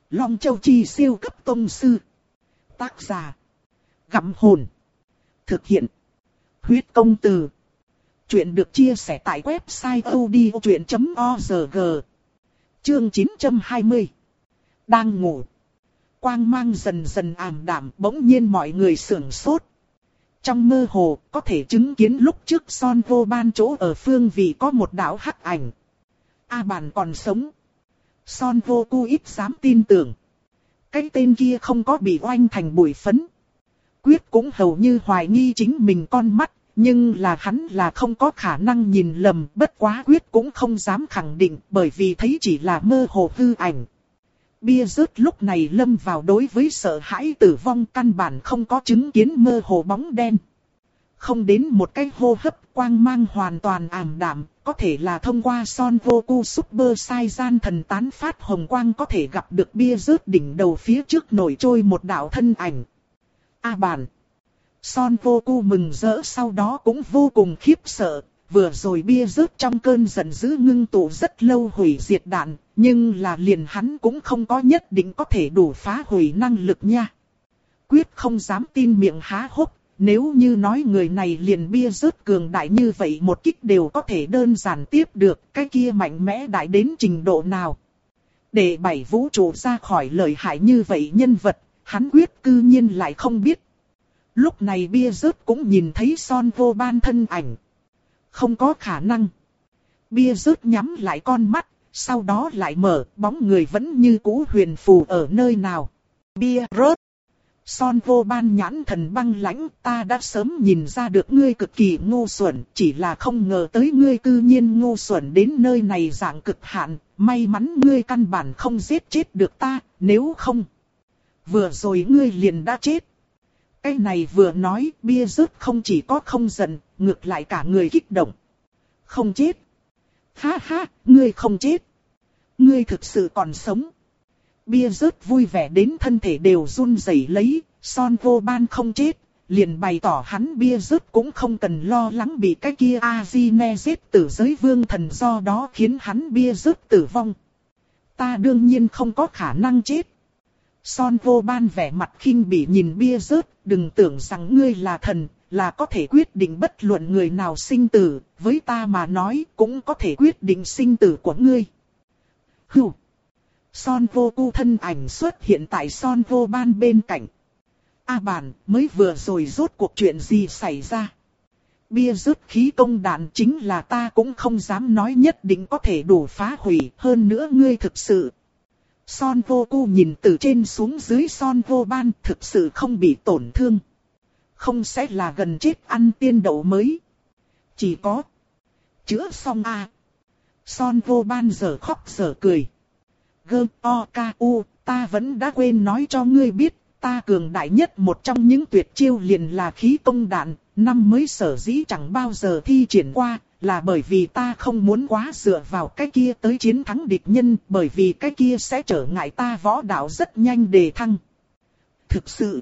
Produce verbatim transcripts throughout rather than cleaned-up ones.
Long Châu Chi siêu cấp tông sư. Tác giả. Gặm hồn. Thực hiện. Huyết công từ. Chuyện được chia sẻ tại website audiochuyện chấm org. Chương chín trăm hai mươi. Đang ngủ. Quang mang dần dần ảm đạm, bỗng nhiên mọi người sửng sốt. Trong mơ hồ, có thể chứng kiến lúc trước Son Vô Ban chỗ ở phương vị có một đạo hắc ảnh. A Bàn còn sống. Son Vô Cu ít dám tin tưởng. Cái tên kia không có bị oanh thành bụi phấn. Quyết cũng hầu như hoài nghi chính mình con mắt, nhưng là hắn là không có khả năng nhìn lầm, bất quá Quyết cũng không dám khẳng định bởi vì thấy chỉ là mơ hồ hư ảnh. Bia rớt lúc này lâm vào đối với sợ hãi tử vong, căn bản không có chứng kiến mơ hồ bóng đen. Không đến một cái hô hấp, quang mang hoàn toàn ảm đạm, có thể là thông qua Son Vô Cu Super Saiyan thần tán phát hồng quang có thể gặp được bia rớt đỉnh đầu phía trước nổi trôi một đạo thân ảnh. A Bàn. Son Vô Cu mừng rỡ sau đó cũng vô cùng khiếp sợ. Vừa rồi bia rớt trong cơn giận dữ ngưng tụ rất lâu hủy diệt đạn, nhưng là liền hắn cũng không có nhất định có thể đủ phá hủy năng lực nha. Quyết không dám tin miệng há hốc, nếu như nói người này liền bia rớt cường đại như vậy một kích đều có thể đơn giản tiếp được, cái kia mạnh mẽ đại đến trình độ nào. Để bảy vũ trụ ra khỏi lợi hại như vậy nhân vật, hắn Quyết cư nhiên lại không biết. Lúc này bia rớt cũng nhìn thấy Son Vô Ban thân ảnh. Không có khả năng. Bia rớt nhắm lại con mắt, sau đó lại mở, bóng người vẫn như cũ huyền phù ở nơi nào. Bia rớt. Son Vô Ban nhãn thần băng lãnh, ta đã sớm nhìn ra được ngươi cực kỳ ngu xuẩn, chỉ là không ngờ tới ngươi cư nhiên ngu xuẩn đến nơi này dạng cực hạn, may mắn ngươi căn bản không giết chết được ta, nếu không. Vừa rồi ngươi liền đã chết. Cái này vừa nói, bia rớt không chỉ có không giận, ngược lại cả người kích động. Không chết. Ha ha, ngươi không chết. Ngươi thực sự còn sống. Bia rớt vui vẻ đến thân thể đều run rẩy lấy, Son Vô Ban không chết, liền bày tỏ hắn bia rớt cũng không cần lo lắng bị cái kia A-di-ne giết tử giới vương thần, do đó khiến hắn bia rớt tử vong. Ta đương nhiên không có khả năng chết. Son Vô Ban vẻ mặt khinh bỉ nhìn bia rớt, đừng tưởng rằng ngươi là thần, là có thể quyết định bất luận người nào sinh tử, với ta mà nói cũng có thể quyết định sinh tử của ngươi. Hưu. Son Vô Cu thân ảnh xuất hiện tại Son Vô Ban bên cạnh. A Bàn, mới vừa rồi rốt cuộc chuyện gì xảy ra? Bia rớt khí công đạn chính là ta cũng không dám nói nhất định có thể đủ phá hủy, hơn nữa ngươi thực sự. Son Vô Cu nhìn từ trên xuống dưới Son Vô Ban, thực sự không bị tổn thương. Không sẽ là gần chết ăn tiên đậu mới. Chỉ có chữa xong a. À. Son Vô Ban giờ khóc giờ cười. Gơ o ca u, ta vẫn đã quên nói cho ngươi biết, ta cường đại nhất một trong những tuyệt chiêu liền là khí công đạn, năm mới sở dĩ chẳng bao giờ thi triển qua, là bởi vì ta không muốn quá dựa vào cái kia tới chiến thắng địch nhân, bởi vì cái kia sẽ trở ngại ta võ đạo rất nhanh đề thăng. Thực sự,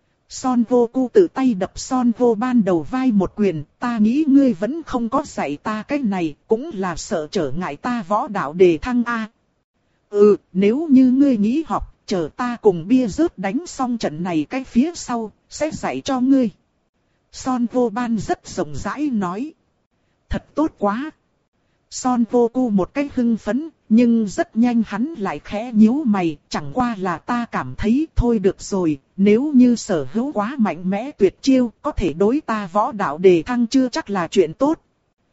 Son Vô Cu tự tay đập Son Vô Ban đầu vai một quyền, ta nghĩ ngươi vẫn không có dạy ta cái này, cũng là sợ trở ngại ta võ đạo đề thăng a. À. Ừ, nếu như ngươi nghĩ học, chờ ta cùng bia rớt đánh xong trận này cái phía sau, sẽ dạy cho ngươi. Son Vô Ban rất rộng rãi nói. Thật tốt quá. Son Vô Cu một cách hưng phấn, nhưng rất nhanh hắn lại khẽ nhíu mày, chẳng qua là ta cảm thấy thôi được rồi, nếu như sở hữu quá mạnh mẽ tuyệt chiêu, có thể đối ta võ đạo đề thăng chưa chắc là chuyện tốt.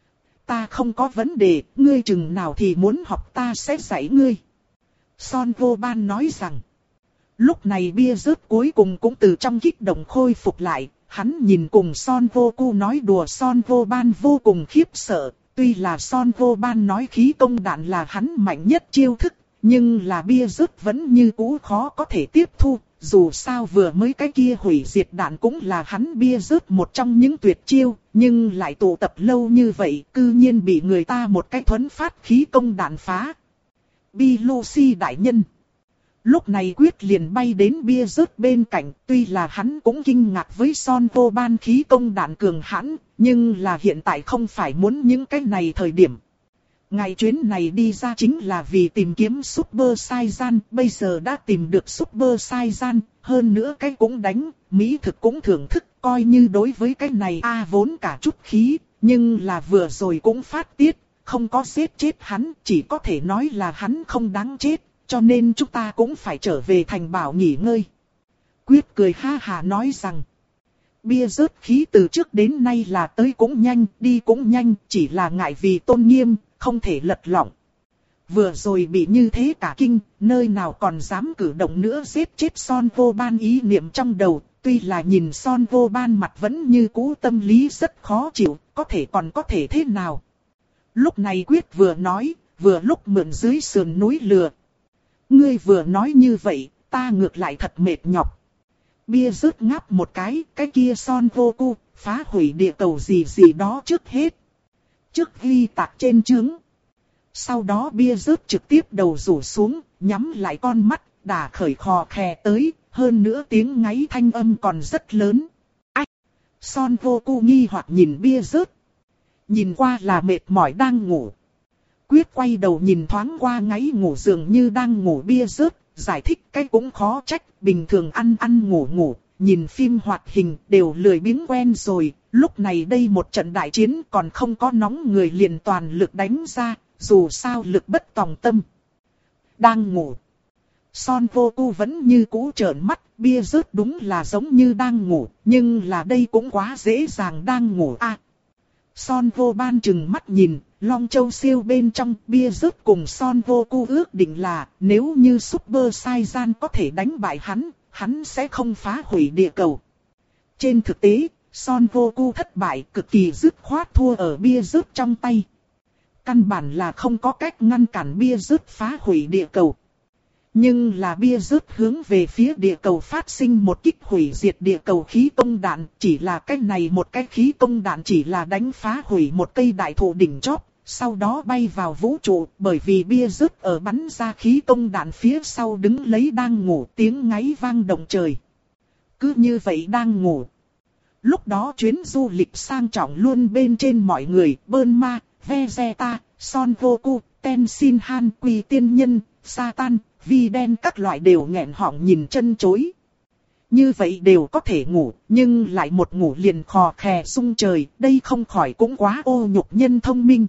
Ta không có vấn đề, ngươi chừng nào thì muốn học ta sẽ dạy ngươi. Son Vô Ban nói rằng, lúc này bia rớt cuối cùng cũng từ trong kích động khôi phục lại, hắn nhìn cùng Son Vô Cu nói đùa Son Vô Ban vô cùng khiếp sợ, tuy là Son Vô Ban nói khí công đạn là hắn mạnh nhất chiêu thức, nhưng là bia rớt vẫn như cũ khó có thể tiếp thu, dù sao vừa mới cái kia hủy diệt đạn cũng là hắn bia rớt một trong những tuyệt chiêu, nhưng lại tụ tập lâu như vậy, cư nhiên bị người ta một cái thuấn phát khí công đạn phá. Bi Lucy đại nhân. Lúc này Quyết liền bay đến bia rớt bên cạnh, tuy là hắn cũng kinh ngạc với Son Vô Ban khí công đạn cường hãn, nhưng là hiện tại không phải muốn những cái này thời điểm. Ngày chuyến này đi ra chính là vì tìm kiếm Super Saiyan, bây giờ đã tìm được Super Saiyan, hơn nữa cái cũng đánh, mỹ thực cũng thưởng thức, coi như đối với cái này a vốn cả chút khí, nhưng là vừa rồi cũng phát tiết, không có giết chết hắn, chỉ có thể nói là hắn không đáng chết, cho nên chúng ta cũng phải trở về thành bảo nghỉ ngơi. Quyết cười ha hà nói rằng, bia rớt khí từ trước đến nay là tới cũng nhanh, đi cũng nhanh, chỉ là ngại vì tôn nghiêm, không thể lật lọng. Vừa rồi bị như thế cả kinh, nơi nào còn dám cử động nữa giết chết Son Vô Ban ý niệm trong đầu, tuy là nhìn Son Vô Ban mặt vẫn như cũ tâm lý rất khó chịu, có thể còn có thể thế nào. Lúc này Quyết vừa nói, vừa lúc mượn dưới sườn núi lừa. Ngươi vừa nói như vậy, ta ngược lại thật mệt nhọc. Bia rớt ngáp một cái, cái kia Son Vô Cu, phá hủy địa cầu gì gì đó trước hết. Trước ghi tạc trên trướng. Sau đó bia rớt trực tiếp đầu rủ xuống, nhắm lại con mắt, đả khởi khò khè tới, hơn nữa tiếng ngáy thanh âm còn rất lớn. Ách! Son Vô Cu nghi hoặc nhìn bia rớt. Nhìn qua là mệt mỏi đang ngủ. Quyết quay đầu nhìn thoáng qua ngáy ngủ dường như đang ngủ bia rớt, giải thích cái cũng khó trách, bình thường ăn ăn ngủ ngủ, nhìn phim hoạt hình đều lười biếng quen rồi, lúc này đây một trận đại chiến còn không có nóng người liền toàn lực đánh ra, dù sao lực bất tòng tâm. Đang ngủ. Son Vô Cu vẫn như cũ trợn mắt, bia rớt đúng là giống như đang ngủ, nhưng là đây cũng quá dễ dàng đang ngủ a. À, Son Vô Ban chừng mắt nhìn, Long Châu siêu bên trong bia rớt cùng Son Vô Cu ước định là nếu như Super Saiyan có thể đánh bại hắn, hắn sẽ không phá hủy địa cầu. Trên thực tế, Son Vô Cu thất bại cực kỳ dứt khoát thua ở bia rớt trong tay. Căn bản là không có cách ngăn cản bia rớt phá hủy địa cầu. Nhưng là bia rớt hướng về phía địa cầu phát sinh một kích hủy diệt địa cầu khí công đạn, chỉ là cái này một cái khí công đạn chỉ là đánh phá hủy một cây đại thụ đỉnh chóp, sau đó bay vào vũ trụ, bởi vì bia rớt ở bắn ra khí công đạn phía sau đứng lấy đang ngủ, tiếng ngáy vang động trời. Cứ như vậy đang ngủ. Lúc đó chuyến du lịch sang trọng luôn bên trên mọi người, Burma, Vegeta, Son Vô Cu, Tenzin Han, Quỳ Tiên Nhân, Satan, Vi Đen các loại đều nghẹn họng nhìn chân chối. Như vậy đều có thể ngủ, nhưng lại một ngủ liền khò khè sung trời, đây không khỏi cũng quá ô nhục nhân thông minh.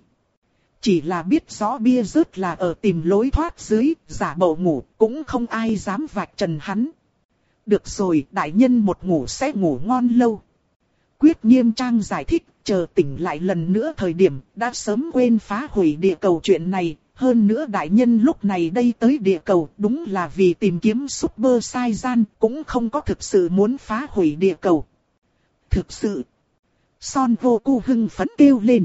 Chỉ là biết rõ bia rớt là ở tìm lối thoát dưới, giả bộ ngủ, cũng không ai dám vạch trần hắn. Được rồi, đại nhân một ngủ sẽ ngủ ngon lâu. Quyết nghiêm trang giải thích, chờ tỉnh lại lần nữa thời điểm, đã sớm quên phá hủy địa cầu chuyện này. Hơn nữa đại nhân lúc này đây tới địa cầu đúng là vì tìm kiếm Super Saiyan, cũng không có thực sự muốn phá hủy địa cầu. Thực sự, Son Vô Cu hưng phấn kêu lên.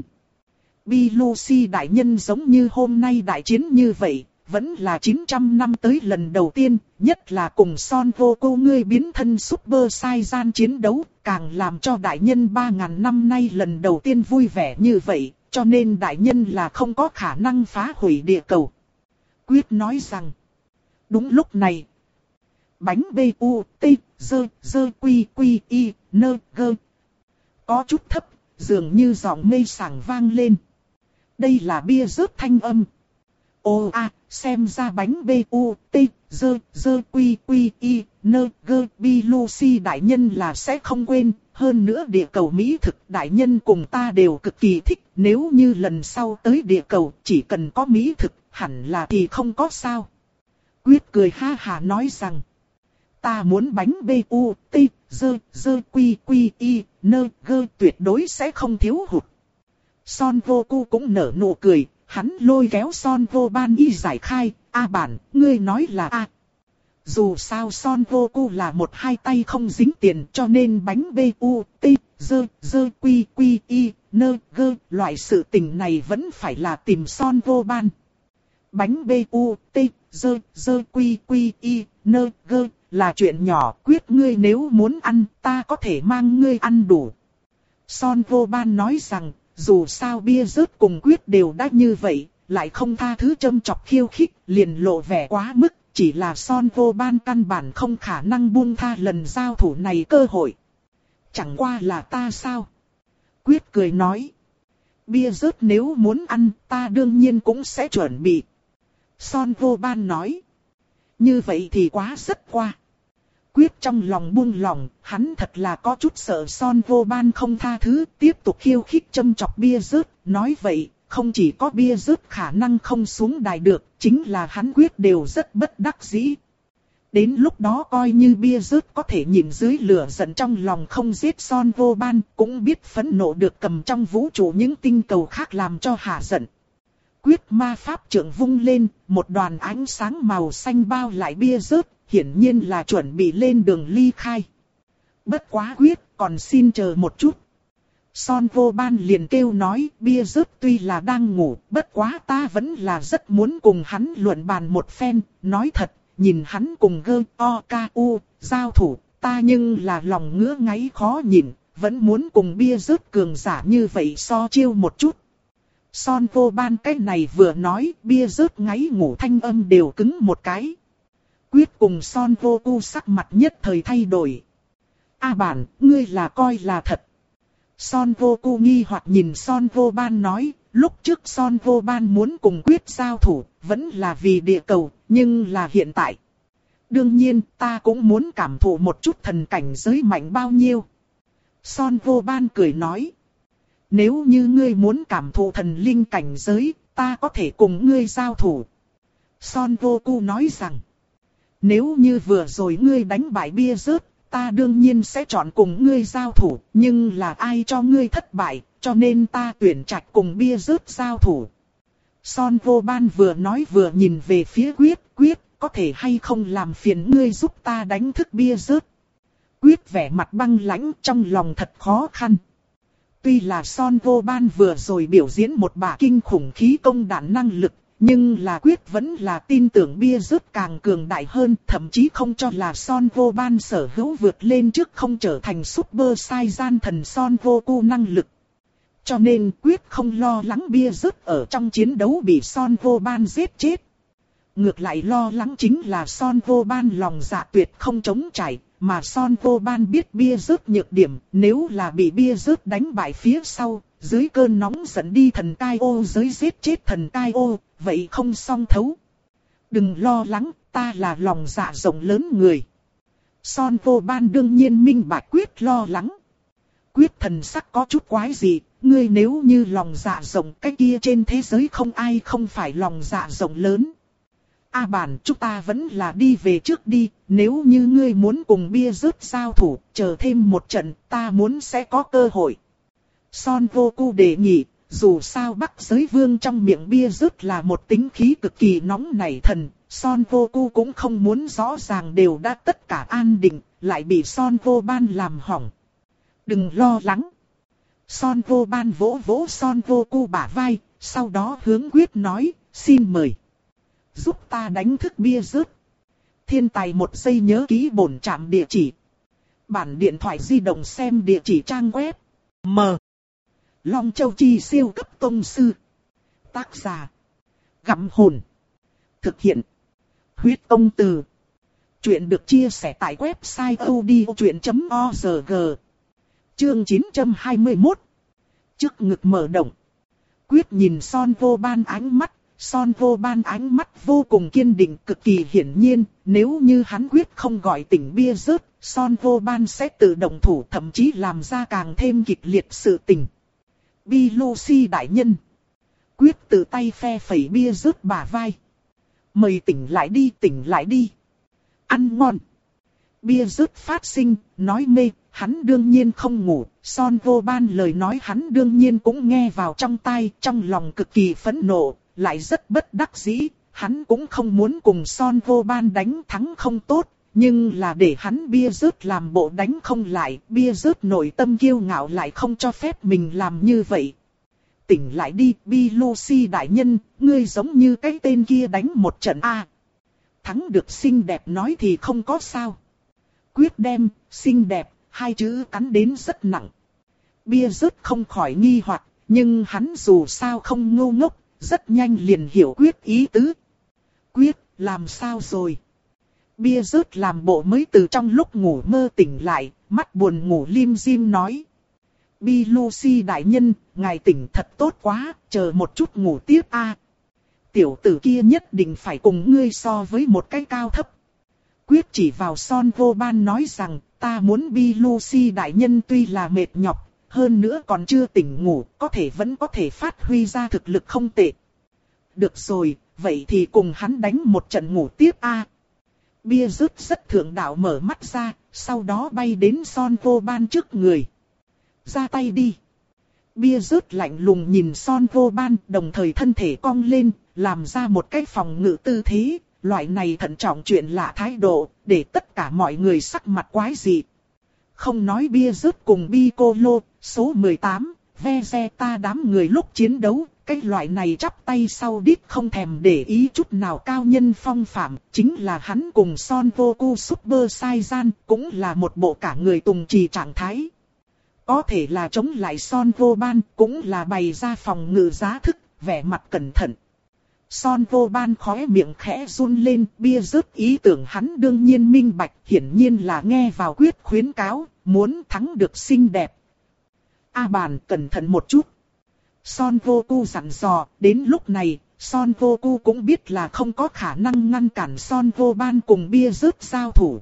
Bilusi đại nhân giống như hôm nay đại chiến như vậy, vẫn là chín trăm năm tới lần đầu tiên, nhất là cùng Son Vô Cu ngươi biến thân Super Saiyan chiến đấu, càng làm cho đại nhân ba ngàn năm nay lần đầu tiên vui vẻ như vậy. Cho nên đại nhân là không có khả năng phá hủy địa cầu. Quyết nói rằng. Đúng lúc này. Bánh bê u, t, dơ, dơ, quy, quy, y, nơ, gơ. Có chút thấp, dường như giọng mây sảng vang lên. Đây là bia rớt thanh âm. Ô a, xem ra bánh bê u, t, dơ, dơ, quy, quy, y, nơ, gơ. Bilusi đại nhân là sẽ không quên. Hơn nữa địa cầu mỹ thực đại nhân cùng ta đều cực kỳ thích. Nếu như lần sau tới địa cầu chỉ cần có mỹ thực hẳn là thì không có sao. Quyết cười ha hà nói rằng. Ta muốn bánh bê u, t, dơ, dơ, quy, quy, y, nơ, gơ tuyệt đối sẽ không thiếu hụt. Son Vô Cu cũng nở nụ cười. Hắn lôi kéo Son Vô Ban y giải khai. A bản, ngươi nói là a. Dù sao Son Vô Cu là một hai tay không dính tiền cho nên bánh bê u, t, dơ, dơ, quy, quy, y, nơ, gơ, loại sự tình này vẫn phải là tìm Son Vô Ban. Bánh bê u, t, dơ, dơ, quy, quy, y, nơ, gơ, là chuyện nhỏ, quyết ngươi nếu muốn ăn, ta có thể mang ngươi ăn đủ. Son Vô Ban nói rằng, dù sao bia rớt cùng quyết đều đã như vậy, lại không tha thứ châm chọc khiêu khích, liền lộ vẻ quá mức. Chỉ là Son Vô Ban căn bản không khả năng buông tha lần giao thủ này cơ hội. Chẳng qua là ta sao? Quyết cười nói. Bia rớt nếu muốn ăn, ta đương nhiên cũng sẽ chuẩn bị. Son vô ban nói. Như vậy thì quá rất qua. Quyết trong lòng buông lòng, hắn thật là có chút sợ Son vô ban không tha thứ, tiếp tục khiêu khích châm chọc bia rớt, nói vậy, không chỉ có bia rớt khả năng không xuống đài được, chính là hắn Quyết đều rất bất đắc dĩ. Đến lúc đó coi như bia rớt có thể nhìn dưới lửa giận trong lòng không giết Son vô ban, cũng biết phẫn nộ được cầm trong vũ trụ những tinh cầu khác làm cho hả giận. Quyết ma pháp trượng vung lên, một đoàn ánh sáng màu xanh bao lại bia rớt, hiển nhiên là chuẩn bị lên đường ly khai. Bất quá Quyết, còn xin chờ một chút. Son vô ban liền kêu nói, bia rớt tuy là đang ngủ, bất quá ta vẫn là rất muốn cùng hắn luận bàn một phen, nói thật, nhìn hắn cùng gơ o ca u, giao thủ, ta nhưng là lòng ngứa ngáy khó nhìn, vẫn muốn cùng bia rớt cường giả như vậy so chiêu một chút. Son vô ban cái này vừa nói, bia rớt ngáy ngủ thanh âm đều cứng một cái. Quyết cùng Son vô cu sắc mặt nhất thời thay đổi. A bản, ngươi là coi là thật. Son vô cu nghi hoặc nhìn Son vô ban nói, lúc trước Son vô ban muốn cùng Quyết giao thủ, vẫn là vì địa cầu, nhưng là hiện tại. Đương nhiên, ta cũng muốn cảm thụ một chút thần cảnh giới mạnh bao nhiêu. Son vô ban cười nói. Nếu như ngươi muốn cảm thụ thần linh cảnh giới, ta có thể cùng ngươi giao thủ. Son vô cu nói rằng. Nếu như vừa rồi ngươi đánh bại bia rớt, ta đương nhiên sẽ chọn cùng ngươi giao thủ, nhưng là ai cho ngươi thất bại, cho nên ta tuyển trạch cùng bia rớt giao thủ. Son vô ban vừa nói vừa nhìn về phía Quyết, Quyết, có thể hay không làm phiền ngươi giúp ta đánh thức bia rớt. Quyết vẻ mặt băng lãnh, trong lòng thật khó khăn. Tuy là Son vô ban vừa rồi biểu diễn một bả kinh khủng khí công đạn năng lực, nhưng là Quyết vẫn là tin tưởng bia rớt càng cường đại hơn, thậm chí không cho là Son vô ban sở hữu vượt lên trước không trở thành super sai gian thần Son vô cu năng lực. Cho nên Quyết không lo lắng bia rớt ở trong chiến đấu bị Son vô ban giết chết. Ngược lại lo lắng chính là Son vô ban lòng dạ tuyệt không chống chảy, mà Son vô ban biết bia rớt nhược điểm, nếu là bị bia rớt đánh bại phía sau, dưới cơn nóng giận đi thần cai ô giới giết chết thần cai ô, vậy không song thấu. Đừng lo lắng, ta là lòng dạ rộng lớn người. Son vô ban đương nhiên minh bạch Quyết lo lắng. Quyết thần sắc có chút quái gì, ngươi nếu như lòng dạ rộng, cái kia trên thế giới không ai không phải lòng dạ rộng lớn. A bản, chúng ta vẫn là đi về trước đi, nếu như ngươi muốn cùng bia rớt giao thủ, chờ thêm một trận, ta muốn sẽ có cơ hội. Son vô cu đề nghị, dù sao Bắc giới vương trong miệng bia rớt là một tính khí cực kỳ nóng nảy thần, Son vô cu cũng không muốn rõ ràng đều đã tất cả an định, lại bị Son vô ban làm hỏng. Đừng lo lắng. Son vô ban vỗ vỗ Son vô cu bả vai, sau đó hướng Quyết nói, xin mời. Giúp ta đánh thức bia rớt. Thiên tài một giây nhớ ký bổn trạm địa chỉ. Bản điện thoại di động xem địa chỉ trang web. M. Long Châu Chi siêu cấp tông sư. Tác giả. Gặm hồn. Thực hiện. Huyết công từ. Chuyện được chia sẻ tại website odchuyện chấm org. Chương chín trăm hai mươi mốt. Trước ngực mở động. Quyết nhìn Son vô ban ánh mắt. Son vô ban ánh mắt vô cùng kiên định, cực kỳ hiển nhiên, nếu như hắn Quyết không gọi tỉnh bia rớt, Son vô ban sẽ tự động thủ, thậm chí làm ra càng thêm kịch liệt sự tình. Bi Lucy đại nhân. Quyết tự tay phe phẩy bia rớt bả vai. Mời tỉnh lại đi, tỉnh lại đi. Ăn ngon. Bia rớt phát sinh, nói mê, hắn đương nhiên không ngủ. Son vô ban lời nói hắn đương nhiên cũng nghe vào trong tai, trong lòng cực kỳ phẫn nộ. Lại rất bất đắc dĩ, hắn cũng không muốn cùng Son vô ban đánh thắng không tốt, nhưng là để hắn bia rớt làm bộ đánh không lại, bia rớt nội tâm kiêu ngạo lại không cho phép mình làm như vậy. Tỉnh lại đi, Bi Lucy đại nhân, ngươi giống như cái tên kia đánh một trận A. Thắng được xinh đẹp nói thì không có sao. Quyết đem, xinh đẹp, hai chữ cắn đến rất nặng. Bia rớt không khỏi nghi hoặc, nhưng hắn dù sao không ngu ngốc. Rất nhanh liền hiểu Quyết ý tứ. Quyết, làm sao rồi? Bia rớt làm bộ mới từ trong lúc ngủ mơ tỉnh lại, mắt buồn ngủ lim dim nói. Bi Lucy đại nhân, ngài tỉnh thật tốt quá, chờ một chút ngủ tiếp a. Tiểu tử kia nhất định phải cùng ngươi so với một cái cao thấp. Quyết chỉ vào Son Vô Ban nói rằng, ta muốn Bi Lucy đại nhân tuy là mệt nhọc, hơn nữa còn chưa tỉnh ngủ, có thể vẫn có thể phát huy ra thực lực không tệ. Được rồi, vậy thì cùng hắn đánh một trận ngủ tiếp a. Bia rớt rất thượng đạo mở mắt ra, sau đó bay đến Son Vô Ban trước người. Ra tay đi. Bia rớt lạnh lùng nhìn Son Vô Ban, đồng thời thân thể cong lên, làm ra một cái phòng ngự tư thế. Loại này thận trọng chuyện lạ thái độ, để tất cả mọi người sắc mặt quái dị. Không nói bia rớt cùng Piccolo, số mười tám, Vegeta đám người lúc chiến đấu, cái loại này chắp tay sau đít không thèm để ý chút nào cao nhân phong phạm, chính là hắn cùng Son Goku Super Saiyan, cũng là một bộ cả người tùng trì trạng thái. Có thể là chống lại Son Goban, cũng là bày ra phòng ngự giá thức, vẻ mặt cẩn thận. Son Goban khóe miệng khẽ run lên, bia rớt ý tưởng hắn đương nhiên minh bạch, hiển nhiên là nghe vào quyết khuyến cáo, muốn thắng được xinh đẹp. A bàn cẩn thận một chút. Son Goku dặn dò, đến lúc này, Son Goku cũng biết là không có khả năng ngăn cản Son Goban cùng bia rớt giao thủ.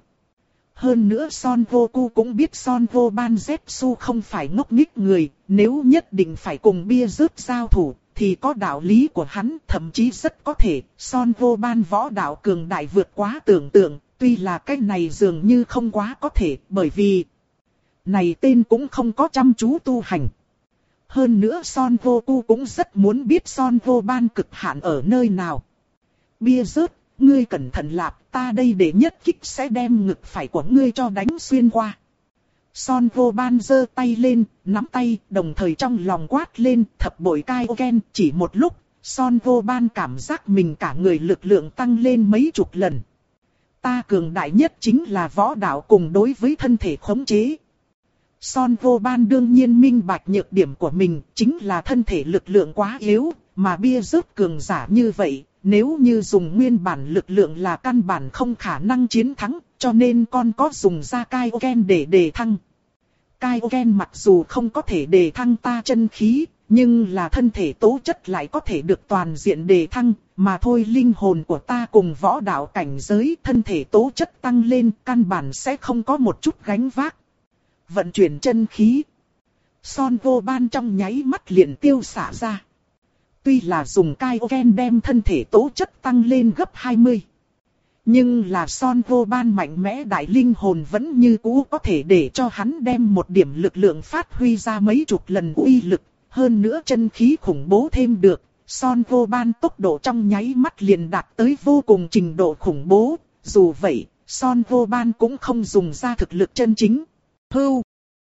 Hơn nữa Son Goku cũng biết Son Goban Zetsu không phải ngốc nghếch người, nếu nhất định phải cùng bia rớt giao thủ, thì có đạo lý của hắn, thậm chí rất có thể, Son Goban võ đạo cường đại vượt quá tưởng tượng, tuy là cái này dường như không quá có thể, bởi vì này tên cũng không có chăm chú tu hành. Hơn nữa Son Goku cũng rất muốn biết Son Goban cực hạn ở nơi nào. Bia rớt, ngươi cẩn thận lạp, ta đây để nhất kích sẽ đem ngực phải của ngươi cho đánh xuyên qua. Son Goban giơ tay lên, nắm tay, đồng thời trong lòng quát lên thập bội Kaioken. Chỉ một lúc, Son Goban cảm giác mình cả người lực lượng tăng lên mấy chục lần. Ta cường đại nhất chính là võ đạo cùng đối với thân thể khống chế. Son Goban đương nhiên minh bạch nhược điểm của mình, chính là thân thể lực lượng quá yếu, mà bia rớt cường giả như vậy, nếu như dùng nguyên bản lực lượng là căn bản không khả năng chiến thắng, cho nên con có dùng ra Kaioken để đề thăng. Kaioken mặc dù không có thể đề thăng ta chân khí, nhưng là thân thể tố chất lại có thể được toàn diện đề thăng, mà thôi linh hồn của ta cùng võ đạo cảnh giới thân thể tố chất tăng lên căn bản sẽ không có một chút gánh vác. Vận chuyển chân khí. Son Goban trong nháy mắt liền tiêu xả ra. Tuy là dùng Kaioken đem thân thể tố chất tăng lên gấp hai mươi. Nhưng là Son Goban mạnh mẽ đại linh hồn vẫn như cũ có thể để cho hắn đem một điểm lực lượng phát huy ra mấy chục lần uy lực. Hơn nữa chân khí khủng bố thêm được. Son Goban tốc độ trong nháy mắt liền đạt tới vô cùng trình độ khủng bố. Dù vậy, Son Goban cũng không dùng ra thực lực chân chính. Hưu.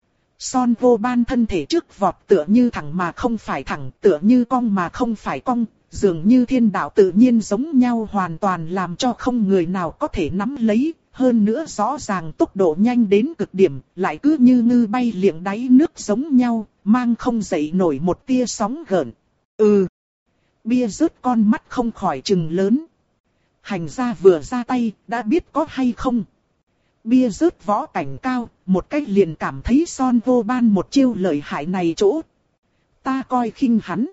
Son Goban thân thể trước vọt tựa như thẳng mà không phải thẳng, tựa như cong mà không phải cong, dường như thiên đạo tự nhiên giống nhau hoàn toàn làm cho không người nào có thể nắm lấy, hơn nữa rõ ràng tốc độ nhanh đến cực điểm, lại cứ như ngư bay liệng đáy nước giống nhau, mang không dậy nổi một tia sóng gợn. Ừ. Bia rớt con mắt không khỏi trừng lớn. Hành gia vừa ra tay, đã biết có hay không. Bia rớt võ cảnh cao, một cách liền cảm thấy Son Goban một chiêu lợi hại này chỗ. Ta coi khinh hắn.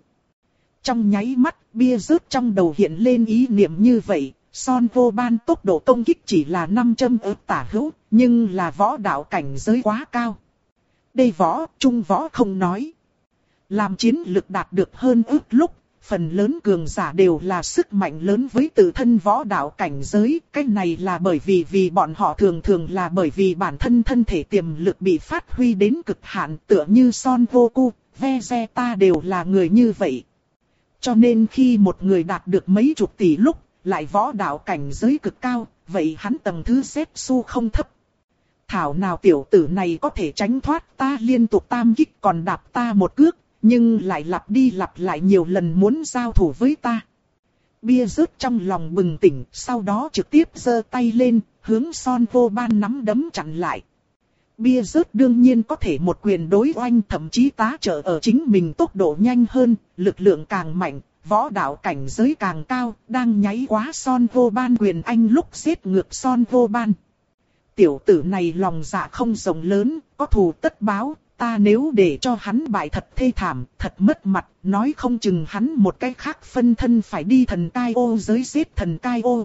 Trong nháy mắt, bia rớt trong đầu hiện lên ý niệm như vậy. Son Goban tốc độ công kích chỉ là năm trăm ức tả hữu, nhưng là võ đạo cảnh giới quá cao. Đây võ, trung võ không nói. Làm chiến lực đạt được hơn ức lúc. Phần lớn cường giả đều là sức mạnh lớn với tự thân võ đạo cảnh giới. Cái này là bởi vì vì bọn họ thường thường là bởi vì bản thân thân thể tiềm lực bị phát huy đến cực hạn, tựa như Son Goku, Vegeta đều là người như vậy. Cho nên khi một người đạt được mấy chục tỷ lúc, lại võ đạo cảnh giới cực cao, vậy hắn tầng thứ Zetsu không thấp. Thảo nào tiểu tử này có thể tránh thoát ta liên tục tam kích còn đạp ta một cước. Nhưng lại lặp đi lặp lại nhiều lần muốn giao thủ với ta. Bia rớt trong lòng bừng tỉnh, sau đó trực tiếp giơ tay lên, hướng Son Goban nắm đấm chặn lại. Bia rớt đương nhiên có thể một quyền đối oanh, thậm chí tá trợ ở chính mình tốc độ nhanh hơn, lực lượng càng mạnh, võ đạo cảnh giới càng cao, đang nháy quá Son Goban quyền anh lúc giết ngược Son Goban. Tiểu tử này lòng dạ không rộng lớn, có thù tất báo. ta nếu để cho hắn bại thật thê thảm, thật mất mặt, nói không chừng hắn một cách khác phân thân phải đi thần cai ô giới giết thần cai ô.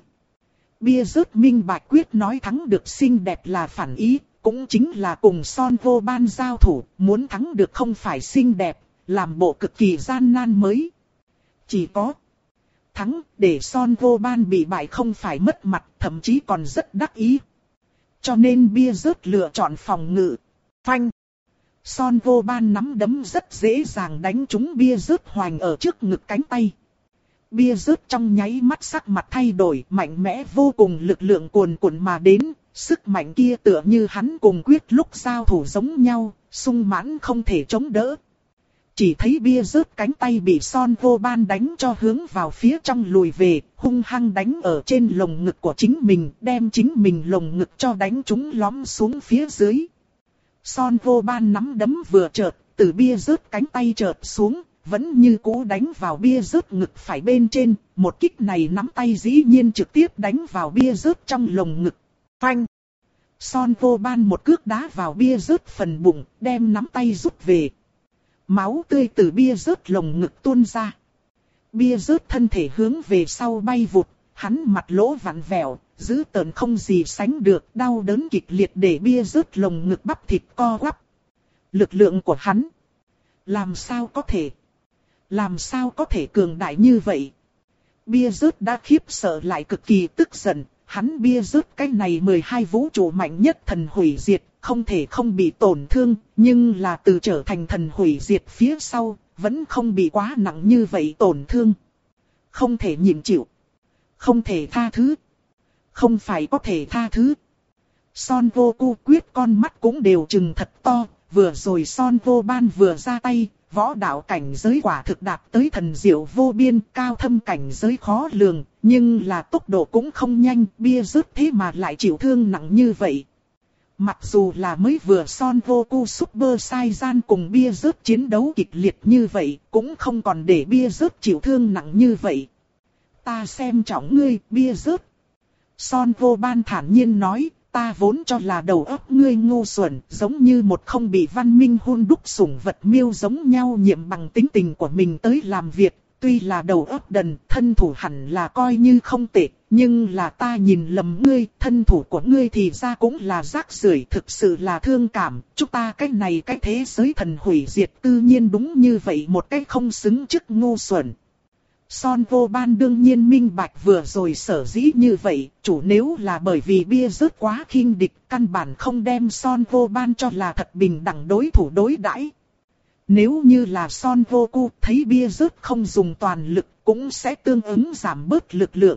Bia rớt minh bạch quyết nói thắng được xinh đẹp là phản ý, cũng chính là cùng Son Vô Ban giao thủ, muốn thắng được không phải xinh đẹp, làm bộ cực kỳ gian nan mới. Chỉ có thắng để Son Vô Ban bị bại không phải mất mặt, thậm chí còn rất đắc ý. Cho nên bia rớt lựa chọn phòng ngự. Phanh. Son Vô Ban nắm đấm rất dễ dàng đánh trúng bia rớt hoành ở trước ngực cánh tay. Bia rớt trong nháy mắt sắc mặt thay đổi, mạnh mẽ vô cùng, lực lượng cuồn cuộn mà đến, sức mạnh kia tựa như hắn cùng Quyết lúc giao thủ giống nhau, sung mãn không thể chống đỡ. Chỉ thấy bia rớt cánh tay bị Son Vô Ban đánh cho hướng vào phía trong lùi về, hung hăng đánh ở trên lồng ngực của chính mình, đem chính mình lồng ngực cho đánh trúng lõm xuống phía dưới. Son Vô Ban nắm đấm vừa chợt, từ bia rớt cánh tay chợt xuống, vẫn như cũ đánh vào bia rớt ngực phải bên trên, một kích này nắm tay dĩ nhiên trực tiếp đánh vào bia rớt trong lồng ngực. Phanh! Son Vô Ban một cước đá vào bia rớt phần bụng, đem nắm tay rút về. Máu tươi từ bia rớt lồng ngực tuôn ra. Bia rớt thân thể hướng về sau bay vụt, hắn mặt lỗ vặn vẹo, dữ tợn không gì sánh được, đau đớn kịch liệt để bia rớt lồng ngực bắp thịt co quắp. Lực lượng của hắn, làm sao có thể, làm sao có thể cường đại như vậy? Bia rớt đã khiếp sợ lại cực kỳ tức giận, hắn bia rớt cái này mười hai vũ trụ mạnh nhất thần hủy diệt, không thể không bị tổn thương, nhưng là từ trở thành thần hủy diệt phía sau, vẫn không bị quá nặng như vậy tổn thương. Không thể nhịn chịu, không thể tha thứ, không phải có thể tha thứ. Son Vô Cu Quyết con mắt cũng đều trừng thật to, vừa rồi Son Vô Ban vừa ra tay, võ đạo cảnh giới quả thực đạt tới thần diệu vô biên, cao thâm cảnh giới khó lường, nhưng là tốc độ cũng không nhanh, bia rớt thế mà lại chịu thương nặng như vậy. Mặc dù là mới vừa Son Vô Cu Super Saiyan cùng bia rớt chiến đấu kịch liệt như vậy, cũng không còn để bia rớt chịu thương nặng như vậy. Ta xem trọng ngươi, bia rớt. Son Vô Ban thản nhiên nói, ta vốn cho là đầu óc ngươi ngu xuẩn, giống như một không bị văn minh hun đúc sủng vật miêu giống nhau, nhiệm bằng tính tình của mình tới làm việc. Tuy là đầu óc đần, thân thủ hẳn là coi như không tệ, nhưng là ta nhìn lầm ngươi, thân thủ của ngươi thì ra cũng là rác rưởi, thực sự là thương cảm. Chúng ta cái này cái thế giới thần hủy diệt tự nhiên đúng như vậy, một cái không xứng chức ngu xuẩn. Son Vô Ban đương nhiên minh bạch vừa rồi sở dĩ như vậy, chủ nếu là bởi vì bia rớt quá khinh địch, căn bản không đem Son Vô Ban cho là thật bình đẳng đối thủ đối đãi. Nếu như là Son Vô Cu thấy bia rớt không dùng toàn lực, cũng sẽ tương ứng giảm bớt lực lượng.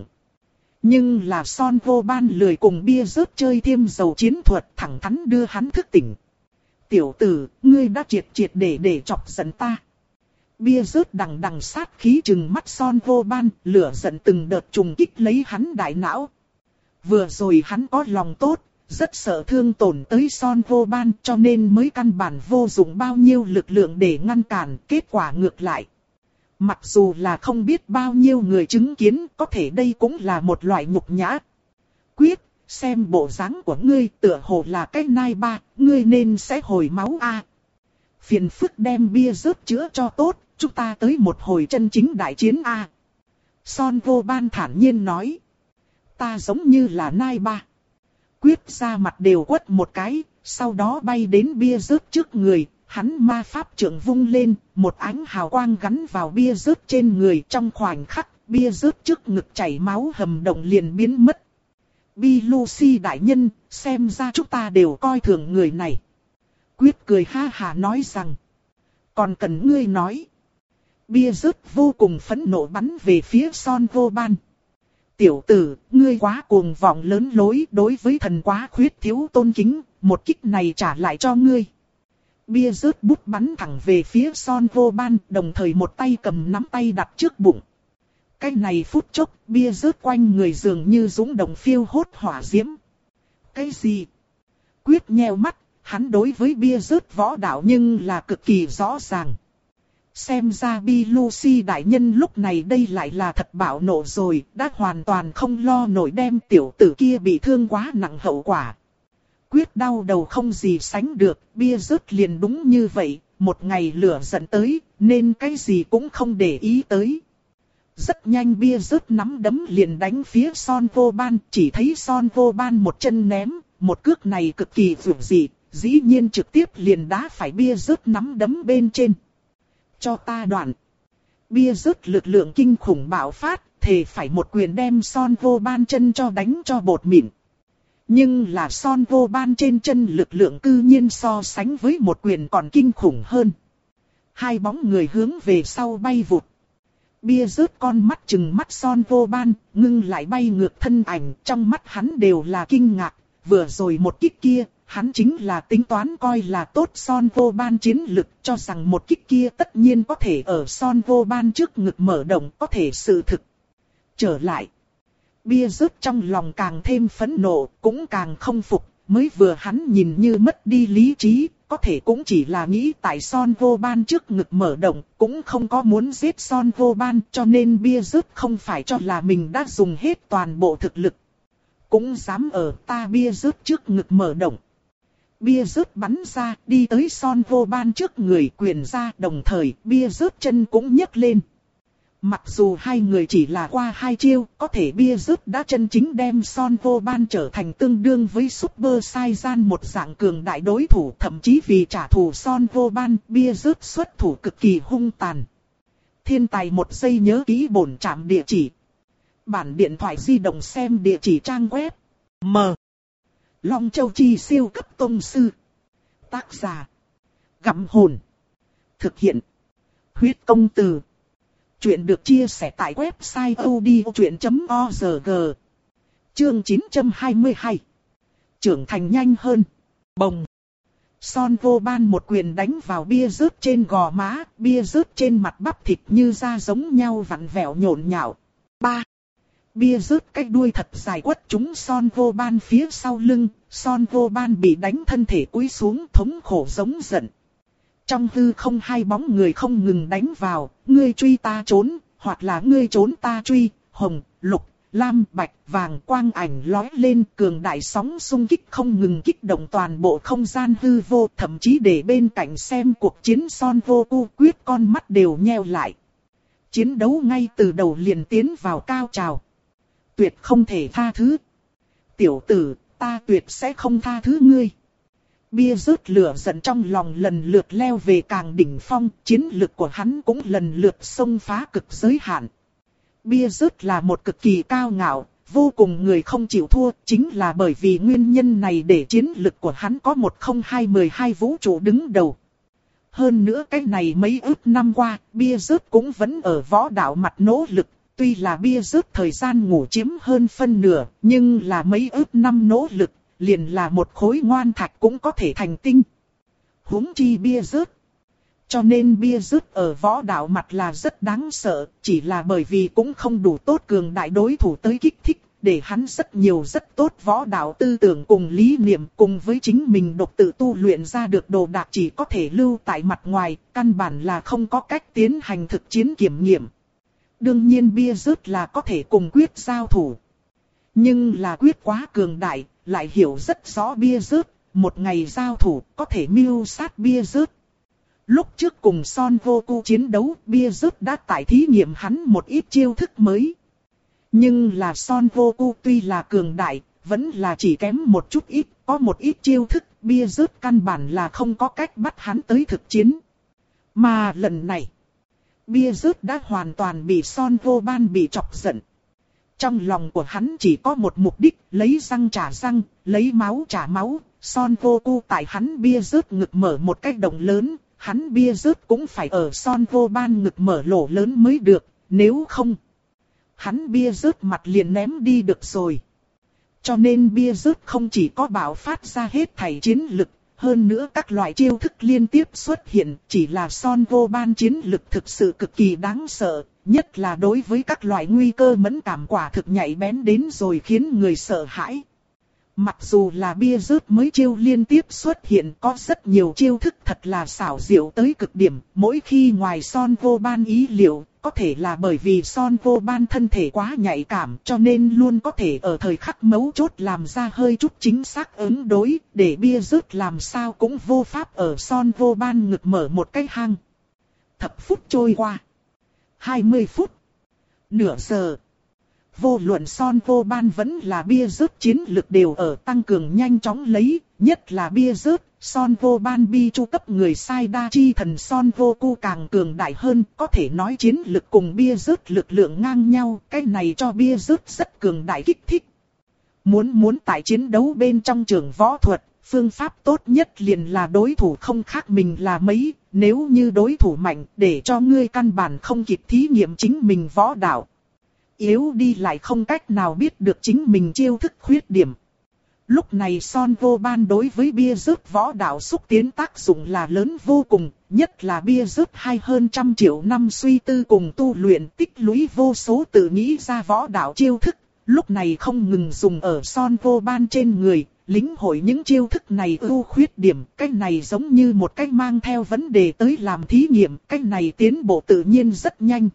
Nhưng là Son Vô Ban lười cùng bia rớt chơi thêm dầu chiến thuật, thẳng thắn đưa hắn thức tỉnh. Tiểu tử, ngươi đã triệt triệt để để chọc giận ta. Bia rớt đằng đằng sát khí trừng mắt Son Vô Ban, lửa giận từng đợt trùng kích lấy hắn đại não. Vừa rồi hắn có lòng tốt, rất sợ thương tổn tới Son Vô Ban, cho nên mới căn bản vô dụng bao nhiêu lực lượng để ngăn cản, kết quả ngược lại. Mặc dù là không biết bao nhiêu người chứng kiến, có thể đây cũng là một loại nhục nhã. Quyết, xem bộ dáng của ngươi tựa hồ là cái nai ba, ngươi nên sẽ hồi máu a. Phiền phức đem bia rớt chữa cho tốt, chúng ta tới một hồi chân chính đại chiến a. Son Vô Ban thản nhiên nói. Ta giống như là nai ba. Quyết ra mặt đều quất một cái, sau đó bay đến bia rớt trước người, hắn ma pháp trượng vung lên, một ánh hào quang gắn vào bia rớt trên người, trong khoảnh khắc, bia rớt trước ngực chảy máu hầm động liền biến mất. Bi Lucy đại nhân, xem ra chúng ta đều coi thường người này. Quyết cười ha hà nói rằng, còn cần ngươi nói. Bia rớt vô cùng phẫn nộ bắn về phía Son Vô Ban. Tiểu tử, ngươi quá cuồng vọng lớn lối, đối với thần quá khuyết thiếu tôn kính, một kích này trả lại cho ngươi. Bia rớt bút bắn thẳng về phía Son Vô Ban, đồng thời một tay cầm nắm tay đặt trước bụng. Cái này phút chốc, bia rớt quanh người dường như dũng động phiêu hốt hỏa diễm. Cái gì? Quyết nheo mắt, hắn đối với bia rớt võ đạo nhưng là cực kỳ rõ ràng. Xem ra Bi Lucy đại nhân lúc này đây lại là thật bạo nộ rồi, đã hoàn toàn không lo nổi đem tiểu tử kia bị thương quá nặng hậu quả. Quyết đau đầu không gì sánh được, bia rớt liền đúng như vậy, một ngày lửa giận tới, nên cái gì cũng không để ý tới. Rất nhanh bia rớt nắm đấm liền đánh phía Son Vô Ban, chỉ thấy Son Vô Ban một chân ném, một cước này cực kỳ vượt dị, dĩ nhiên trực tiếp liền đá phải bia rớt nắm đấm bên trên. Cho ta đoạn. Bia rớt lực lượng kinh khủng bạo phát, thề phải một quyền đem Son Vô Ban chân cho đánh cho bột mịn. Nhưng là Son Vô Ban trên chân lực lượng cư nhiên so sánh với một quyền còn kinh khủng hơn. Hai bóng người hướng về sau bay vụt. Bia rớt con mắt chừng mắt Son Vô Ban, ngưng lại bay ngược thân ảnh, trong mắt hắn đều là kinh ngạc. Vừa rồi một kích kia, hắn chính là tính toán coi là tốt Son Vô Ban chiến lực, cho rằng một kích kia tất nhiên có thể ở Son Vô Ban trước ngực mở động, có thể sự thực. Trở lại. Bia rớt trong lòng càng thêm phẫn nộ, cũng càng không phục, mới vừa hắn nhìn như mất đi lý trí, có thể cũng chỉ là nghĩ tại Son Vô Ban trước ngực mở động, cũng không có muốn giết Son Vô Ban, cho nên bia rớt không phải cho là mình đã dùng hết toàn bộ thực lực. Cũng dám ở ta bia rớt trước ngực mở động. Bia rớt bắn ra, đi tới Son Vô Ban trước người quyền ra, đồng thời bia rớt chân cũng nhấc lên. Mặc dù hai người chỉ là qua hai chiêu, có thể bia rớt đã chân chính đem Son Vô Ban trở thành tương đương với Super Saiyan một dạng cường đại đối thủ, thậm chí vì trả thù Son Vô Ban, bia rớt xuất thủ cực kỳ hung tàn. Thiên tài một giây nhớ kỹ bổn trạm địa chỉ. Bản điện thoại di động xem địa chỉ trang web. M. Long Châu Chi siêu cấp tông sư. Tác giả. Gặm hồn. Thực hiện. Huyết công từ. Chuyện được chia sẻ tại website odchuyện chấm org. Chương chín trăm hai mươi hai. Trưởng thành nhanh hơn. Bồng. Son Vô Ban một quyền đánh vào bia rớt trên gò má, bia rớt trên mặt bắp thịt như da giống nhau vặn vẹo nhộn nhạo. Ba. Bia rớt cái đuôi thật dài quất trúng Son Vô Ban phía sau lưng, Son Vô Ban bị đánh thân thể cúi xuống thống khổ giống giận. Trong hư không hai bóng người không ngừng đánh vào, ngươi truy ta trốn, hoặc là ngươi trốn ta truy, hồng, lục, lam, bạch, vàng quang ảnh lói lên, cường đại sóng xung kích không ngừng kích động toàn bộ không gian hư vô, thậm chí để bên cạnh xem cuộc chiến Son Vô Cu Quyết con mắt đều nheo lại. Chiến đấu ngay từ đầu liền tiến vào cao trào. Tuyệt không thể tha thứ. Tiểu tử, ta tuyệt sẽ không tha thứ ngươi. Bia rớt lửa giận trong lòng lần lượt leo về càng đỉnh phong, chiến lực của hắn cũng lần lượt xông phá cực giới hạn. Bia rớt là một cực kỳ cao ngạo, vô cùng người không chịu thua, chính là bởi vì nguyên nhân này để chiến lực của hắn có một không hai mười hai vũ trụ đứng đầu. Hơn nữa cái này mấy ức năm qua, bia rớt cũng vẫn ở võ đạo mặt nỗ lực. Tuy là bia rớt thời gian ngủ chiếm hơn phân nửa, nhưng là mấy ức năm nỗ lực, liền là một khối ngoan thạch cũng có thể thành tinh. Huống chi bia rớt. Cho nên bia rớt ở võ đạo mặt là rất đáng sợ, chỉ là bởi vì cũng không đủ tốt cường đại đối thủ tới kích thích, để hắn rất nhiều rất tốt võ đạo tư tưởng cùng lý niệm cùng với chính mình độc tự tu luyện ra được đồ đạc chỉ có thể lưu tại mặt ngoài, căn bản là không có cách tiến hành thực chiến kiểm nghiệm. Đương nhiên bia rớt là có thể cùng Quyết giao thủ. Nhưng là Quyết quá cường đại, lại hiểu rất rõ bia rớt, một ngày giao thủ có thể mưu sát bia rớt. Lúc trước cùng Son Vô Cu chiến đấu, bia rớt đã tại thí nghiệm hắn một ít chiêu thức mới. Nhưng là Son Vô Cu tuy là cường đại, vẫn là chỉ kém một chút ít, có một ít chiêu thức, bia rớt căn bản là không có cách bắt hắn tới thực chiến. Mà lần này, bia rớt đã hoàn toàn bị Son Vô Ban bị chọc giận. Trong lòng của hắn chỉ có một mục đích, lấy răng trả răng, lấy máu trả máu. Son Vô Cu tại hắn bia rớt ngực mở một cái động lớn, hắn bia rớt cũng phải ở Son Vô Ban ngực mở lỗ lớn mới được, nếu không, hắn bia rớt mặt liền ném đi được rồi. Cho nên bia rớt không chỉ có bạo phát ra hết thảy chiến lực, hơn nữa các loại chiêu thức liên tiếp xuất hiện, chỉ là Son Vô Ban chiến lực thực sự cực kỳ đáng sợ, nhất là đối với các loại nguy cơ mẫn cảm quả thực nhạy bén đến rồi khiến người sợ hãi. Mặc dù là bia rớt mới chiêu liên tiếp xuất hiện, có rất nhiều chiêu thức thật là xảo diệu tới cực điểm, mỗi khi ngoài Son Vô Ban ý liệu, có thể là bởi vì Son Vô Ban thân thể quá nhạy cảm cho nên luôn có thể ở thời khắc mấu chốt làm ra hơi chút chính xác ứng đối, để bia rớt làm sao cũng vô pháp ở Son Vô Ban ngực mở một cái hang. Thập phút trôi qua. hai mươi phút. Nửa giờ. Vô luận Son Vô Ban vẫn là bia rớt chiến lực đều ở tăng cường nhanh chóng lấy, nhất là bia rớt, Son Vô Ban bi chu cấp người sai đa chi thần Son Vô Cu càng cường đại hơn, có thể nói chiến lực cùng bia rớt lực lượng ngang nhau, cái này cho bia rớt rất cường đại kích thích. Muốn muốn tại chiến đấu bên trong trường võ thuật, phương pháp tốt nhất liền là đối thủ không khác mình là mấy, nếu như đối thủ mạnh để cho ngươi căn bản không kịp thí nghiệm chính mình võ đạo. Yếu đi lại không cách nào biết được chính mình chiêu thức khuyết điểm. Lúc này Son Vô Ban đối với bia rớt võ đạo xúc tiến tác dụng là lớn vô cùng, nhất là bia rớt hai hơn trăm triệu năm suy tư cùng tu luyện tích lũy vô số tự nghĩ ra võ đạo chiêu thức, lúc này không ngừng dùng ở Son Vô Ban trên người, lĩnh hội những chiêu thức này ưu khuyết điểm, cái này giống như một cách mang theo vấn đề tới làm thí nghiệm, cái này tiến bộ tự nhiên rất nhanh.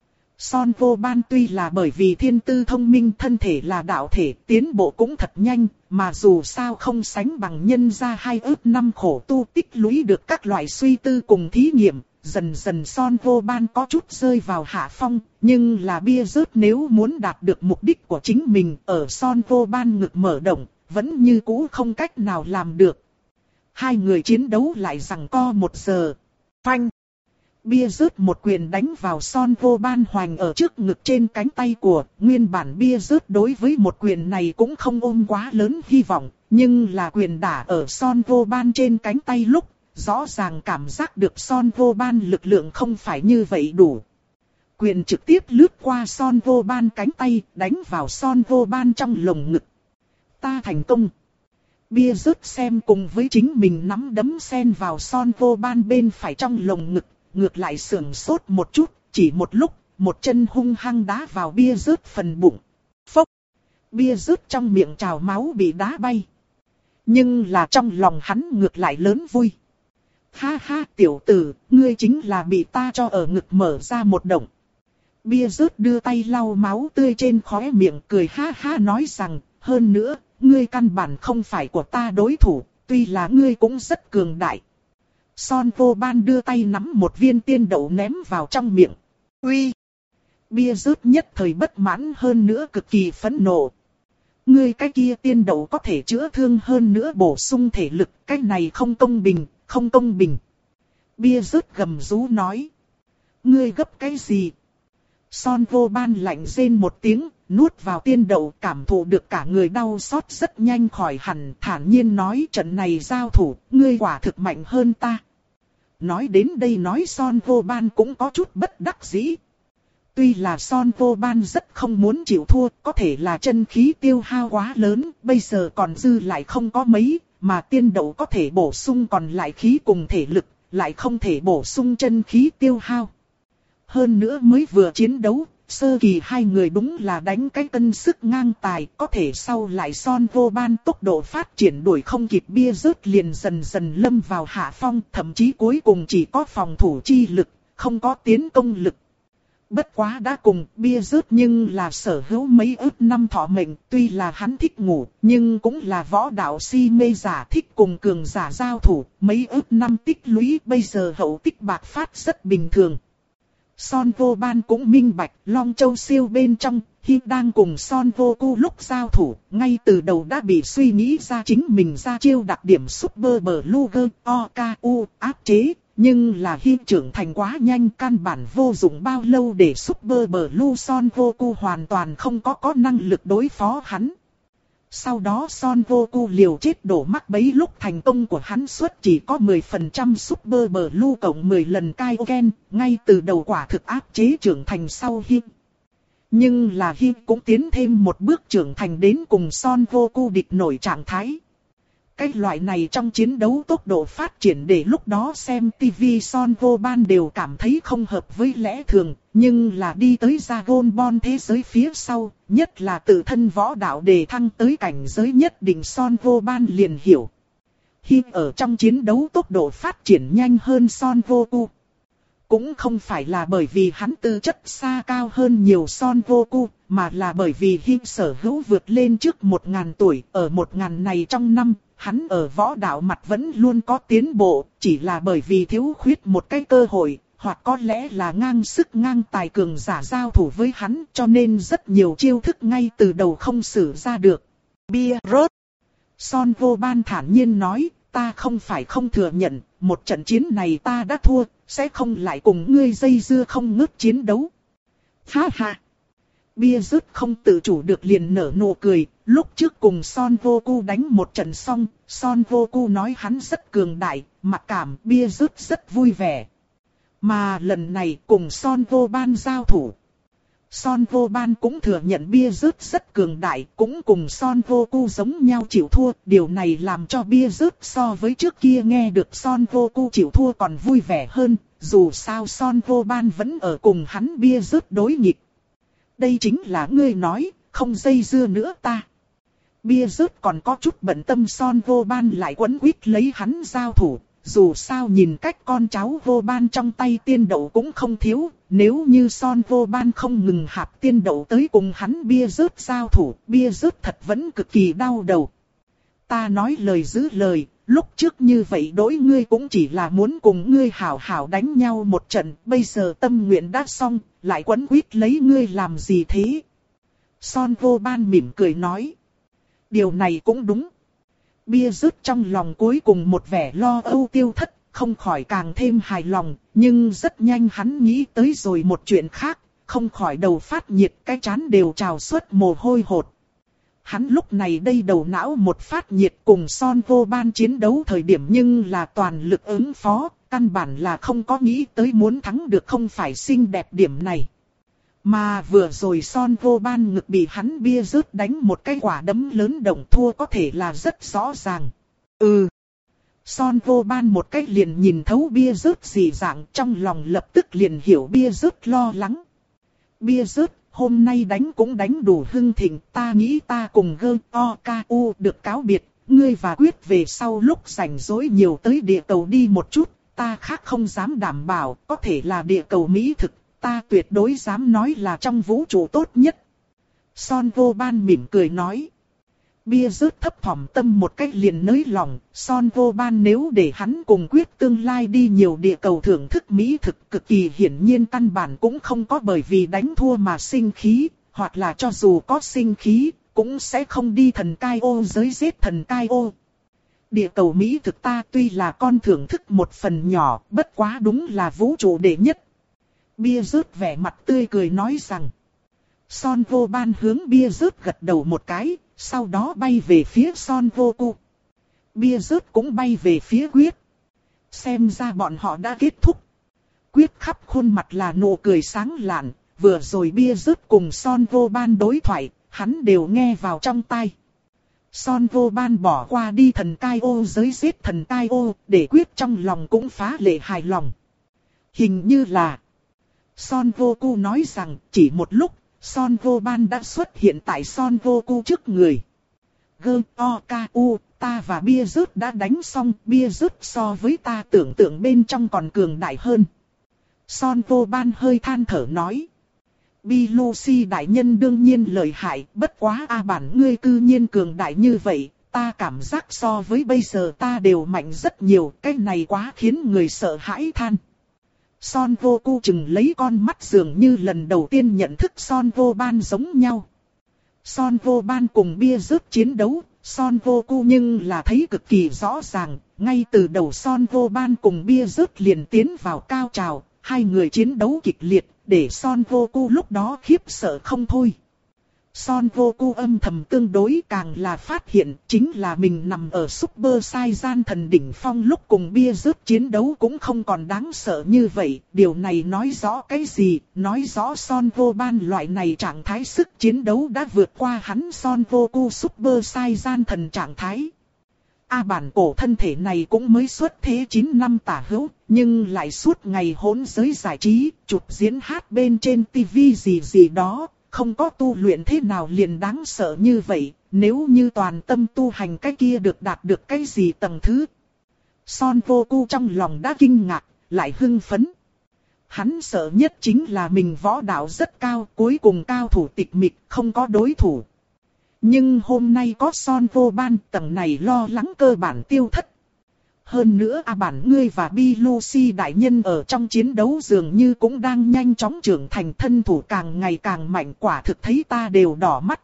Son Vô Ban tuy là bởi vì thiên tư thông minh thân thể là đạo thể tiến bộ cũng thật nhanh, mà dù sao không sánh bằng nhân ra hai ước năm khổ tu tích lũy được các loại suy tư cùng thí nghiệm, dần dần Son Vô Ban có chút rơi vào hạ phong, nhưng là bia rớt nếu muốn đạt được mục đích của chính mình ở Son Vô Ban ngực mở động, vẫn như cũ không cách nào làm được. Hai người chiến đấu lại giằng co một giờ. Phanh! Bia rớt một quyền đánh vào Son Vô Ban hoành ở trước ngực trên cánh tay của, nguyên bản bia rớt đối với một quyền này cũng không ôm quá lớn hy vọng, nhưng là quyền đả ở Son Vô Ban trên cánh tay lúc, rõ ràng cảm giác được Son Vô Ban lực lượng không phải như vậy đủ. Quyền trực tiếp lướt qua Son Vô Ban cánh tay, đánh vào Son Vô Ban trong lồng ngực. Ta thành công! Bia rớt xem cùng với chính mình nắm đấm sen vào Son Vô Ban bên phải trong lồng ngực. Ngược lại sưởng sốt một chút, chỉ một lúc, một chân hung hăng đá vào bia rớt phần bụng. Phốc! Bia rớt trong miệng trào máu bị đá bay. Nhưng là trong lòng hắn ngược lại lớn vui. Ha ha tiểu tử, ngươi chính là bị ta cho ở ngực mở ra một động. Bia rớt đưa tay lau máu tươi trên khóe miệng cười ha ha nói rằng, hơn nữa, ngươi căn bản không phải của ta đối thủ, tuy là ngươi cũng rất cường đại. Son Vô Ban đưa tay nắm một viên tiên đậu ném vào trong miệng. Uy! Bia rớt nhất thời bất mãn hơn nữa cực kỳ phẫn nộ. Ngươi cái kia tiên đậu có thể chữa thương hơn nữa bổ sung thể lực, cái này không công bình, không công bình. Bia rớt gầm rú nói. Ngươi gấp cái gì? Son Vô Ban lạnh rên một tiếng, nuốt vào tiên đậu cảm thụ được cả người đau xót rất nhanh khỏi hẳn, thản nhiên nói trận này giao thủ, ngươi quả thực mạnh hơn ta. Nói đến đây nói Son Vô Ban cũng có chút bất đắc dĩ. Tuy là Son Vô Ban rất không muốn chịu thua, có thể là chân khí tiêu hao quá lớn, bây giờ còn dư lại không có mấy, mà tiên đậu có thể bổ sung còn lại khí cùng thể lực, lại không thể bổ sung chân khí tiêu hao. Hơn nữa mới vừa chiến đấu, sơ kỳ hai người đúng là đánh cái cân sức ngang tài, có thể sau lại Son Vô Ban tốc độ phát triển đuổi không kịp bia rớt liền dần dần lâm vào hạ phong, thậm chí cuối cùng chỉ có phòng thủ chi lực, không có tiến công lực. Bất quá đã cùng bia rớt nhưng là sở hữu mấy ức năm thọ mệnh, tuy là hắn thích ngủ, nhưng cũng là võ đạo si mê giả thích cùng cường giả giao thủ, mấy ức năm tích lũy bây giờ hậu tích bạc phát rất bình thường. Son Vô Ban cũng minh bạch, Long Châu siêu bên trong, khi đang cùng Son Vô Cu lúc giao thủ, ngay từ đầu đã bị suy nghĩ ra chính mình ra chiêu đặc điểm Super Blue o ca u áp chế, nhưng là khi trưởng thành quá nhanh căn bản vô dụng bao lâu để Super Blue Son Vô Cu hoàn toàn không có có năng lực đối phó hắn. Sau đó Son Vô Cu liều chết đổ mắc bấy lúc thành công của hắn suất chỉ có mười phần trăm Super Blue cộng mười lần Kaioken, ngay từ đầu quả thực áp chế trưởng thành sau Hi. Nhưng là Hi cũng tiến thêm một bước trưởng thành đến cùng Son Vô Cu địch nổi trạng thái. Cái loại này trong chiến đấu tốc độ phát triển để lúc đó xem tivi Son Vô Ban đều cảm thấy không hợp với lẽ thường, nhưng là đi tới Dragon Ball thế giới phía sau, nhất là tự thân võ đạo đề thăng tới cảnh giới nhất định Son Vô Ban liền hiểu. Hi ở trong chiến đấu tốc độ phát triển nhanh hơn Son Vô Cu. cũng không phải là bởi vì hắn tư chất xa cao hơn nhiều Son Goku, mà là bởi vì Him sở hữu vượt lên trước một ngàn tuổi, ở một ngàn này trong năm, hắn ở võ đạo mặt vẫn luôn có tiến bộ, chỉ là bởi vì thiếu khuyết một cái cơ hội, hoặc có lẽ là ngang sức ngang tài cường giả giao thủ với hắn, cho nên rất nhiều chiêu thức ngay từ đầu không sử ra được. Bia rớt. Son Vô Ban thản nhiên nói, ta không phải không thừa nhận, một trận chiến này ta đã thua, sẽ không lại cùng ngươi dây dưa không ngớt chiến đấu. Ha ha. Bia rớt không tự chủ được liền nở nụ cười, lúc trước cùng Son Goku đánh một trận xong, Son Goku nói hắn rất cường đại, mặc cảm bia rớt rất vui vẻ. Mà lần này cùng Son Vô Ban giao thủ. Son Vô Ban cũng thừa nhận bia rớt rất cường đại, cũng cùng Son Goku giống nhau chịu thua. Điều này làm cho bia rớt so với trước kia nghe được Son Goku chịu thua còn vui vẻ hơn. Dù sao Son Vô Ban vẫn ở cùng hắn bia rớt đối nghịch. Đây chính là ngươi nói, không dây dưa nữa ta. Bia rớt còn có chút bận tâm Son Vô Ban lại quấn quýt lấy hắn giao thủ. Dù sao nhìn cách con cháu Vô Ban trong tay tiên đậu cũng không thiếu, nếu như Son Vô Ban không ngừng hạp tiên đậu tới cùng hắn bia rớt giao thủ, bia rớt thật vẫn cực kỳ đau đầu. Ta nói lời giữ lời, lúc trước như vậy đối ngươi cũng chỉ là muốn cùng ngươi hảo hảo đánh nhau một trận, bây giờ tâm nguyện đã xong, lại quấn quýt lấy ngươi làm gì thế? Son Vô Ban mỉm cười nói. Điều này cũng đúng. Bia rớt trong lòng cuối cùng một vẻ lo âu tiêu thất, không khỏi càng thêm hài lòng, nhưng rất nhanh hắn nghĩ tới rồi một chuyện khác, không khỏi đầu phát nhiệt, cái trán đều trào xuất mồ hôi hột. Hắn lúc này đây đầu não một phát nhiệt cùng Son Vô Ban chiến đấu thời điểm nhưng là toàn lực ứng phó, căn bản là không có nghĩ tới muốn thắng được không phải xinh đẹp điểm này. Mà vừa rồi Son Vô Ban ngực bị hắn bia rớt đánh một cái quả đấm lớn động thua có thể là rất rõ ràng. Ừ. Son Vô Ban một cách liền nhìn thấu bia rớt dị dạng, trong lòng lập tức liền hiểu bia rớt lo lắng. Bia rớt, hôm nay đánh cũng đánh đủ hưng thịnh, ta nghĩ ta cùng Gơ O K U được cáo biệt, ngươi và Quyết về sau lúc rảnh rỗi nhiều tới địa cầu đi một chút, ta khác không dám đảm bảo, có thể là địa cầu mỹ thực. Ta tuyệt đối dám nói là trong vũ trụ tốt nhất. Son Vô Ban mỉm cười nói. Bia rớt thấp thỏm tâm một cách liền nới lòng. Son Vô Ban nếu để hắn cùng Quyết tương lai đi nhiều địa cầu thưởng thức mỹ thực cực kỳ hiển nhiên căn bản cũng không có bởi vì đánh thua mà sinh khí. Hoặc là cho dù có sinh khí, cũng sẽ không đi thần cai ô giới giết thần cai ô. Địa cầu mỹ thực ta tuy là con thưởng thức một phần nhỏ, bất quá đúng là vũ trụ đệ nhất. Bia rớt vẻ mặt tươi cười nói rằng. Son Vô Ban hướng bia rớt gật đầu một cái, sau đó bay về phía Son Goku. Bia rớt cũng bay về phía Quyết. Xem ra bọn họ đã kết thúc. Quyết khắp khuôn mặt là nụ cười sáng lạn, vừa rồi bia rớt cùng Son Vô Ban đối thoại, hắn đều nghe vào trong tai. Son Vô Ban bỏ qua đi thần cai ô giới giết thần cai ô, để Quyết trong lòng cũng phá lệ hài lòng. Hình như là... Son Goku nói rằng chỉ một lúc, Son Vô Ban đã xuất hiện tại Son Goku trước người. Gơ O K U, ta và bia rớt đã đánh xong, bia rớt so với ta tưởng tượng bên trong còn cường đại hơn. Son Vô Ban hơi than thở nói. Bi Lucy đại nhân đương nhiên lợi hại, bất quá a bản ngươi cư nhiên cường đại như vậy, ta cảm giác so với bây giờ ta đều mạnh rất nhiều, cái này quá khiến người sợ hãi than. Son Goku chừng lấy con mắt dường như lần đầu tiên nhận thức Son Vô Ban giống nhau. Son Vô Ban cùng bia rớt chiến đấu, Son Goku nhưng là thấy cực kỳ rõ ràng, ngay từ đầu Son Vô Ban cùng bia rớt liền tiến vào cao trào, hai người chiến đấu kịch liệt, để Son Goku lúc đó khiếp sợ không thôi. Son Goku âm thầm tương đối càng là phát hiện chính là mình nằm ở Super Saiyan thần đỉnh phong lúc cùng bia rớt chiến đấu cũng không còn đáng sợ như vậy. Điều này nói rõ cái gì? Nói rõ Son Vô Ban loại này trạng thái sức chiến đấu đã vượt qua hắn Son Goku Super Saiyan thần trạng thái. A bản cổ thân thể này cũng mới xuất thế chín năm tả hữu, nhưng lại suốt ngày hỗn giới giải trí, chụp diễn hát bên trên tivi gì gì đó. Không có tu luyện thế nào liền đáng sợ như vậy, nếu như toàn tâm tu hành cái kia được đạt được cái gì tầng thứ. Son Goku trong lòng đã kinh ngạc, lại hưng phấn. Hắn sợ nhất chính là mình võ đạo rất cao, cuối cùng cao thủ tịch mịch, không có đối thủ. Nhưng hôm nay có Son Vô Ban, tầng này lo lắng cơ bản tiêu thất. Hơn nữa A Bản ngươi và Bi Lucy đại nhân ở trong chiến đấu dường như cũng đang nhanh chóng trưởng thành, thân thủ càng ngày càng mạnh, quả thực thấy ta đều đỏ mắt.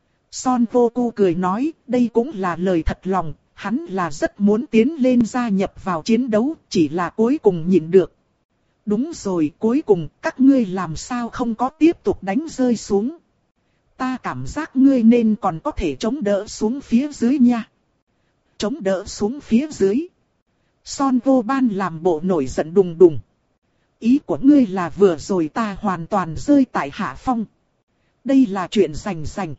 Son Vô Cu cười nói, đây cũng là lời thật lòng, hắn là rất muốn tiến lên gia nhập vào chiến đấu, chỉ là cuối cùng nhịn được. Đúng rồi, cuối cùng các ngươi làm sao không có tiếp tục đánh rơi xuống. Ta cảm giác ngươi nên còn có thể chống đỡ xuống phía dưới nha. Chống đỡ xuống phía dưới. Son Vô Ban làm bộ nổi giận đùng đùng. Ý của ngươi là vừa rồi ta hoàn toàn rơi tại hạ phong. Đây là chuyện rành rành.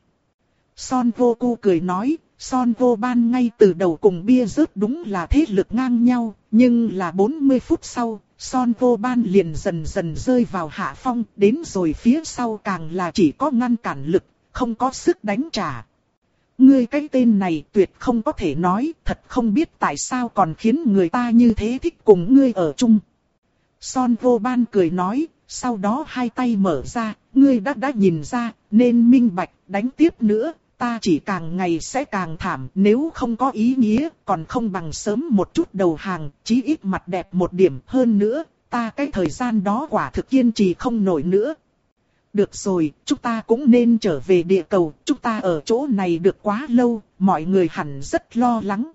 Son Vô Cu cười nói, Son Vô Ban ngay từ đầu cùng bia rớt đúng là thế lực ngang nhau, nhưng là bốn mươi phút sau, Son Vô Ban liền dần dần rơi vào hạ phong, đến rồi phía sau càng là chỉ có ngăn cản lực, không có sức đánh trả. Ngươi cái tên này tuyệt không có thể nói, thật không biết tại sao còn khiến người ta như thế thích cùng ngươi ở chung. Son Vô Ban cười nói, sau đó hai tay mở ra, ngươi đã đã nhìn ra, nên minh bạch, đánh tiếp nữa, ta chỉ càng ngày sẽ càng thảm, nếu không có ý nghĩa, còn không bằng sớm một chút đầu hàng, chí ít mặt đẹp một điểm hơn nữa, ta cái thời gian đó quả thực kiên trì không nổi nữa. Được rồi, chúng ta cũng nên trở về địa cầu, chúng ta ở chỗ này được quá lâu, mọi người hẳn rất lo lắng.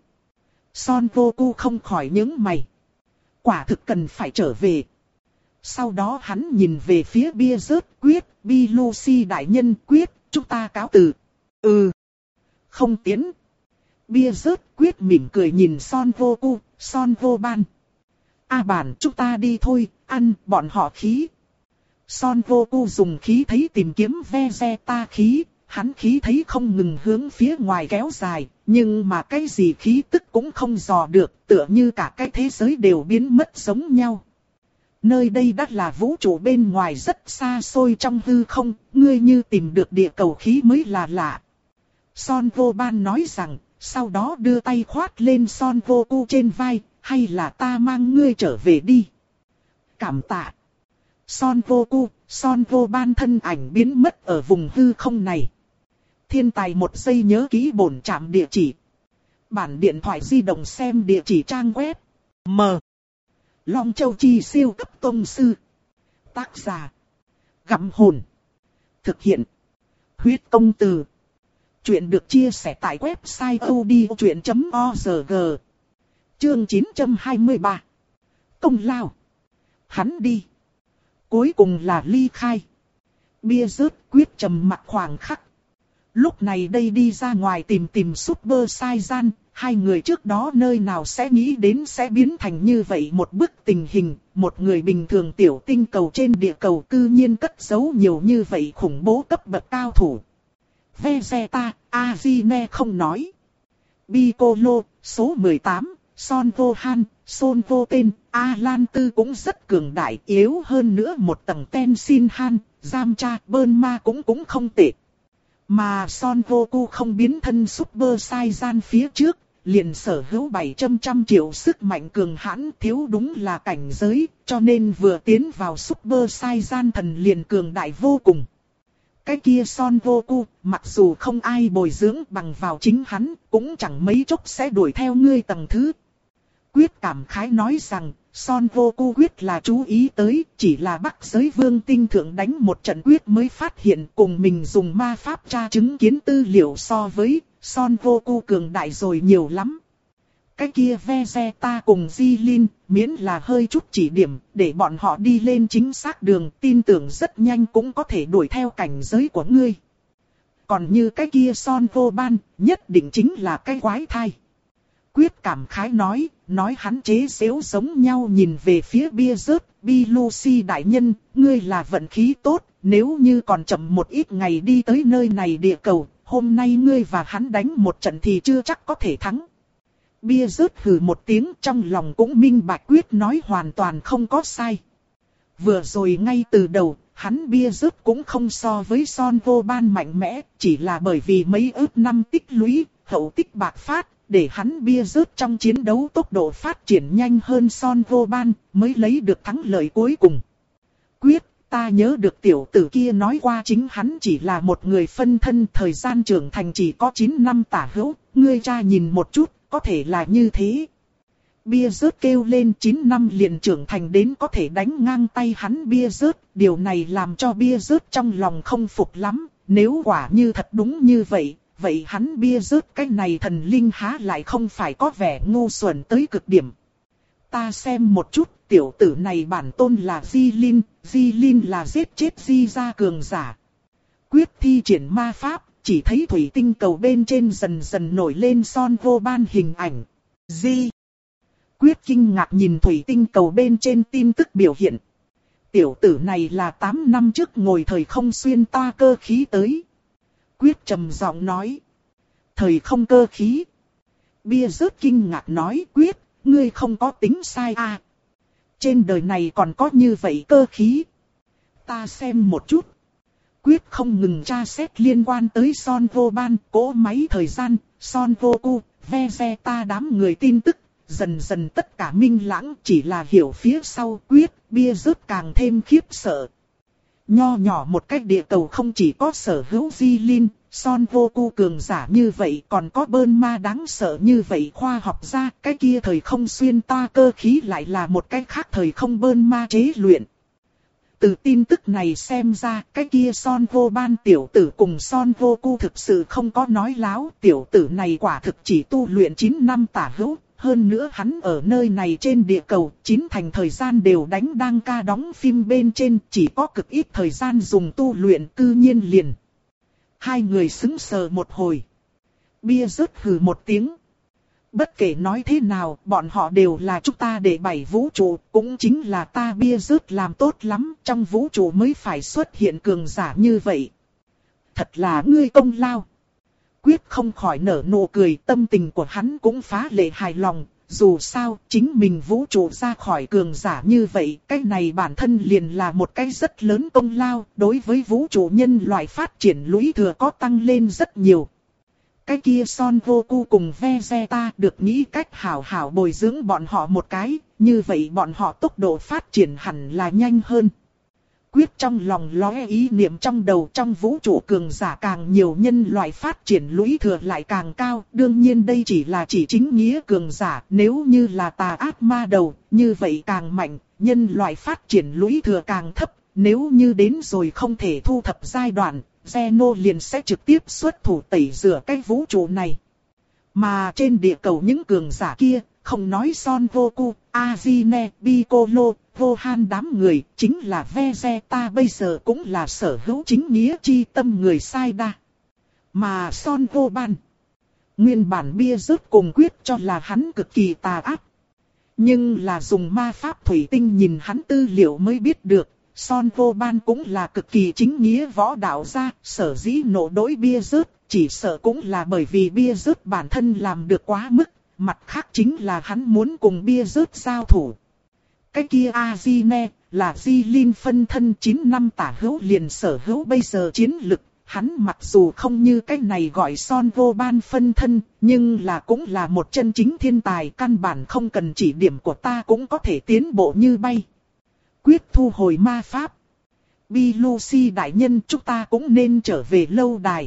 Son Vô Cu không khỏi nhướng mày. Quả thực cần phải trở về. Sau đó hắn nhìn về phía bia rớt, quyết, Bi Lucy đại nhân, quyết, chúng ta cáo từ. Ừ. Không tiến. Bia rớt, quyết mỉm cười nhìn Son Vô Cu, Son Vô Ban. A Bản, chúng ta đi thôi, ăn, bọn họ khí. Son Vô Cu dùng khí thấy tìm kiếm Vegeta khí, hắn khí thấy không ngừng hướng phía ngoài kéo dài, nhưng mà cái gì khí tức cũng không dò được, tựa như cả cái thế giới đều biến mất giống nhau. Nơi đây đã là vũ trụ bên ngoài rất xa xôi trong hư không, ngươi như tìm được địa cầu khí mới là lạ. Son Vô Ban nói rằng, sau đó đưa tay khoát lên Son Vô Cu trên vai, hay là ta mang ngươi trở về đi. Cảm tạ. Son Vô Cu, Son Vô Ban thân ảnh biến mất ở vùng hư không này. Thiên tài một giây nhớ kỹ bổn trạm địa chỉ. Bản điện thoại di động xem địa chỉ trang web. M. Long Châu Chi siêu cấp tông sư. Tác giả. Gặm hồn. Thực hiện. Huyết công từ. Chuyện được chia sẻ tại website odchuyện chấm org. Chương chín trăm hai mươi ba. Công lao. Hắn đi. Cuối cùng là ly khai. Bia rớt quyết trầm mặc khoảng khắc. Lúc này đây đi ra ngoài tìm tìm Super Saiyan, hai người trước đó nơi nào sẽ nghĩ đến sẽ biến thành như vậy một bức tình hình, một người bình thường tiểu tinh cầu trên địa cầu cư nhiên cất giấu nhiều như vậy khủng bố cấp bậc cao thủ. Vegeta, Azine không nói. Piccolo, số mười tám, Son Gohan, Son Goten, Alan Tư cũng rất cường đại, yếu hơn nữa một tầng Tenshinhan, Yamcha, Bulma cũng cũng không tệ. Mà Son Goku không biến thân Super Saiyan phía trước, liền sở hữu bảy trăm triệu sức mạnh cường hãn, thiếu đúng là cảnh giới, cho nên vừa tiến vào Super Saiyan thần liền cường đại vô cùng. Cái kia Son Goku, mặc dù không ai bồi dưỡng bằng vào chính hắn, cũng chẳng mấy chốc sẽ đuổi theo ngươi tầng thứ. Quyết cảm khái nói rằng, Son Goku quyết là chú ý tới, chỉ là Bắc Giới Vương Tinh Thượng đánh một trận quyết mới phát hiện cùng mình dùng ma pháp tra chứng kiến tư liệu so với, Son Goku cường đại rồi nhiều lắm. Cái kia Vegeta cùng Jilin, miễn là hơi chút chỉ điểm, để bọn họ đi lên chính xác đường, tin tưởng rất nhanh cũng có thể đuổi theo cảnh giới của ngươi. Còn như cái kia Son Goban, nhất định chính là cái quái thai. Quyết cảm khái nói, nói hắn chế xếu giống nhau nhìn về phía bia rớt, Bi Lucy đại nhân, ngươi là vận khí tốt, nếu như còn chậm một ít ngày đi tới nơi này địa cầu, hôm nay ngươi và hắn đánh một trận thì chưa chắc có thể thắng. Bia rớt hừ một tiếng, trong lòng cũng minh bạch Quyết nói hoàn toàn không có sai. Vừa rồi ngay từ đầu, hắn bia rớt cũng không so với Son Goban mạnh mẽ, chỉ là bởi vì mấy ước năm tích lũy, hậu tích bạc phát, để hắn bia rớt trong chiến đấu tốc độ phát triển nhanh hơn Son Goban, mới lấy được thắng lợi cuối cùng. Quyết, ta nhớ được tiểu tử kia nói qua chính hắn chỉ là một người phân thân, thời gian trưởng thành chỉ có chín năm tả hữu, ngươi tra nhìn một chút, có thể là như thế. Bia rớt kêu lên chín năm liền trưởng thành đến có thể đánh ngang tay hắn bia rớt, điều này làm cho bia rớt trong lòng không phục lắm, nếu quả như thật đúng như vậy, vậy hắn bia rớt cái này thần linh há lại không phải có vẻ ngu xuẩn tới cực điểm. Ta xem một chút, tiểu tử này bản tôn là Di Linh, Di Linh là giết chết Di gia cường giả. Quyết thi triển ma pháp, chỉ thấy thủy tinh cầu bên trên dần dần nổi lên Son Vô Ban hình ảnh. Di. Quyết kinh ngạc nhìn thủy tinh cầu bên trên tin tức biểu hiện. Tiểu tử này là tám năm trước ngồi thời không xuyên toa cơ khí tới. Quyết trầm giọng nói. Thời không cơ khí. Bia rớt kinh ngạc nói, Quyết, ngươi không có tính sai à. Trên đời này còn có như vậy cơ khí. Ta xem một chút. Quyết không ngừng tra xét liên quan tới Son Vô Ban, cỗ máy thời gian, Son Vô Cu, Vegeta đám người tin tức. Dần dần tất cả minh lãng, chỉ là hiểu phía sau Quyết, bia rớt càng thêm khiếp sợ. Nho nhỏ một cách địa cầu không chỉ có sở hữu Di Linh, Son Vô Cu cường giả như vậy, còn có Bơn Ma đáng sợ như vậy. Khoa học gia, cái kia thời không xuyên toa cơ khí lại là một cái khác thời không Bơn Ma chế luyện. Từ tin tức này xem ra, cái kia Son Vô Ban tiểu tử cùng Son Vô Cu thực sự không có nói láo. Tiểu tử này quả thực chỉ tu luyện chín năm tả hữu. Hơn nữa hắn ở nơi này trên địa cầu, chín thành thời gian đều đánh đang ca đóng phim bên trên, chỉ có cực ít thời gian dùng tu luyện, cư nhiên liền. Hai người sững sờ một hồi. Bia rớt hừ một tiếng. Bất kể nói thế nào, bọn họ đều là chúng ta để bảy vũ trụ, cũng chính là ta bia rớt làm tốt lắm, trong vũ trụ mới phải xuất hiện cường giả như vậy. Thật là ngươi công lao. Quyết không khỏi nở nụ cười, tâm tình của hắn cũng phá lệ hài lòng, dù sao, chính mình vũ trụ ra khỏi cường giả như vậy, cái này bản thân liền là một cái rất lớn công lao, đối với vũ trụ nhân loại phát triển lũy thừa có tăng lên rất nhiều. Cái kia Son Vô Cu cùng Vegeta được nghĩ cách hảo hảo bồi dưỡng bọn họ một cái, như vậy bọn họ tốc độ phát triển hẳn là nhanh hơn. Quyết trong lòng lóe ý niệm trong đầu, trong vũ trụ cường giả càng nhiều, nhân loại phát triển lũy thừa lại càng cao. Đương nhiên đây chỉ là chỉ chính nghĩa cường giả, nếu như là tà ác ma đầu, như vậy càng mạnh, nhân loại phát triển lũy thừa càng thấp. Nếu như đến rồi không thể thu thập giai đoạn, Zeno liền sẽ trực tiếp xuất thủ tẩy rửa cái vũ trụ này. Mà trên địa cầu những cường giả kia, không nói Son Vô Cu, Azine, Piccolo, Gohan đám người, chính là Vegeta bây giờ cũng là sở hữu chính nghĩa chi tâm người sai đa. Mà Son Vô Ban, nguyên bản bia rớt cùng Quyết cho là hắn cực kỳ tà ác. Nhưng là dùng ma pháp thủy tinh nhìn hắn tư liệu mới biết được, Son Vô Ban cũng là cực kỳ chính nghĩa võ đạo gia, sở dĩ nộ đối bia rớt, chỉ sợ cũng là bởi vì bia rớt bản thân làm được quá mức, mặt khác chính là hắn muốn cùng bia rớt giao thủ. Cái kia Azine, là Di Linh phân thân chín năm tả hữu liền sở hữu bây giờ chiến lực, hắn mặc dù không như cái này gọi Son Vô Ban phân thân, nhưng là cũng là một chân chính thiên tài, căn bản không cần chỉ điểm của ta cũng có thể tiến bộ như bay. Quyết thu hồi ma pháp. Bi Lucy đại nhân, chúng ta cũng nên trở về lâu đài.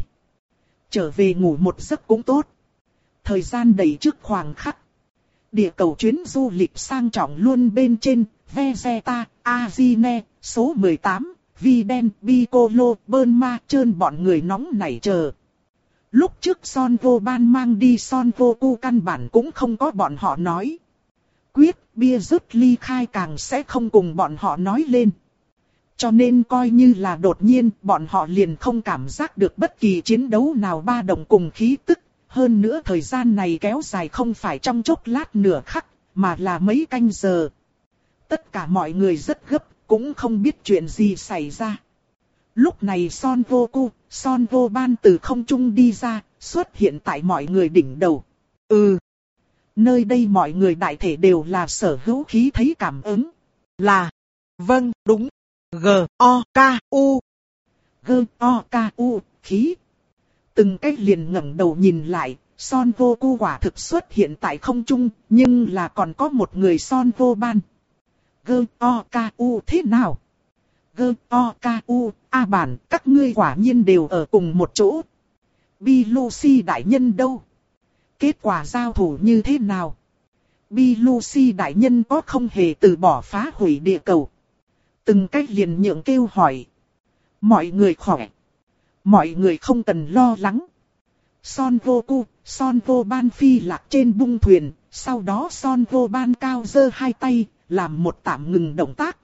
Trở về ngủ một giấc cũng tốt. Thời gian đầy trước khoảng khắc. Địa cầu chuyến du lịch sang trọng luôn bên trên, Vegeta, Azine, số mười tám, Viden, Piccolo, Bơn Ma trơn bọn người nóng nảy chờ. Lúc trước Son Vô Ban mang đi Son Vô Cu căn bản cũng không có bọn họ nói. Quyết, bia rớt ly khai càng sẽ không cùng bọn họ nói lên. Cho nên coi như là đột nhiên, bọn họ liền không cảm giác được bất kỳ chiến đấu nào ba động cùng khí tức. Hơn nữa thời gian này kéo dài không phải trong chốc lát nửa khắc, mà là mấy canh giờ. Tất cả mọi người rất gấp, cũng không biết chuyện gì xảy ra. Lúc này Son Vô Cu, Son Vô Ban từ không trung đi ra, xuất hiện tại mọi người đỉnh đầu. Ừ, nơi đây mọi người đại thể đều là sở hữu khí thấy cảm ứng. Là, vâng, đúng, G-O-K-U. G-O-K-U, khí. Từng cái liền ngẩng đầu nhìn lại, Son Vô Cu quả thực xuất hiện tại không trung, nhưng là còn có một người Son Vô Ban. G-O-K-U thế nào? Gơ, O, Ca, U, A bản, các ngươi quả nhiên đều ở cùng một chỗ. Bilusi đại nhân đâu? Kết quả giao thủ như thế nào? Bilusi đại nhân có không hề từ bỏ phá hủy địa cầu? Từng cách liền nhượng kêu hỏi. Mọi người khỏe. Mọi người không cần lo lắng. Son Goku, Son Goban phi lạc trên bung thuyền, sau đó Son Goban cao giơ hai tay, làm một tạm ngừng động tác.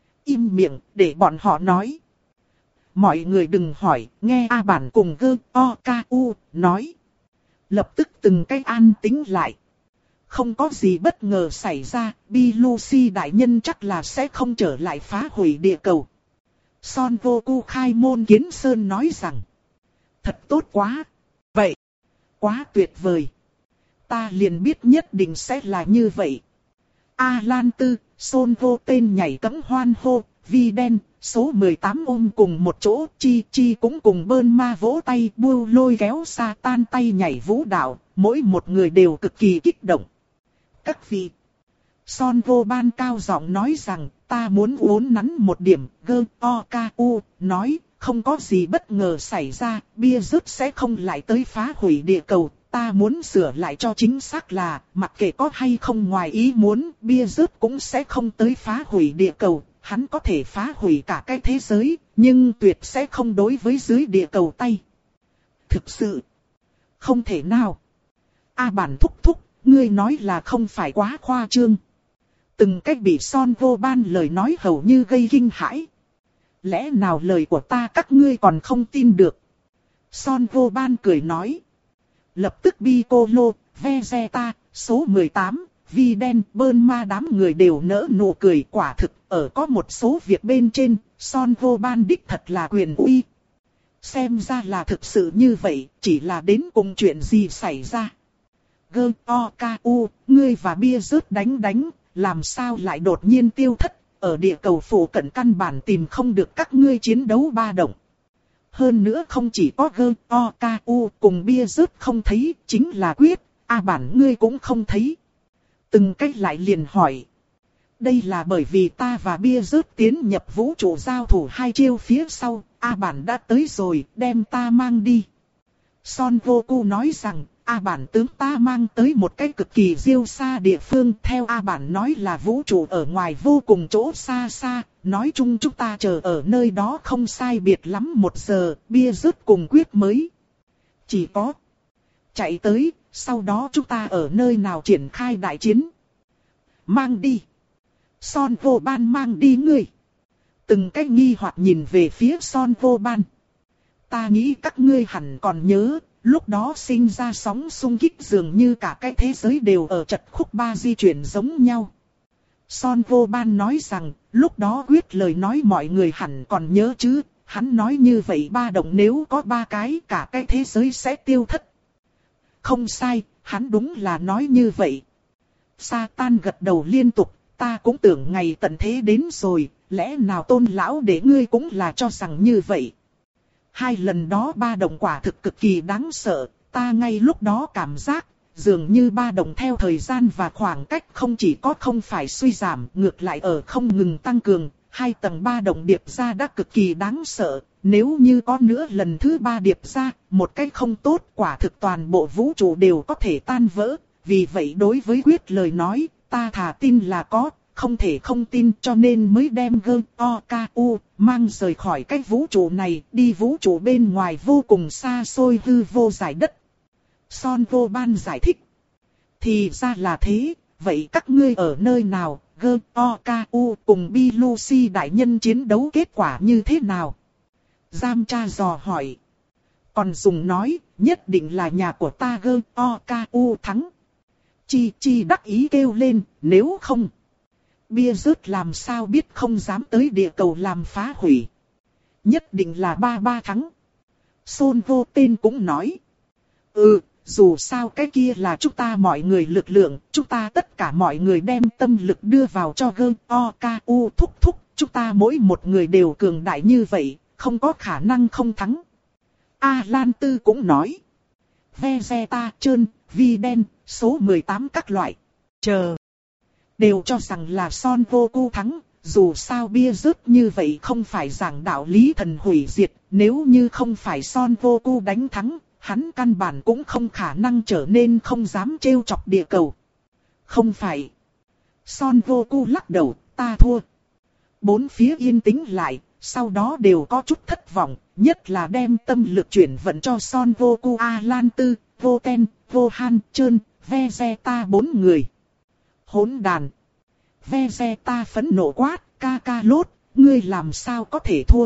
Im miệng, để bọn họ nói. Mọi người đừng hỏi, nghe A bản cùng Gơ, O, Ca, U, nói. Lập tức từng cái an tĩnh lại. Không có gì bất ngờ xảy ra, Bilusi đại nhân chắc là sẽ không trở lại phá hủy địa cầu. Son Goku khai môn kiến sơn nói rằng. Thật tốt quá. Vậy, quá tuyệt vời. Ta liền biết nhất định sẽ là như vậy. A Lan Tư, Son Go tên nhảy cẫng hoan hô, Vi đen, số mười tám ôm cùng một chỗ, Chi Chi cũng cùng bơn ma vỗ tay, Bưu lôi kéo sa tan tay nhảy vũ đạo, mỗi một người đều cực kỳ kích động. Các vị, Son Go ban cao giọng nói rằng, ta muốn uốn nắn một điểm, Gơ, O, Ca, U, nói, không có gì bất ngờ xảy ra, bia rớt sẽ không lại tới phá hủy địa cầu. Ta muốn sửa lại cho chính xác là, mặc kệ có hay không ngoài ý muốn, bia rớt cũng sẽ không tới phá hủy địa cầu. Hắn có thể phá hủy cả cái thế giới, nhưng tuyệt sẽ không đối với dưới địa cầu tay. Thực sự, không thể nào. A bản thúc thúc, ngươi nói là không phải quá khoa trương. Từng cách bị Son Goban lời nói hầu như gây kinh hãi. Lẽ nào lời của ta các ngươi còn không tin được? Son Goban cười nói. Lập tức Piccolo, Vegeta, số mười tám, Vi đen, bơn ma đám người đều nỡ nụ cười. Quả thực, ở có một số việc bên trên, Son Goban đích thật là quyền uy. Xem ra là thực sự như vậy, chỉ là đến cùng chuyện gì xảy ra. Gơ, O, Ca, U, ngươi và bia rớt đánh đánh, làm sao lại đột nhiên tiêu thất, ở địa cầu phủ cận căn bản tìm không được các ngươi chiến đấu ba động. Hơn nữa không chỉ có Gơ, O, Ca, U cùng bia rớt không thấy, chính là quyết, A bản ngươi cũng không thấy. Từng cách lại liền hỏi. Đây là bởi vì ta và bia rớt tiến nhập vũ trụ giao thủ hai chiêu phía sau, A bản đã tới rồi, đem ta mang đi. Son Goku nói rằng, A bản tướng ta mang tới một cái cực kỳ diêu xa địa phương, theo A bản nói là vũ trụ ở ngoài vô cùng chỗ xa xa, nói chung chúng ta chờ ở nơi đó không sai biệt lắm một giờ, bia rớt cùng quyết mới. Chỉ có chạy tới, sau đó chúng ta ở nơi nào triển khai đại chiến. Mang đi. Son Goban mang đi ngươi. Từng cách nghi hoặc nhìn về phía Son Goban. Ta nghĩ các ngươi hẳn còn nhớ, lúc đó sinh ra sóng xung kích dường như cả cái thế giới đều ở trật khúc ba di chuyển giống nhau. Son Goban nói rằng, lúc đó quyết lời nói mọi người hẳn còn nhớ chứ, hắn nói như vậy ba động nếu có ba cái cả cái thế giới sẽ tiêu thất. Không sai, hắn đúng là nói như vậy. Satan gật đầu liên tục, ta cũng tưởng ngày tận thế đến rồi, lẽ nào Tôn lão để ngươi cũng là cho rằng như vậy. Hai lần đó ba động quả thực cực kỳ đáng sợ, ta ngay lúc đó cảm giác, dường như ba động theo thời gian và khoảng cách không chỉ có không phải suy giảm, ngược lại ở không ngừng tăng cường, hai tầng ba động điệp ra đã cực kỳ đáng sợ, nếu như có nữa lần thứ ba điệp ra, một cách không tốt quả thực toàn bộ vũ trụ đều có thể tan vỡ, vì vậy đối với quyết lời nói, ta thà tin là có. Không thể không tin cho nên mới đem Gơ, O, Ca, U mang rời khỏi cái vũ trụ này, đi vũ trụ bên ngoài vô cùng xa xôi hư vô giải đất. Son Goban giải thích. Thì ra là thế, vậy các ngươi ở nơi nào, Gơ, O, Ca, U cùng Bilusi đại nhân chiến đấu kết quả như thế nào? Giam cha dò hỏi. Còn dùng nói, nhất định là nhà của ta Gơ, O, Ca, U thắng. Chi Chi đắc ý kêu lên, nếu không. Bia rớt làm sao biết không dám tới địa cầu làm phá hủy. Nhất định là ba ba thắng. Son Vô tên cũng nói. Ừ, dù sao cái kia là chúng ta mọi người lực lượng, chúng ta tất cả mọi người đem tâm lực đưa vào cho Gơ, O, Ca, U thúc thúc, chúng ta mỗi một người đều cường đại như vậy, không có khả năng không thắng. A Lan Tư cũng nói. Vegeta trơn, Vi đen, số mười tám các loại. Chờ. Đều cho rằng là Son Goku thắng, dù sao bia rớt như vậy không phải giảng đạo lý thần hủy diệt, nếu như không phải Son Goku đánh thắng, hắn căn bản cũng không khả năng trở nên không dám trêu chọc địa cầu. Không phải. Son Goku lắc đầu, ta thua. Bốn phía yên tĩnh lại, sau đó đều có chút thất vọng, nhất là đem tâm lực chuyển vận cho Son Goku, Alan Tư, Goten, Gohan, Trơn, Vegeta bốn người. Hỗn đàn. Vegeta phẫn nộ quát, Kakarot, ngươi làm sao có thể thua?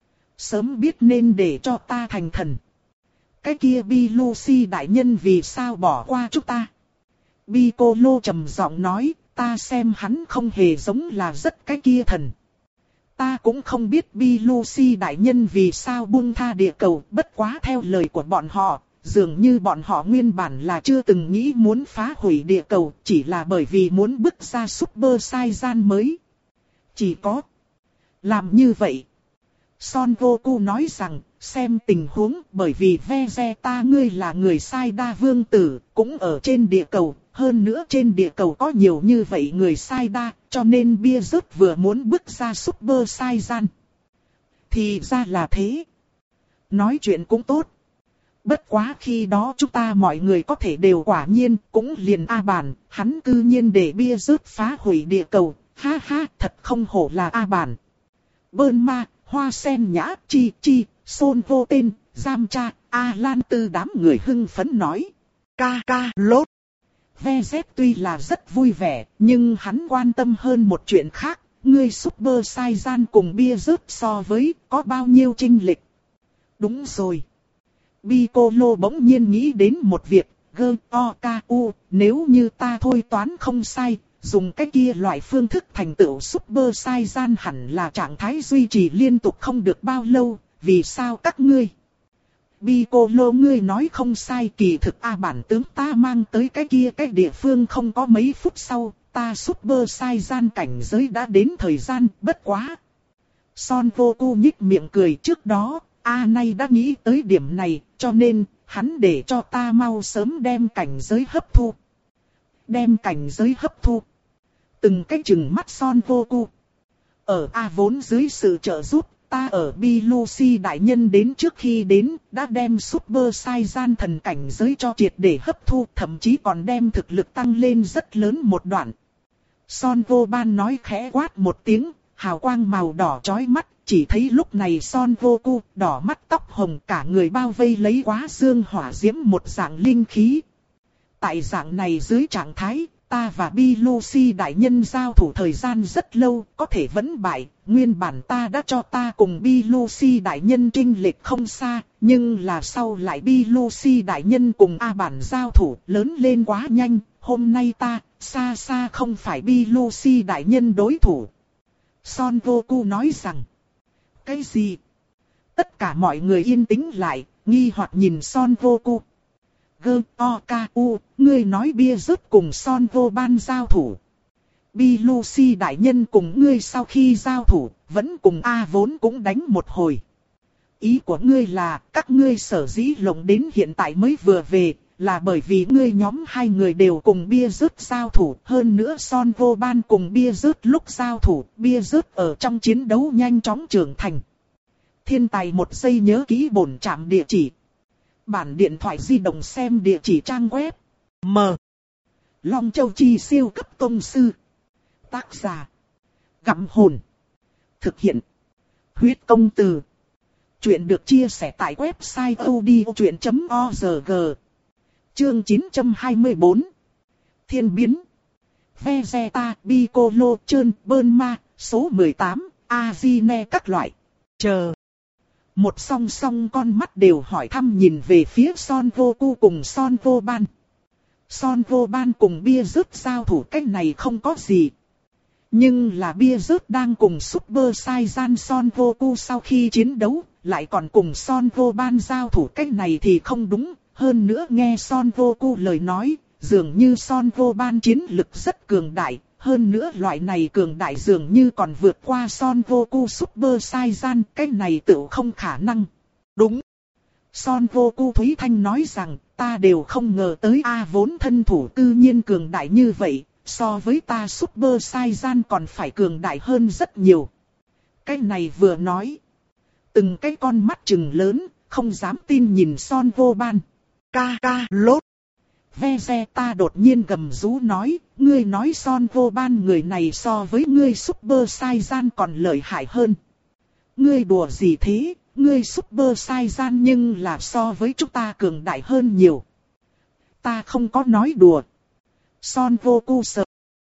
Sớm biết nên để cho ta thành thần. Cái kia Bilusi đại nhân vì sao bỏ qua chúng ta? Piccolo trầm giọng nói, ta xem hắn không hề giống là rất cái kia thần. Ta cũng không biết Bilusi đại nhân vì sao buông tha địa cầu, bất quá theo lời của bọn họ, dường như bọn họ nguyên bản là chưa từng nghĩ muốn phá hủy địa cầu, chỉ là bởi vì muốn bứt ra Super Saiyan mới. Chỉ có làm như vậy. Son Goku nói rằng, xem tình huống, bởi vì Vegeta ngươi là người Sai Đa vương tử, cũng ở trên địa cầu, hơn nữa trên địa cầu có nhiều như vậy người Sai Đa, cho nên bia rớt vừa muốn bứt ra Super Saiyan. Thì ra là thế. Nói chuyện cũng tốt. Bất quá khi đó chúng ta mọi người có thể đều quả nhiên, cũng liền A Bản, hắn cư nhiên để bia rớt phá hủy địa cầu, ha ha, thật không hổ là A Bản. Bơn ma, Hoa Sen Nhã, Chi Chi, Son Vô Tên, Giam Cha, Alan Tư đám người hưng phấn nói. Ca ca lốt. Vz tuy là rất vui vẻ, nhưng hắn quan tâm hơn một chuyện khác, ngươi Super Saiyan cùng bia rớt so với có bao nhiêu chênh lệch. Đúng rồi. Piccolo bỗng nhiên nghĩ đến một việc, gơ o ca u, nếu như ta thôi toán không sai, dùng cái kia loại phương thức thành tựu Super Saiyan hẳn là trạng thái duy trì liên tục không được bao lâu, vì sao các ngươi? Piccolo ngươi nói không sai, kỳ thực A bản tướng ta mang tới cái kia cái địa phương không có mấy phút sau, ta Super Saiyan cảnh giới đã đến thời gian, bất quá. Son Goku nhích miệng cười, trước đó, A nay đã nghĩ tới điểm này, cho nên, hắn để cho ta mau sớm đem cảnh giới hấp thu. Đem cảnh giới hấp thu. Từng cái chừng mắt Son Goku. Ở A vốn dưới sự trợ giúp, ta ở Bilusi đại nhân đến trước khi đến, đã đem Super Saiyan thần cảnh giới cho triệt để hấp thu, thậm chí còn đem thực lực tăng lên rất lớn một đoạn. Son Goban nói khẽ quát một tiếng, hào quang màu đỏ chói mắt, chỉ thấy lúc này Son Goku đỏ mắt tóc hồng, cả người bao vây lấy quá dương hỏa diễm một dạng linh khí. Tại dạng này dưới trạng thái, ta và Bilusi đại nhân giao thủ thời gian rất lâu, có thể vẫn bại, nguyên bản ta đã cho ta cùng Bilusi đại nhân chênh lệch không xa, nhưng là sau lại Bilusi đại nhân cùng A bản giao thủ lớn lên quá nhanh, hôm nay ta, xa xa không phải Bilusi đại nhân đối thủ. Son Goku nói rằng, cái gì? Tất cả mọi người yên tĩnh lại, nghi hoặc nhìn Son Goku. Gơ, o, ca, u, ngươi nói bia rớt cùng Son Goban giao thủ. Bilusi đại nhân cùng ngươi sau khi giao thủ, vẫn cùng A vốn cũng đánh một hồi. Ý của ngươi là, các ngươi sở dĩ lộng đến hiện tại mới vừa về, là bởi vì ngươi nhóm hai người đều cùng bia rớt giao thủ. Hơn nữa Son Goban cùng bia rớt lúc giao thủ, bia rớt ở trong chiến đấu nhanh chóng trưởng thành. Thiên tài một giây nhớ kỹ bổn trạm địa chỉ. Bản điện thoại di động xem địa chỉ trang web. M. Long Châu Chi siêu cấp tông sư. Tác giả. Gặm hồn. Thực hiện. Huyết công từ. Chuyện được chia sẻ tại website odchuyện chấm org. Chương chín trăm hai mươi tư. Thiên biến. Vegeta, Piccolo, Trơn, Bơn Ma, số mười tám, Azine các loại. Chờ. Một song song con mắt đều hỏi thăm nhìn về phía Son Goku cùng Son Goban. Son Goban cùng bia rớt giao thủ cách này không có gì. Nhưng là bia rớt đang cùng Super Saiyan Son Goku sau khi chiến đấu, lại còn cùng Son Goban giao thủ cách này thì không đúng. Hơn nữa nghe Son Goku lời nói, dường như Son Goban chiến lực rất cường đại. Hơn nữa loại này cường đại dường như còn vượt qua Son Goku Super Saiyan, cái này tự không khả năng. Đúng. Son Goku Thúy Thanh nói rằng, ta đều không ngờ tới A vốn thân thủ cư nhiên cường đại như vậy, so với ta Super Saiyan còn phải cường đại hơn rất nhiều. Cái này vừa nói. Từng cái con mắt trừng lớn, không dám tin nhìn Son Vô Ban. Ca ca lốt. Vegeta đột nhiên gầm rú nói, ngươi nói Son Vô Ban người này so với ngươi Super Saiyan còn lợi hại hơn. Ngươi đùa gì thế, ngươi Super Saiyan nhưng là so với chúng ta cường đại hơn nhiều. Ta không có nói đùa. Son Vô Cu sợ.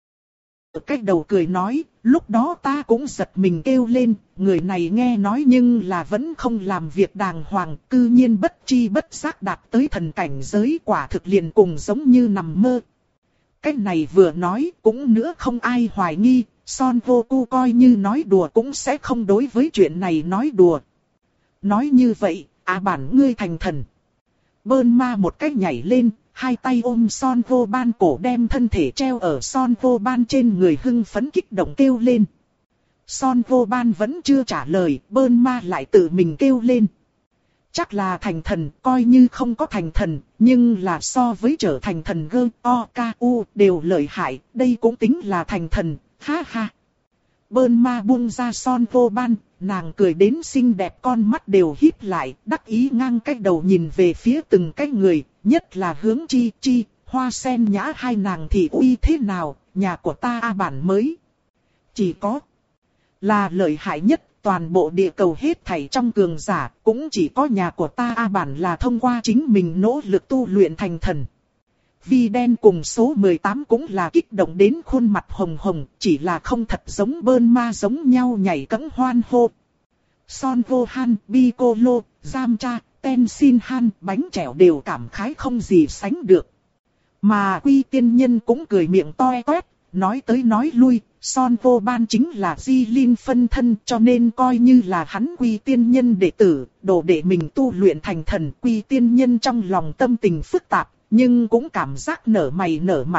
Cách đầu cười nói, lúc đó ta cũng giật mình kêu lên, người này nghe nói nhưng là vẫn không làm việc đàng hoàng, cư nhiên bất chi bất giác đạt tới thần cảnh giới, quả thực liền cùng giống như nằm mơ. Cách này vừa nói cũng nữa không ai hoài nghi, Son Vô Cu coi như nói đùa cũng sẽ không đối với chuyện này nói đùa. Nói như vậy, à bản ngươi thành thần. Bơn ma một cách nhảy lên, hai tay ôm Son Vô Ban cổ đem thân thể treo ở Son Vô Ban trên người hưng phấn kích động kêu lên. Son Vô Ban vẫn chưa trả lời, bơn ma lại tự mình kêu lên. Chắc là thành thần, coi như không có thành thần, nhưng là so với trở thành thần gơ, o, ca, u đều lợi hại, đây cũng tính là thành thần, ha ha. Bơn ma buông ra Son Vô Ban, nàng cười đến xinh đẹp, con mắt đều híp lại, đắc ý ngang cái đầu nhìn về phía từng cái người, nhất là hướng Chi Chi, Hoa Sen Nhã hai nàng thì uy thế nào, nhà của ta A Bản mới. Chỉ có là lợi hại nhất, toàn bộ địa cầu hết thảy trong cường giả, cũng chỉ có nhà của ta A Bản là thông qua chính mình nỗ lực tu luyện thành thần. Vi đen cùng số mười tám cũng là kích động đến khuôn mặt hồng hồng, chỉ là không thật giống bơn ma giống nhau nhảy cẫng hoan hô. Son Vô Han, Piccolo, Yamcha, Tenshin Han, bánh chèo đều cảm khái không gì sánh được. Mà Quy Tiên Nhân cũng cười miệng toe toét, nói tới nói lui, Son Vô Ban chính là Di Linh phân thân, cho nên coi như là hắn Quy Tiên Nhân đệ tử, đồ đệ mình tu luyện thành thần. Quy Tiên Nhân trong lòng tâm tình phức tạp, nhưng cũng cảm giác nở mày nở mặt.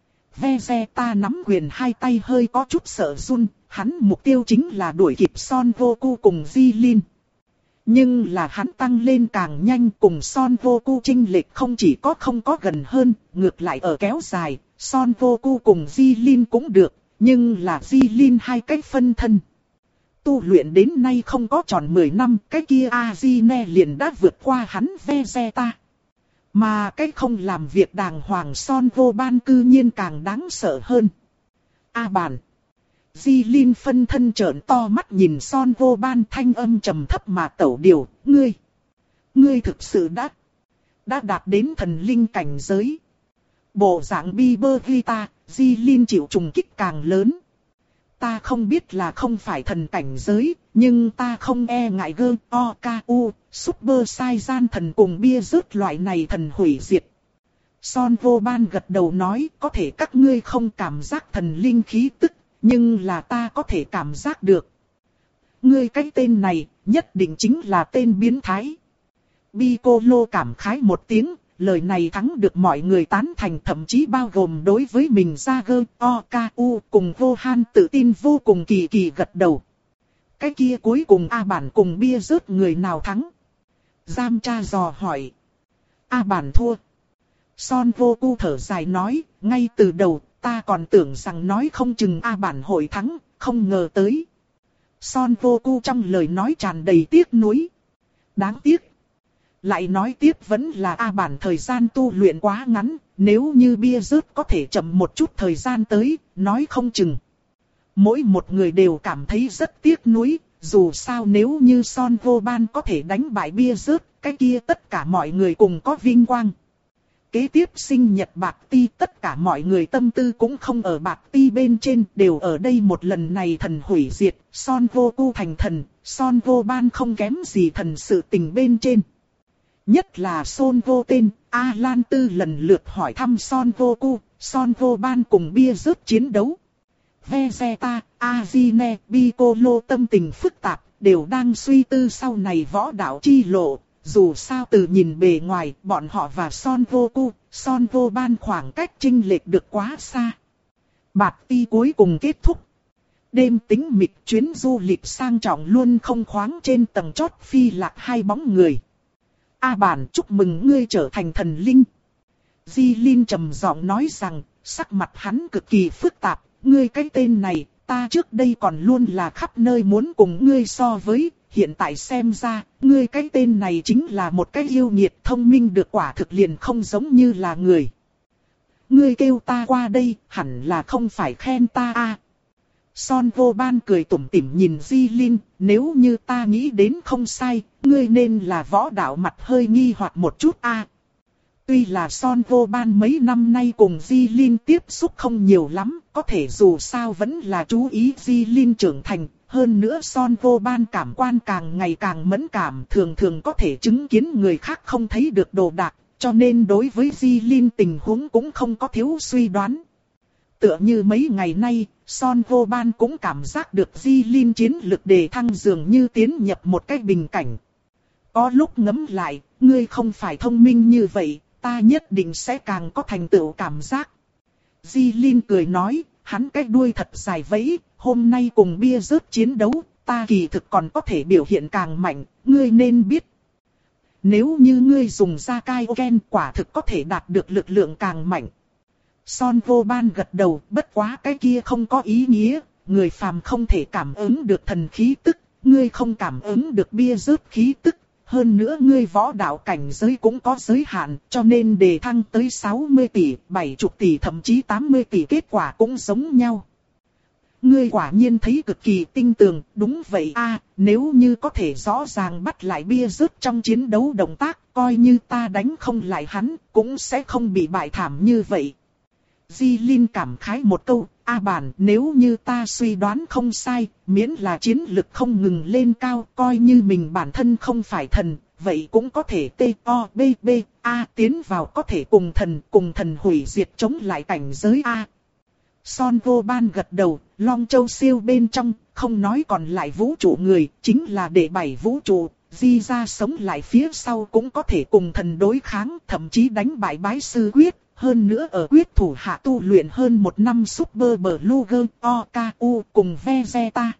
Vegeta nắm quyền hai tay hơi có chút sợ run, hắn mục tiêu chính là đuổi kịp Son Vô Cu cùng Di Linh. Nhưng là hắn tăng lên càng nhanh, cùng Son Vô Cu chênh lệch không chỉ có không có gần hơn, ngược lại ở kéo dài. Son Vô Cu cùng Di Linh cũng được, nhưng là Di Linh hai cách phân thân. Tu luyện đến nay không có tròn mười năm, cái kia Azine liền đã vượt qua hắn Vegeta. Mà cái không làm việc đàng hoàng Son Vô Ban cư nhiên càng đáng sợ hơn. A Bản. Di Linh phân thân trợn to mắt nhìn Son Vô Ban, thanh âm trầm thấp mà tẩu điều, ngươi. Ngươi thực sự đã, đã đạt đến thần linh cảnh giới. Bộ dạng Bieber Vita, Di Linh chịu trùng kích càng lớn. Ta không biết là không phải thần cảnh giới, nhưng ta không e ngại gơ, o, ca, u, Super Saiyan thần cùng bia rớt loại này thần hủy diệt. Son Vô Ban gật đầu nói, có thể các ngươi không cảm giác thần linh khí tức, nhưng là ta có thể cảm giác được. Ngươi cái tên này, nhất định chính là tên biến thái. Piccolo cảm khái một tiếng, lời này thắng được mọi người tán thành, thậm chí bao gồm đối với mình ra gơ, o, ca, u cùng Vô Han tự tin vô cùng, kỳ kỳ gật đầu. Cái kia cuối cùng A Bản cùng bia rớt người nào thắng? Yamcha dò hỏi. A Bản thua. Son Vô Cu thở dài nói, ngay từ đầu ta còn tưởng rằng nói không chừng A Bản hội thắng, không ngờ tới. Son Vô Cu trong lời nói tràn đầy tiếc nuối. Đáng tiếc. Lại nói tiếp vẫn là A Bản thời gian tu luyện quá ngắn, nếu như bia rớt có thể chậm một chút thời gian tới, nói không chừng. Mỗi một người đều cảm thấy rất tiếc nuối, dù sao nếu như Son Vô Ban có thể đánh bại bia rớt, cái kia tất cả mọi người cùng có vinh quang. Kế tiếp sinh nhật Bạc Ti, tất cả mọi người tâm tư cũng không ở Bạc Ti bên trên, đều ở đây một lần này thần hủy diệt, Son Vô Cu thành thần, Son Vô Ban không kém gì thần sự tình bên trên. Nhất là Son Vô Tên, A Lan Tư lần lượt hỏi thăm Son Vô Cu, Son Vô Ban cùng bia rớt chiến đấu. Vegeta, Azine, Piccolo tâm tình phức tạp, đều đang suy tư sau này võ đạo chi lộ. Dù sao từ nhìn bề ngoài, bọn họ và Son Vô Cu, Son Vô Ban khoảng cách chênh lệch được quá xa. Bạc Ti cuối cùng kết thúc. Đêm tĩnh mịch, chuyến du lịch sang trọng luôn không khoáng trên tầng chót phi lạc hai bóng người. A Bản, chúc mừng ngươi trở thành thần linh. Di Linh trầm giọng nói rằng, sắc mặt hắn cực kỳ phức tạp, ngươi cái tên này, ta trước đây còn luôn là khắp nơi muốn cùng ngươi so với, hiện tại xem ra, ngươi cái tên này chính là một cái yêu nghiệt thông minh được quả thực liền không giống như là người. Ngươi kêu ta qua đây, hẳn là không phải khen ta à. Son Vô Ban cười tủm tỉm nhìn Di Linh, nếu như ta nghĩ đến không sai, ngươi nên là võ đạo mặt hơi nghi hoặc một chút à. Tuy là Son Vô Ban mấy năm nay cùng Di Linh tiếp xúc không nhiều lắm, có thể dù sao vẫn là chú ý Di Linh trưởng thành. Hơn nữa Son Vô Ban cảm quan càng ngày càng mẫn cảm, thường thường có thể chứng kiến người khác không thấy được đồ đạc, cho nên đối với Di Linh tình huống cũng không có thiếu suy đoán. Tựa như mấy ngày nay, Son Vô Ban cũng cảm giác được Di Linh chiến lực đề thăng dường như tiến nhập một cái bình cảnh. Có lúc ngẫm lại, ngươi không phải thông minh như vậy, ta nhất định sẽ càng có thành tựu cảm giác. Di Linh cười nói, hắn cái đuôi thật dài vẫy, hôm nay cùng bia rớt chiến đấu, ta kỳ thực còn có thể biểu hiện càng mạnh, ngươi nên biết. Nếu như ngươi dùng ra Kaioken quả thực có thể đạt được lực lượng càng mạnh. Son Vô Ban gật đầu, bất quá cái kia không có ý nghĩa, người phàm không thể cảm ứng được thần khí tức, ngươi không cảm ứng được bia rớt khí tức. Hơn nữa ngươi võ đạo cảnh giới cũng có giới hạn, cho nên đề thăng tới sáu mươi tỷ, bảy mươi tỷ thậm chí tám mươi tỷ kết quả cũng giống nhau. Ngươi quả nhiên thấy cực kỳ tinh tường, đúng vậy a, nếu như có thể rõ ràng bắt lại bia rớt trong chiến đấu động tác, coi như ta đánh không lại hắn, cũng sẽ không bị bại thảm như vậy. Di Linh cảm khái một câu, A bản, nếu như ta suy đoán không sai, miễn là chiến lực không ngừng lên cao, coi như mình bản thân không phải thần, vậy cũng có thể T O B B A tiến vào có thể cùng thần, cùng thần hủy diệt chống lại cảnh giới A. Son Vô Ban gật đầu, Long Châu siêu bên trong, không nói còn lại vũ trụ người, chính là để bảy vũ trụ, Di ra sống lại phía sau cũng có thể cùng thần đối kháng, thậm chí đánh bại bái sư quyết. Hơn nữa ở quyết thủ hạ tu luyện hơn một năm Super Blue O K U cùng Vegeta.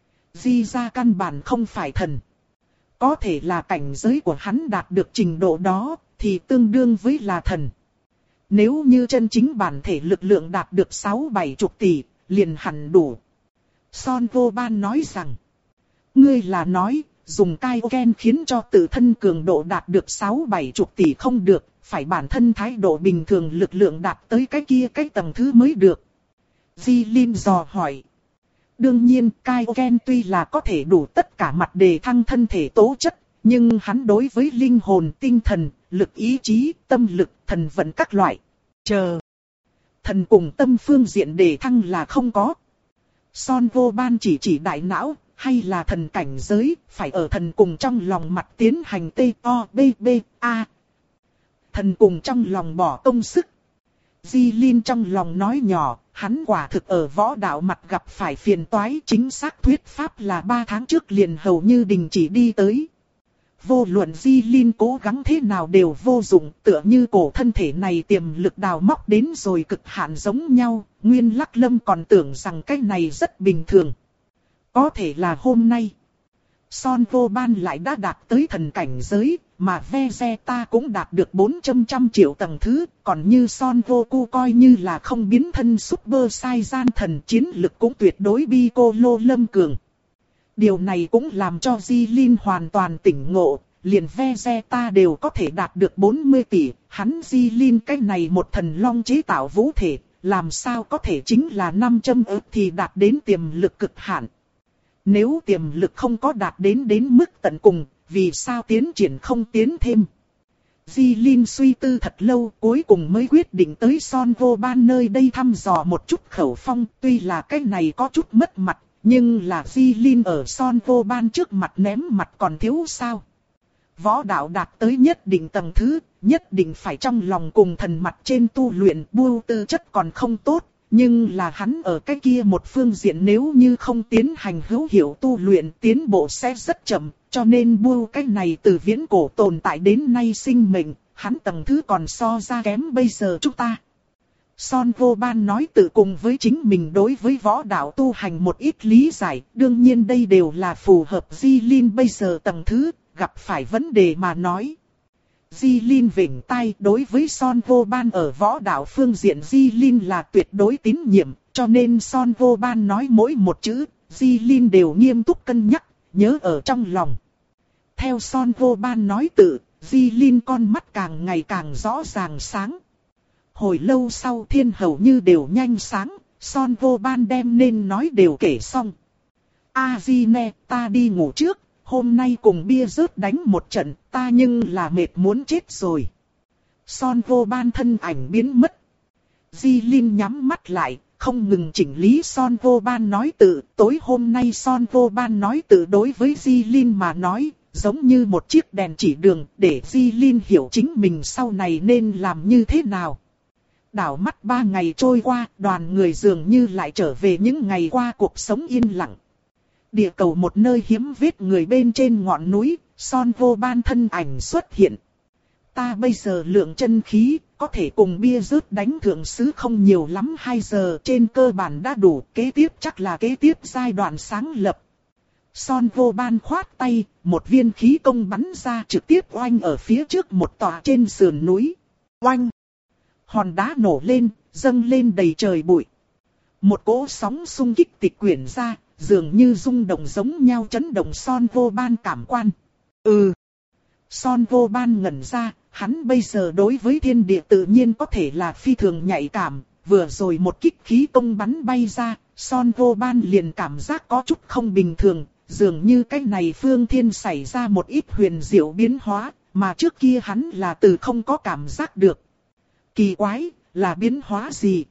Di ra căn bản không phải thần. Có thể là cảnh giới của hắn đạt được trình độ đó, thì tương đương với là thần. Nếu như chân chính bản thể lực lượng đạt được sáu bảy chục tỷ, liền hẳn đủ. Son Vô Ban nói rằng, ngươi là nói, dùng Kaioken khiến cho tự thân cường độ đạt được sáu bảy chục tỷ không được, phải bản thân thái độ bình thường lực lượng đạt tới cái kia cái tầng thứ mới được. Di Linh dò hỏi. Đương nhiên, Kaioken tuy là có thể đủ tất cả mặt đề thăng thân thể tố chất, nhưng hắn đối với linh hồn, tinh thần, lực ý chí, tâm lực, thần vận các loại. Chờ. Thần cùng tâm phương diện đề thăng là không có. Son Vô Ban chỉ chỉ đại não, hay là thần cảnh giới, phải ở thần cùng trong lòng mặt tiến hành T O B B A. Thần cùng trong lòng bỏ công sức. Di Linh trong lòng nói nhỏ, hắn quả thực ở võ đạo mặt gặp phải phiền toái, chính xác thuyết pháp là ba tháng trước liền hầu như đình chỉ đi tới. Vô luận Di Linh cố gắng thế nào đều vô dụng, tựa như cổ thân thể này tiềm lực đào móc đến rồi cực hạn giống nhau, Nguyên Lắc Lâm còn tưởng rằng cái này rất bình thường. Có thể là hôm nay, Son Vô Ban lại đã đạt tới thần cảnh giới, mà Vegeta cũng đạt được bốn trăm triệu tầng thứ, còn như Son Goku coi như là không biến thân Super Saiyan thần, chiến lực cũng tuyệt đối Piccolo lâm cường. Điều này cũng làm cho Di Linh hoàn toàn tỉnh ngộ, liền Vegeta đều có thể đạt được bốn mươi tỷ, hắn Di Linh cái này một thần long chế tạo vũ thể, làm sao có thể chính là năm trăm ức thì đạt đến tiềm lực cực hạn. Nếu tiềm lực không có đạt đến đến mức tận cùng, vì sao tiến triển không tiến thêm? Di Linh suy tư thật lâu, cuối cùng mới quyết định tới Son Vô Ban nơi đây thăm dò một chút khẩu phong, tuy là cái này có chút mất mặt, nhưng là Di Linh ở Son Vô Ban trước mặt ném mặt còn thiếu sao? Võ đạo đạt tới nhất định tầng thứ, nhất định phải trong lòng cùng thần mặt trên tu luyện, buông tư chất còn không tốt. Nhưng là hắn ở cái kia một phương diện nếu như không tiến hành hữu hiệu tu luyện tiến bộ sẽ rất chậm, cho nên buông cái này từ viễn cổ tồn tại đến nay sinh mệnh, hắn tầng thứ còn so ra kém bây giờ chúng ta. Son Vô Ban nói tự cùng với chính mình đối với võ đạo tu hành một ít lý giải, đương nhiên đây đều là phù hợp Di Linh bây giờ tầng thứ, gặp phải vấn đề mà nói. Di Linh vểnh tai, đối với Son Vô Ban ở võ đạo phương diện Di Linh là tuyệt đối tín nhiệm, cho nên Son Vô Ban nói mỗi một chữ, Di Linh đều nghiêm túc cân nhắc, nhớ ở trong lòng. Theo Son Vô Ban nói tự, Di Linh con mắt càng ngày càng rõ ràng sáng. Hồi lâu sau thiên hầu như đều nhanh sáng, Son Vô Ban đem nên nói đều kể xong. A Di nè, ta đi ngủ trước, hôm nay cùng bia rớt đánh một trận, ta nhưng là mệt muốn chết rồi. Son Vô Ban thân ảnh biến mất. Di Linh nhắm mắt lại, không ngừng chỉnh lý Son Vô Ban nói tự. Tối hôm nay Son Vô Ban nói tự đối với Di Linh mà nói, giống như một chiếc đèn chỉ đường để Di Linh hiểu chính mình sau này nên làm như thế nào. Đảo mắt ba ngày trôi qua, đoàn người dường như lại trở về những ngày qua cuộc sống yên lặng. Địa cầu một nơi hiếm vết người bên trên ngọn núi, Son Vô Ban thân ảnh xuất hiện. Ta bây giờ lượng chân khí, có thể cùng bia rớt đánh thượng sứ không nhiều lắm hai giờ trên cơ bản đã đủ, kế tiếp chắc là kế tiếp giai đoạn sáng lập. Son Vô Ban khoát tay, một viên khí công bắn ra trực tiếp oanh ở phía trước một tòa trên sườn núi. Oanh! Hòn đá nổ lên, dâng lên đầy trời bụi. Một cỗ sóng xung kích tịch quyển ra, dường như rung động giống nhau chấn động Son Vô Ban cảm quan. Ừ! Son Vô Ban ngẩn ra, hắn bây giờ đối với thiên địa tự nhiên có thể là phi thường nhạy cảm. Vừa rồi một kích khí công bắn bay ra, Son Vô Ban liền cảm giác có chút không bình thường. Dường như cái này phương thiên xảy ra một ít huyền diệu biến hóa, mà trước kia hắn là từ không có cảm giác được. Kỳ quái, là biến hóa gì?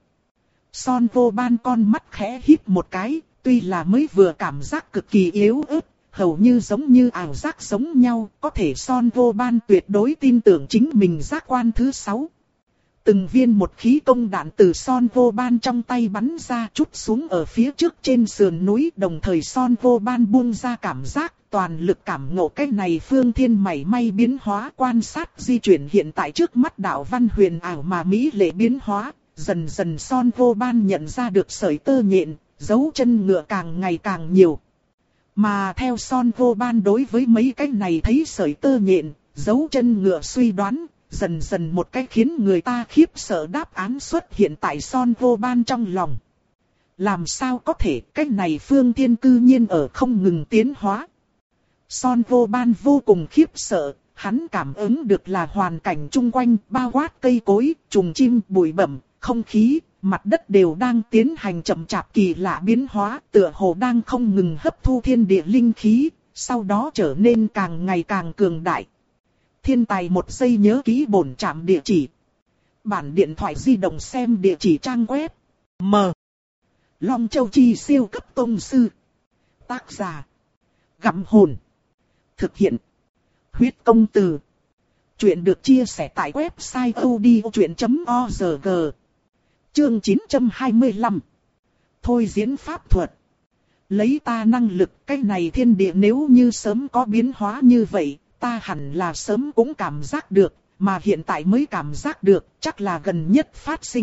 Son Vô Ban con mắt khẽ híp một cái, tuy là mới vừa cảm giác cực kỳ yếu ớt, hầu như giống như ảo giác giống nhau, có thể Son Vô Ban tuyệt đối tin tưởng chính mình giác quan thứ sáu. Từng viên một khí công đạn từ Son Vô Ban trong tay bắn ra trút xuống ở phía trước trên sườn núi, đồng thời Son Vô Ban buông ra cảm giác, toàn lực cảm ngộ cái này phương thiên mảy may biến hóa, quan sát di chuyển hiện tại trước mắt đạo văn huyền ảo mà mỹ lệ biến hóa, dần dần Son Vô Ban nhận ra được sợi tơ nhện, dấu chân ngựa càng ngày càng nhiều. Mà theo Son Vô Ban đối với mấy cái này thấy sợi tơ nhện, dấu chân ngựa suy đoán, dần dần một cái khiến người ta khiếp sợ đáp án xuất hiện tại Son Vô Ban trong lòng. Làm sao có thể cái này phương thiên cư nhiên ở không ngừng tiến hóa. Son Vô Ban vô cùng khiếp sợ, hắn cảm ứng được là hoàn cảnh chung quanh, bao quát cây cối, trùng chim, bụi bặm, không khí, mặt đất đều đang tiến hành chậm chạp kỳ lạ biến hóa, tựa hồ đang không ngừng hấp thu thiên địa linh khí, sau đó trở nên càng ngày càng cường đại. Thiên tài một giây nhớ ký bổn trạm địa chỉ. Bản điện thoại di động xem địa chỉ trang web. M. Long Châu Chi siêu cấp tông sư. Tác giả. Gặm hồn. Thực hiện. Huyết công từ. Chuyện được chia sẻ tại website odchuyện chấm org. Chương chín trăm hai mươi lăm. Thôi diễn pháp thuật. Lấy ta năng lực, cái này thiên địa nếu như sớm có biến hóa như vậy, ta hẳn là sớm cũng cảm giác được, mà hiện tại mới cảm giác được, chắc là gần nhất phát sinh.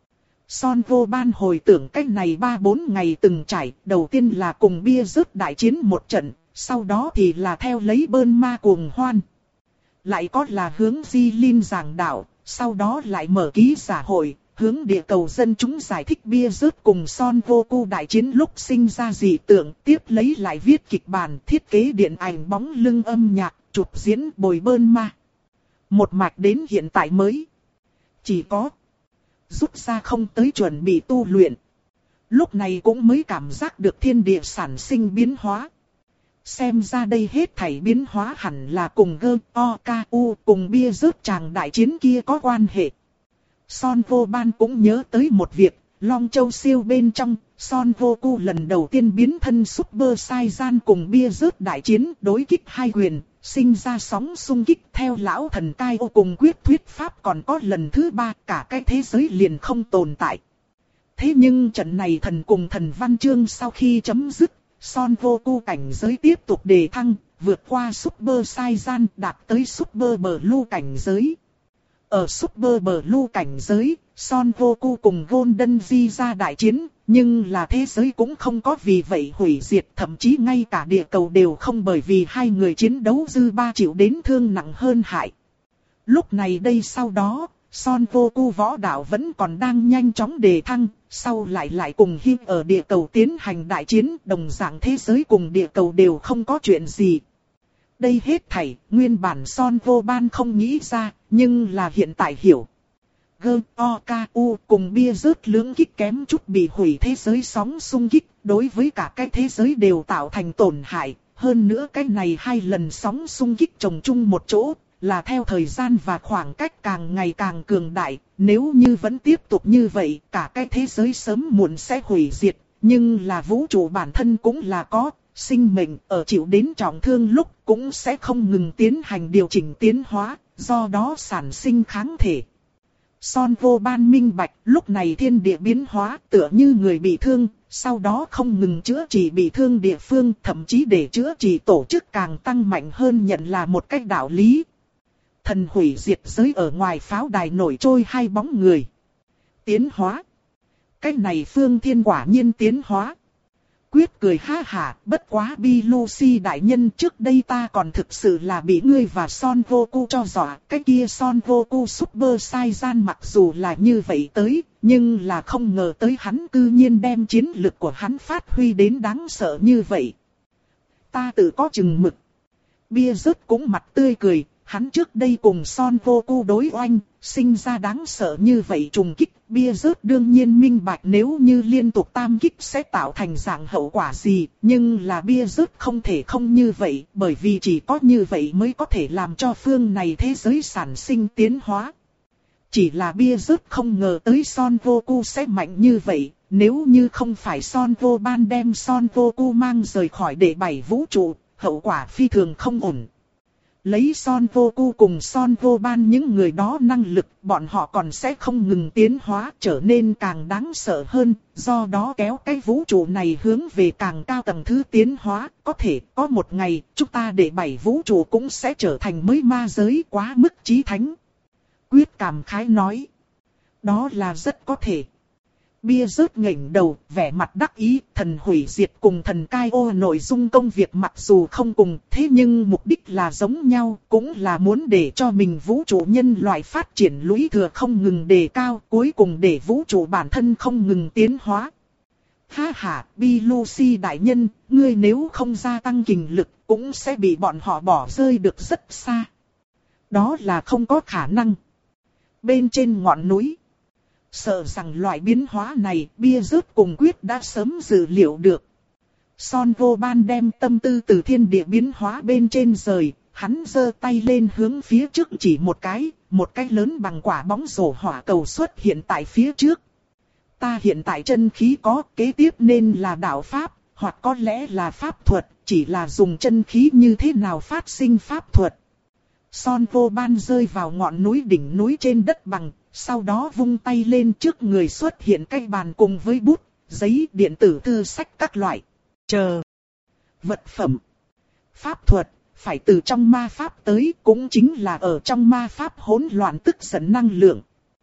Son Vô Ban hồi tưởng cách này ba bốn ngày từng trải, đầu tiên là cùng bia rớt đại chiến một trận, sau đó thì là theo lấy bơn ma cuồng hoan. Lại có là hướng Di Linh giảng đạo, sau đó lại mở ký giả hội, hướng địa cầu dân chúng giải thích bia rớt cùng Son Vô Cu đại chiến lúc sinh ra dị tượng, tiếp lấy lại viết kịch bản, thiết kế điện ảnh bóng lưng âm nhạc, chụp diễn bồi bơn ma. Một mạch đến hiện tại mới chỉ có rút ra không tới chuẩn bị tu luyện. Lúc này cũng mới cảm giác được thiên địa sản sinh biến hóa. Xem ra đây hết thảy biến hóa hẳn là cùng gơ, o, ca, u, cùng bia rớt chàng đại chiến kia có quan hệ. Son Vô Ban cũng nhớ tới một việc, Long Châu siêu bên trong, Son Vô Cu lần đầu tiên biến thân Super Saiyan cùng bia rớt đại chiến đối kích hai quyền, sinh ra sóng xung kích theo lão thần cai ô cùng quyết thuyết pháp còn có lần thứ ba cả cái thế giới liền không tồn tại. Thế nhưng trận này thần cùng thần văn chương sau khi chấm dứt, Son Vô Cu cảnh giới tiếp tục đề thăng, vượt qua Super Saiyan đạt tới Super Blue cảnh giới. Ở Super Blue cảnh giới, Son Vô Cu cùng Golden Di ra đại chiến, nhưng là thế giới cũng không có vì vậy hủy diệt, thậm chí ngay cả địa cầu đều không bởi vì hai người chiến đấu dư ba chịu đến thương nặng hơn hại. Lúc này đây sau đó, Son Goku võ đạo vẫn còn đang nhanh chóng đề thăng, sau lại lại cùng Hy ở địa cầu tiến hành đại chiến, đồng dạng thế giới cùng địa cầu đều không có chuyện gì. Đây hết thảy, nguyên bản Son Goban không nghĩ ra, nhưng là hiện tại hiểu. Gơ, O, K, U cùng bia rớt lưỡng kích kém chút bị hủy thế giới sóng xung kích, đối với cả cái thế giới đều tạo thành tổn hại. Hơn nữa cái này hai lần sóng xung kích chồng chung một chỗ, là theo thời gian và khoảng cách càng ngày càng cường đại. Nếu như vẫn tiếp tục như vậy, cả cái thế giới sớm muộn sẽ hủy diệt. Nhưng là vũ trụ bản thân cũng là có, sinh mệnh ở chịu đến trọng thương lúc cũng sẽ không ngừng tiến hành điều chỉnh tiến hóa, do đó sản sinh kháng thể. Son Goban minh bạch, lúc này thiên địa biến hóa tựa như người bị thương, sau đó không ngừng chữa trị bị thương địa phương, thậm chí để chữa trị tổ chức càng tăng mạnh hơn nhận là một cách đạo lý. Thần hủy diệt giới ở ngoài pháo đài nổi trôi hai bóng người. Tiến hóa. Cách này Phương Thiên quả nhiên tiến hóa. Quyết cười ha hả, bất quá Bi Lucy đại nhân, trước đây ta còn thực sự là bị ngươi và Son Goku cho dọa. Cái kia Son Goku Super Saiyan mặc dù là như vậy tới, nhưng là không ngờ tới hắn cư nhiên đem chiến lực của hắn phát huy đến đáng sợ như vậy. Ta tự có chừng mực. Bia rớt cũng mặt tươi cười, hắn trước đây cùng Son Goku đối oanh, sinh ra đáng sợ như vậy trùng kích. Bia rớt đương nhiên minh bạch nếu như liên tục tam kích sẽ tạo thành dạng hậu quả gì, nhưng là bia rớt không thể không như vậy, bởi vì chỉ có như vậy mới có thể làm cho phương này thế giới sản sinh tiến hóa. Chỉ là bia rớt không ngờ tới Son Goku sẽ mạnh như vậy, nếu như không phải Son Goban đem Son Goku mang rời khỏi đệ bảy vũ trụ, hậu quả phi thường không ổn. Lấy Son Goku cùng Son Goban những người đó năng lực, bọn họ còn sẽ không ngừng tiến hóa trở nên càng đáng sợ hơn, do đó kéo cái vũ trụ này hướng về càng cao tầng thứ tiến hóa. Có thể có một ngày, chúng ta để bảy vũ trụ cũng sẽ trở thành mới ma giới quá mức chí thánh. Quyết cảm khái nói. Đó là rất có thể. Bia rớt ngẩng đầu, vẻ mặt đắc ý, thần hủy diệt cùng thần cai ô nội dung công việc mặc dù không cùng, thế nhưng mục đích là giống nhau, cũng là muốn để cho mình vũ trụ nhân loại phát triển lũy thừa không ngừng đề cao, cuối cùng để vũ trụ bản thân không ngừng tiến hóa. Ha ha, Bi Lucy đại nhân, ngươi nếu không gia tăng kình lực, cũng sẽ bị bọn họ bỏ rơi được rất xa. Đó là không có khả năng. Bên trên ngọn núi, sợ rằng loại biến hóa này, bia rớt cùng Quyết đã sớm dự liệu được. Son Goban đem tâm tư từ thiên địa biến hóa bên trên rời, hắn giơ tay lên hướng phía trước chỉ một cái, một cái lớn bằng quả bóng rổ hỏa cầu xuất hiện tại phía trước. Ta hiện tại chân khí có, kế tiếp nên là đạo pháp, hoặc có lẽ là pháp thuật, chỉ là dùng chân khí như thế nào phát sinh pháp thuật. Son Goban rơi vào ngọn núi đỉnh núi trên đất bằng. Sau đó vung tay lên, trước người xuất hiện cái bàn cùng với bút, giấy, điện tử, thư sách các loại. Chờ. Vật phẩm. Pháp thuật, phải từ trong ma pháp tới, cũng chính là ở trong ma pháp hỗn loạn tức giận năng lượng.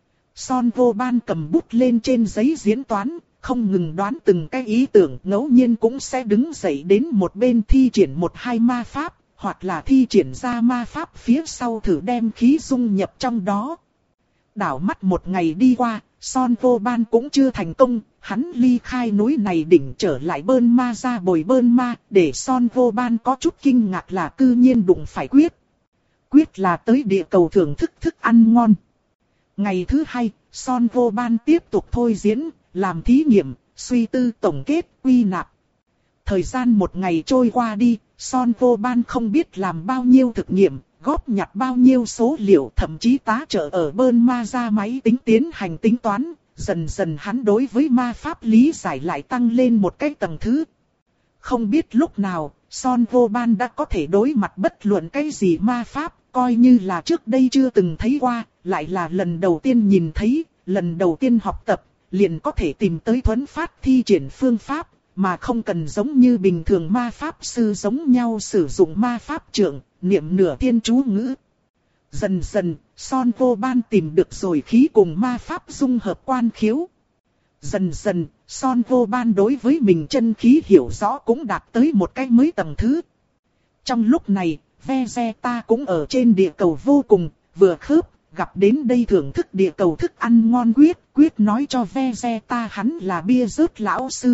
Son Goban cầm bút lên trên giấy diễn toán, không ngừng đoán từng cái ý tưởng, ngẫu nhiên cũng sẽ đứng dậy đến một bên thi triển một hai ma pháp, hoặc là thi triển ra ma pháp phía sau thử đem khí dung nhập trong đó. Đảo mắt một ngày đi qua, Son Goban cũng chưa thành công, hắn ly khai núi này đỉnh trở lại Bơn Ma ra bồi Bơn Ma, để Son Goban có chút kinh ngạc là cư nhiên đụng phải Quyết. Quyết là tới địa cầu thưởng thức thức ăn ngon. Ngày thứ hai, Son Goban tiếp tục thôi diễn, làm thí nghiệm, suy tư tổng kết, quy nạp. Thời gian một ngày trôi qua đi, Son Goban không biết làm bao nhiêu thực nghiệm, góp nhặt bao nhiêu số liệu, thậm chí tá trợ ở Bơn Ma ra máy tính tiến hành tính toán, dần dần hắn đối với ma pháp lý giải lại tăng lên một cái tầng thứ. Không biết lúc nào, Son Goban đã có thể đối mặt bất luận cái gì ma pháp, coi như là trước đây chưa từng thấy qua, lại là lần đầu tiên nhìn thấy, lần đầu tiên học tập, liền có thể tìm tới thuấn phát thi triển phương pháp, mà không cần giống như bình thường ma pháp sư giống nhau sử dụng ma pháp trượng, niệm nửa thiên chú ngữ. Dần dần, Son Goban tìm được rồi khí cùng ma pháp dung hợp quan khiếu. Dần dần, Son Goban đối với mình chân khí hiểu rõ cũng đạt tới một cái mới tầng thứ. Trong lúc này, Vegeta cũng ở trên địa cầu vô cùng, vừa khớp, gặp đến đây thưởng thức địa cầu thức ăn ngon quyết, quyết nói cho Vegeta hắn là bia rớt lão sư.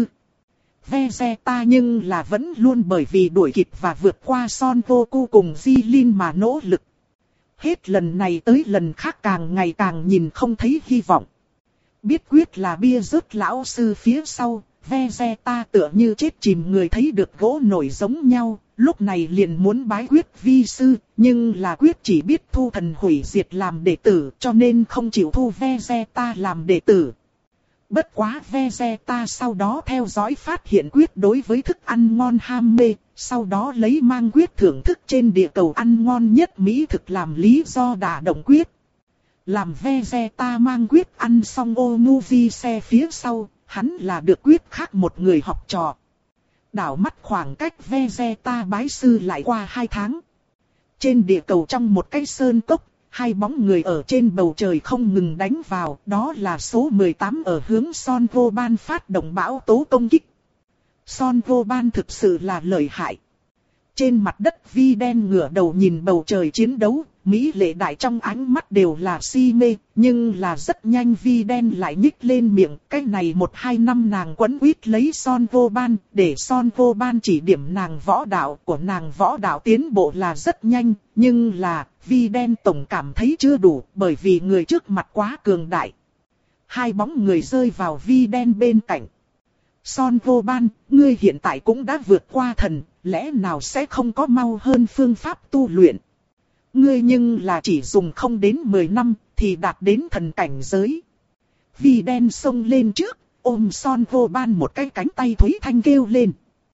Vegeta nhưng là vẫn luôn bởi vì đuổi kịp và vượt qua Son Goku cùng Jilin mà nỗ lực. Hết lần này tới lần khác càng ngày càng nhìn không thấy hy vọng. Biết quyết là bia rớt lão sư phía sau, Vegeta tựa như chết chìm người thấy được gỗ nổi giống nhau, lúc này liền muốn bái quyết vi sư, nhưng là quyết chỉ biết thu thần hủy diệt làm đệ tử cho nên không chịu thu Vegeta làm đệ tử. Bất quá Vegeta sau đó theo dõi phát hiện quyết đối với thức ăn ngon ham mê, sau đó lấy mang quyết thưởng thức trên địa cầu ăn ngon nhất mỹ thực làm lý do đả động quyết. Làm Vegeta mang quyết ăn xong ô movie xe phía sau, hắn là được quyết khác một người học trò. Đảo mắt khoảng cách Vegeta bái sư lại qua hai tháng. Trên địa cầu trong một cái sơn cốc, hai bóng người ở trên bầu trời không ngừng đánh vào, đó là số mười tám ở hướng Son Goban phát động bão tố công kích. Son Goban thực sự là lợi hại. Trên mặt đất Vi đen ngửa đầu nhìn bầu trời chiến đấu, mỹ lệ đại trong ánh mắt đều là si mê, nhưng là rất nhanh Vi đen lại nhích lên miệng, cái này một hai năm nàng quấn quýt lấy Son Goban, để Son Goban chỉ điểm nàng võ đạo, của nàng võ đạo tiến bộ là rất nhanh, nhưng là Vi đen tổng cảm thấy chưa đủ, bởi vì người trước mặt quá cường đại. Hai bóng người rơi vào Vi đen bên cạnh. Son Goban, ngươi hiện tại cũng đã vượt qua thần, lẽ nào sẽ không có mau hơn phương pháp tu luyện? Ngươi nhưng là chỉ dùng không đến mười năm thì đạt đến thần cảnh giới. Vi đen xông lên trước, ôm Son Goban một cái cánh tay Thúy Thanh kêu lên.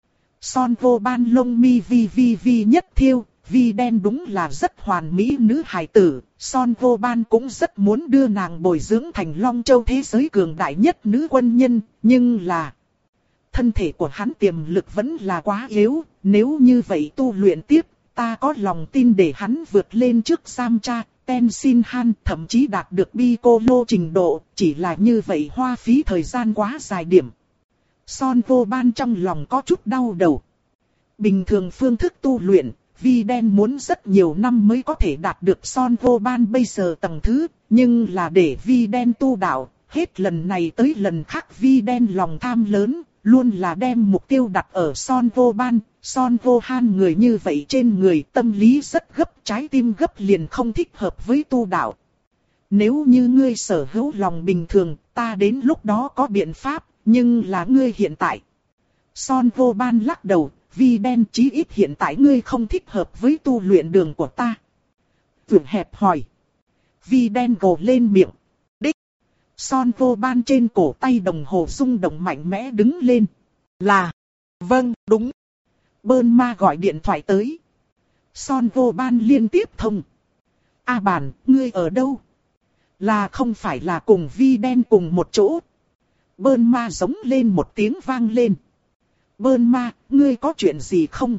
Son Goban lông mi vi vi vi nhất thiêu, Vi đen đúng là rất hoàn mỹ nữ hài tử. Son Goban cũng rất muốn đưa nàng bồi dưỡng thành Long Châu thế giới cường đại nhất nữ quân nhân, nhưng là thân thể của hắn tiềm lực vẫn là quá yếu, nếu như vậy tu luyện tiếp, ta có lòng tin để hắn vượt lên trước Samcha, Tenshinhan, thậm chí đạt được Piccolo trình độ, chỉ là như vậy hoa phí thời gian quá dài điểm. Son Goban trong lòng có chút đau đầu. Bình thường phương thức tu luyện, Vi đen muốn rất nhiều năm mới có thể đạt được Son Goban bây giờ tầng thứ, nhưng là để Vi đen tu đạo, hết lần này tới lần khác Vi đen lòng tham lớn, luôn là đem mục tiêu đặt ở Son Goban. Son Gohan người như vậy trên người tâm lý rất gấp, trái tim gấp liền không thích hợp với tu đạo. Nếu như ngươi sở hữu lòng bình thường, ta đến lúc đó có biện pháp, nhưng là ngươi hiện tại. Son Goban lắc đầu, Vi đen chí ít hiện tại ngươi không thích hợp với tu luyện đường của ta. Vượt hẹp hỏi. Vi đen gồ lên miệng. Đích. Son Goban trên cổ tay đồng hồ rung động mạnh mẽ đứng lên. Là. Vâng, đúng. Bơn ma gọi điện thoại tới. Son Goban liên tiếp thông. A bản, ngươi ở đâu? Là không phải là cùng Vi đen cùng một chỗ. Bơn ma giống lên một tiếng vang lên. Bơn ma, ngươi có chuyện gì không?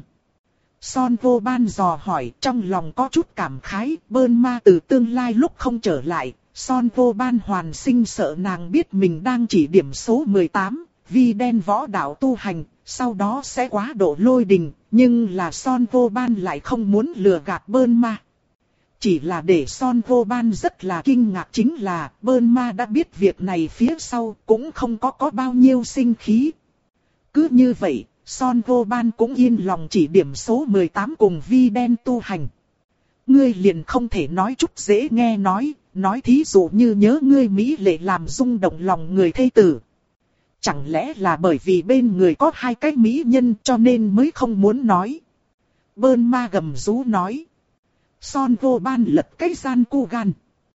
Son Goban dò hỏi, trong lòng có chút cảm khái. Bơn ma từ tương lai lúc không trở lại. Son Goban hoàn sinh sợ nàng biết mình đang chỉ điểm số mười tám. Vi đen võ đạo tu hành, sau đó sẽ quá độ lôi đình. Nhưng là Son Goban lại không muốn lừa gạt Bơn ma. Chỉ là để Son Goban rất là kinh ngạc chính là Bơn ma đã biết việc này phía sau cũng không có có bao nhiêu sinh khí. Cứ như vậy, Son Goban cũng yên lòng chỉ điểm số mười tám cùng Vi đen tu hành. Ngươi liền không thể nói chút dễ nghe nói, nói thí dụ như nhớ ngươi mỹ lệ làm rung động lòng người thê tử. Chẳng lẽ là bởi vì bên người có hai cái mỹ nhân cho nên mới không muốn nói. Bơn ma gầm rú nói. Son Goban lật cái gian cu gan.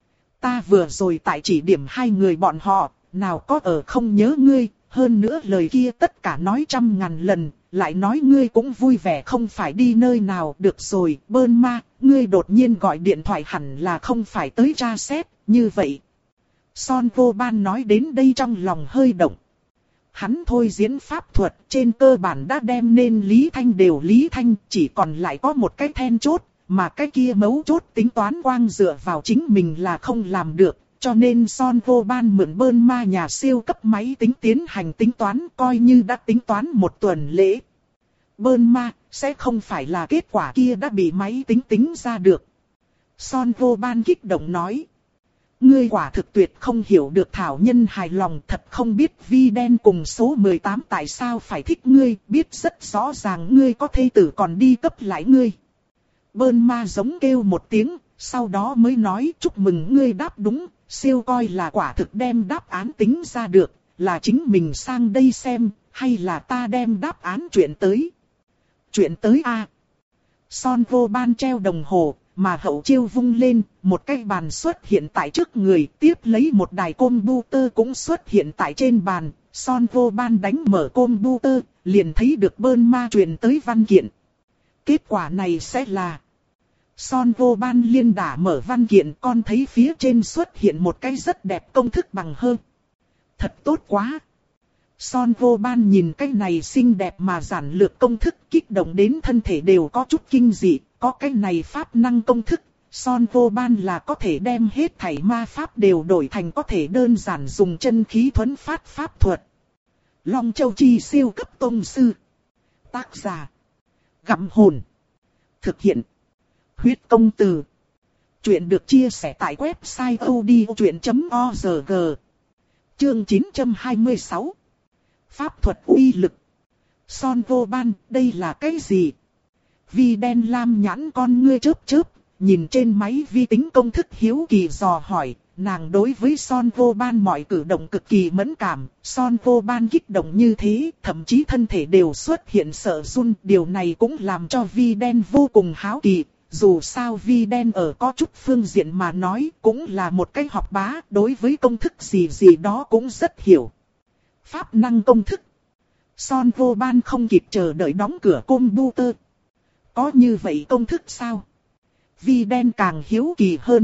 Ta vừa rồi tại chỉ điểm hai người bọn họ, nào có ở không nhớ ngươi, hơn nữa lời kia tất cả nói trăm ngàn lần, lại nói ngươi cũng vui vẻ không phải đi nơi nào. Được rồi, Bơn ma, ngươi đột nhiên gọi điện thoại hẳn là không phải tới tra xét, như vậy. Son Goban nói đến đây trong lòng hơi động. Hắn thôi diễn pháp thuật trên cơ bản đã đem nên Lý Thanh đều Lý Thanh, chỉ còn lại có một cái then chốt, mà cái kia mấu chốt tính toán quang dựa vào chính mình là không làm được, cho nên Son Goban mượn Bơn ma nhà siêu cấp máy tính tiến hành tính toán coi như đã tính toán một tuần lễ. Bơn ma, sẽ không phải là kết quả kia đã bị máy tính tính ra được. Son Vô Ban kích động nói. Ngươi quả thực tuyệt không hiểu được thảo nhân hài lòng, thật không biết Vi Đen cùng số mười tám tại sao phải thích ngươi, biết rất rõ ràng ngươi có thê tử còn đi cấp lại ngươi. Bơn ma giống kêu một tiếng, sau đó mới nói chúc mừng ngươi đáp đúng, siêu coi là quả thực đem đáp án tính ra được, là chính mình sang đây xem, hay là ta đem đáp án chuyển tới. Chuyển tới a. Son Vô Ban treo đồng hồ, mà hậu chiêu vung lên, một cái bàn xuất hiện tại trước người, tiếp lấy một đài computer cũng xuất hiện tại trên bàn. Son Vô Ban đánh mở computer, liền thấy được Bơn ma truyền tới văn kiện. Kết quả này sẽ là... Son Vô Ban liên đả mở văn kiện, con thấy phía trên xuất hiện một cái rất đẹp công thức bằng hơn. Thật tốt quá! Son Vô Ban nhìn cái này xinh đẹp mà giản lược công thức, kích động đến thân thể đều có chút kinh dị. Có cái này pháp năng công thức, Son Vô Ban là có thể đem hết thảy ma pháp đều đổi thành có thể đơn giản dùng chân khí thuấn phát pháp thuật. Long Châu Chi siêu cấp tông sư. Tác giả: Gặm hồn. Thực hiện: Huyết công từ. Chuyện được chia sẻ tại website odchuyện chấm org. Chương chín trăm hai mươi sáu. Pháp thuật uy lực. Son Vô Ban, đây là cái gì? Vi Đen lam nhãn con ngươi chớp chớp, nhìn trên máy vi tính công thức hiếu kỳ dò hỏi, nàng đối với Son Vô Ban mọi cử động cực kỳ mẫn cảm, Son Vô Ban kích động như thế, thậm chí thân thể đều xuất hiện sợ run, điều này cũng làm cho Vi Đen vô cùng háo kỳ, dù sao Vi Đen ở có chút phương diện mà nói, cũng là một cái học bá, đối với công thức gì gì đó cũng rất hiểu. Pháp năng công thức. Son Vô Ban không kịp chờ đợi đóng cửa computer. Có như vậy công thức sao? Vi Đen càng hiếu kỳ hơn.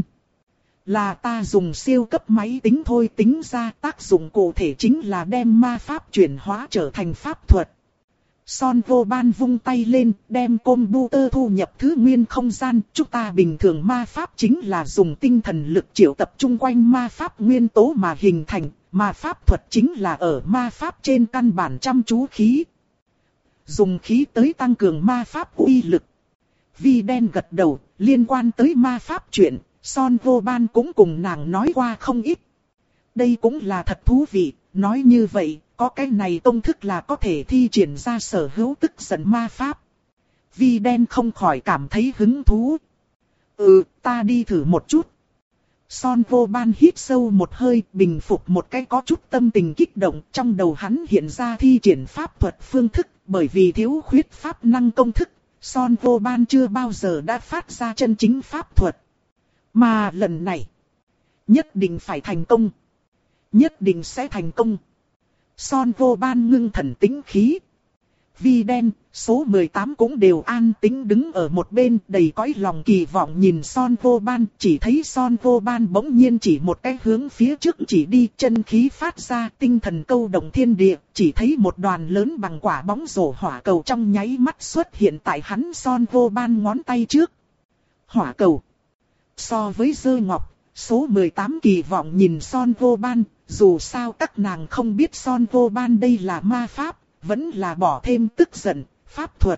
Là ta dùng siêu cấp máy tính thôi, tính ra tác dụng cụ thể chính là đem ma pháp chuyển hóa trở thành pháp thuật. Son Vô Ban vung tay lên, đem computer thu nhập thứ nguyên không gian. Chúng ta bình thường ma pháp chính là dùng tinh thần lực triệu tập trung quanh ma pháp nguyên tố mà hình thành. Ma pháp thuật chính là ở ma pháp trên căn bản chăm chú khí. Dùng khí tới tăng cường ma pháp uy lực. Vi Đen gật đầu, liên quan tới ma pháp chuyện, Son Vô Ban cũng cùng nàng nói qua không ít. Đây cũng là thật thú vị, nói như vậy, có cái này công thức là có thể thi triển ra sở hữu tức giận ma pháp. Vi Đen không khỏi cảm thấy hứng thú. Ừ, ta đi thử một chút. Son Vô Ban hít sâu một hơi, bình phục một cái có chút tâm tình kích động, trong đầu hắn hiện ra thi triển pháp thuật phương thức, bởi vì thiếu khuyết pháp năng công thức, Son Vô Ban chưa bao giờ đã phát ra chân chính pháp thuật. Mà lần này, nhất định phải thành công. Nhất định sẽ thành công. Son Vô Ban ngưng thần tĩnh khí. Vi Đen, số mười tám cũng đều an tĩnh đứng ở một bên, đầy cõi lòng kỳ vọng nhìn Son Vô Ban, chỉ thấy Son Vô Ban bỗng nhiên chỉ một cái hướng phía trước chỉ đi, chân khí phát ra, tinh thần câu động thiên địa, chỉ thấy một đoàn lớn bằng quả bóng rổ hỏa cầu trong nháy mắt xuất hiện tại hắn Son Vô Ban ngón tay trước. Hỏa cầu. So với dơ ngọc, số mười tám kỳ vọng nhìn Son Vô Ban, dù sao các nàng không biết Son Vô Ban đây là ma pháp. Vẫn là bỏ thêm tức giận, pháp thuật.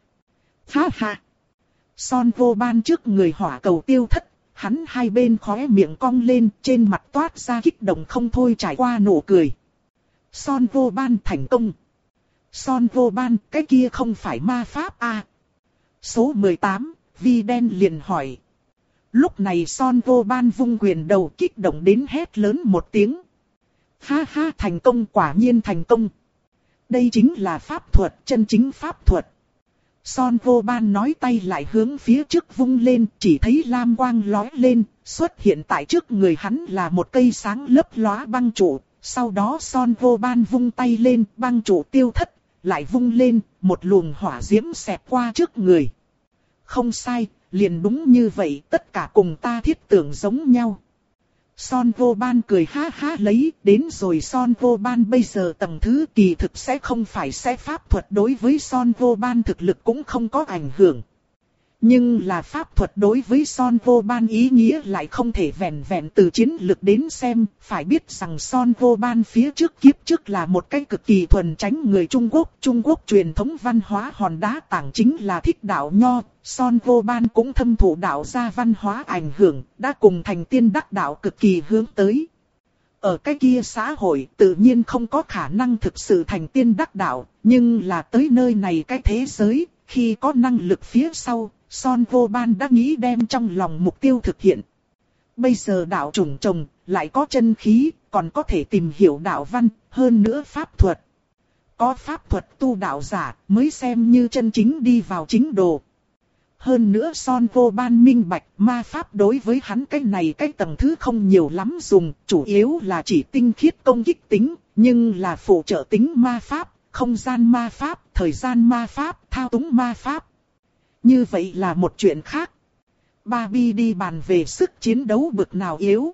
Ha ha! Son Vô Ban trước người hỏa cầu tiêu thất, hắn hai bên khóe miệng cong lên, trên mặt toát ra kích động không thôi trải qua nụ cười. Son Vô Ban thành công. Son Vô Ban, cái kia không phải ma pháp à? Số mười tám, Vi Đen liền hỏi. Lúc này Son Vô Ban vung quyền đầu kích động đến hét lớn một tiếng. Ha ha, thành công, quả nhiên thành công. Đây chính là pháp thuật, chân chính pháp thuật. Son Vô Ban nói tay lại hướng phía trước vung lên, chỉ thấy lam quang lóe lên, xuất hiện tại trước người hắn là một cây sáng lấp lóa băng trụ. Sau đó Son Vô Ban vung tay lên, băng trụ tiêu thất, lại vung lên, một luồng hỏa diễm xẹt qua trước người. Không sai, liền đúng như vậy, tất cả cùng ta thiết tưởng giống nhau. Son Vô Ban cười ha ha lấy, đến rồi Son Vô Ban bây giờ tầng thứ kỳ thực sẽ không phải sẽ pháp thuật đối với Son Vô Ban thực lực cũng không có ảnh hưởng. Nhưng là pháp thuật đối với Son Vô Ban ý nghĩa lại không thể vẹn vẹn từ chiến lược đến xem. Phải biết rằng Son Vô Ban phía trước kiếp trước là một cái cực kỳ thuần chánh người Trung Quốc. Trung Quốc truyền thống văn hóa hòn đá tảng chính là thích đạo nho. Son Vô Ban cũng thâm thụ đạo gia văn hóa ảnh hưởng, đã cùng thành tiên đắc đạo cực kỳ hướng tới. Ở cái kia xã hội tự nhiên không có khả năng thực sự thành tiên đắc đạo, nhưng là tới nơi này cái thế giới, khi có năng lực phía sau, Son Vô Ban đã nghĩ đem trong lòng mục tiêu thực hiện. Bây giờ đạo chủng trồng, lại có chân khí, còn có thể tìm hiểu đạo văn, hơn nữa pháp thuật. Có pháp thuật tu đạo giả mới xem như chân chính đi vào chính đồ. Hơn nữa Son Vô Ban minh bạch ma pháp đối với hắn cái này cái tầng thứ không nhiều lắm dùng, chủ yếu là chỉ tinh khiết công kích tính, nhưng là phụ trợ tính ma pháp, không gian ma pháp, thời gian ma pháp, thao túng ma pháp. Như vậy là một chuyện khác. Barbie đi bàn về sức chiến đấu bực nào yếu.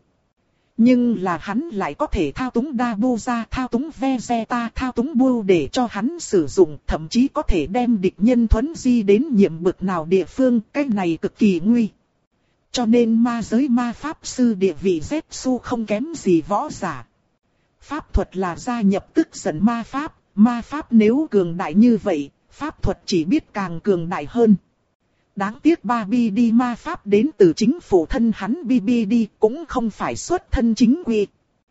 Nhưng là hắn lại có thể thao túng Dabuza, thao túng Vegeta, thao túng Buu để cho hắn sử dụng, thậm chí có thể đem địch nhân thuấn di đến nhiệm bực nào địa phương, cái này cực kỳ nguy. Cho nên ma giới ma pháp sư địa vị Zetsu không kém gì võ giả. Pháp thuật là gia nhập tức giận ma pháp, ma pháp nếu cường đại như vậy, pháp thuật chỉ biết càng cường đại hơn. Đáng tiếc Barbie đi ma pháp đến từ chính phủ thân hắn bê bê đê cũng không phải xuất thân chính quy.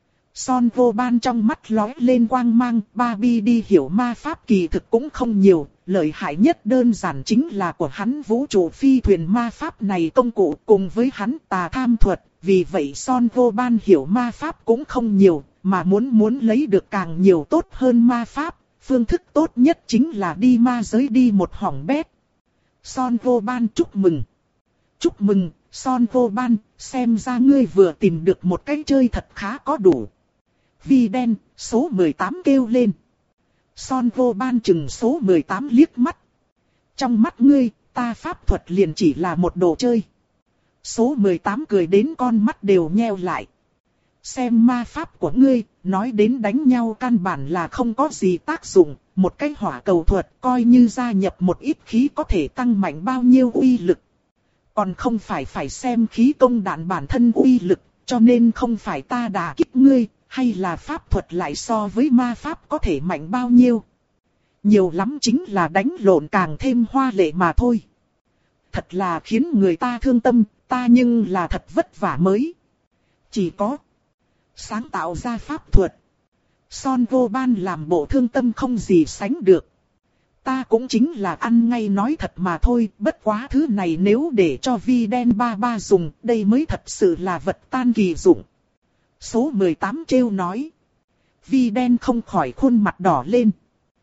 Son Vô Ban trong mắt lóe lên quang mang, Barbie đi hiểu ma pháp kỳ thực cũng không nhiều, lợi hại nhất đơn giản chính là của hắn vũ trụ phi thuyền ma pháp này công cụ cùng với hắn tà tham thuật, vì vậy Son Vô Ban hiểu ma pháp cũng không nhiều, mà muốn muốn lấy được càng nhiều tốt hơn ma pháp, phương thức tốt nhất chính là đi ma giới đi một hỏng bét. Son Vô Ban chúc mừng. Chúc mừng, Son Vô Ban, xem ra ngươi vừa tìm được một cái chơi thật khá có đủ. Vi đen, số mười tám kêu lên. Son Vô Ban chừng số mười tám liếc mắt. Trong mắt ngươi, ta pháp thuật liền chỉ là một đồ chơi. Số mười tám cười đến con mắt đều nheo lại. Xem ma pháp của ngươi, nói đến đánh nhau căn bản là không có gì tác dụng. Một cái hỏa cầu thuật coi như gia nhập một ít khí có thể tăng mạnh bao nhiêu uy lực. Còn không phải phải xem khí công đạn bản thân uy lực, cho nên không phải ta đả kích ngươi, hay là pháp thuật lại so với ma pháp có thể mạnh bao nhiêu. Nhiều lắm chính là đánh lộn càng thêm hoa lệ mà thôi. Thật là khiến người ta thương tâm, ta nhưng là thật vất vả mới. Chỉ có sáng tạo ra pháp thuật. Son Vô Ban làm bộ thương tâm không gì sánh được. Ta cũng chính là ăn ngay nói thật mà thôi, bất quá thứ này nếu để cho Vi đen ba ba dùng, đây mới thật sự là vật tan kỳ dụng. Số mười tám trêu nói. Vi đen không khỏi khuôn mặt đỏ lên.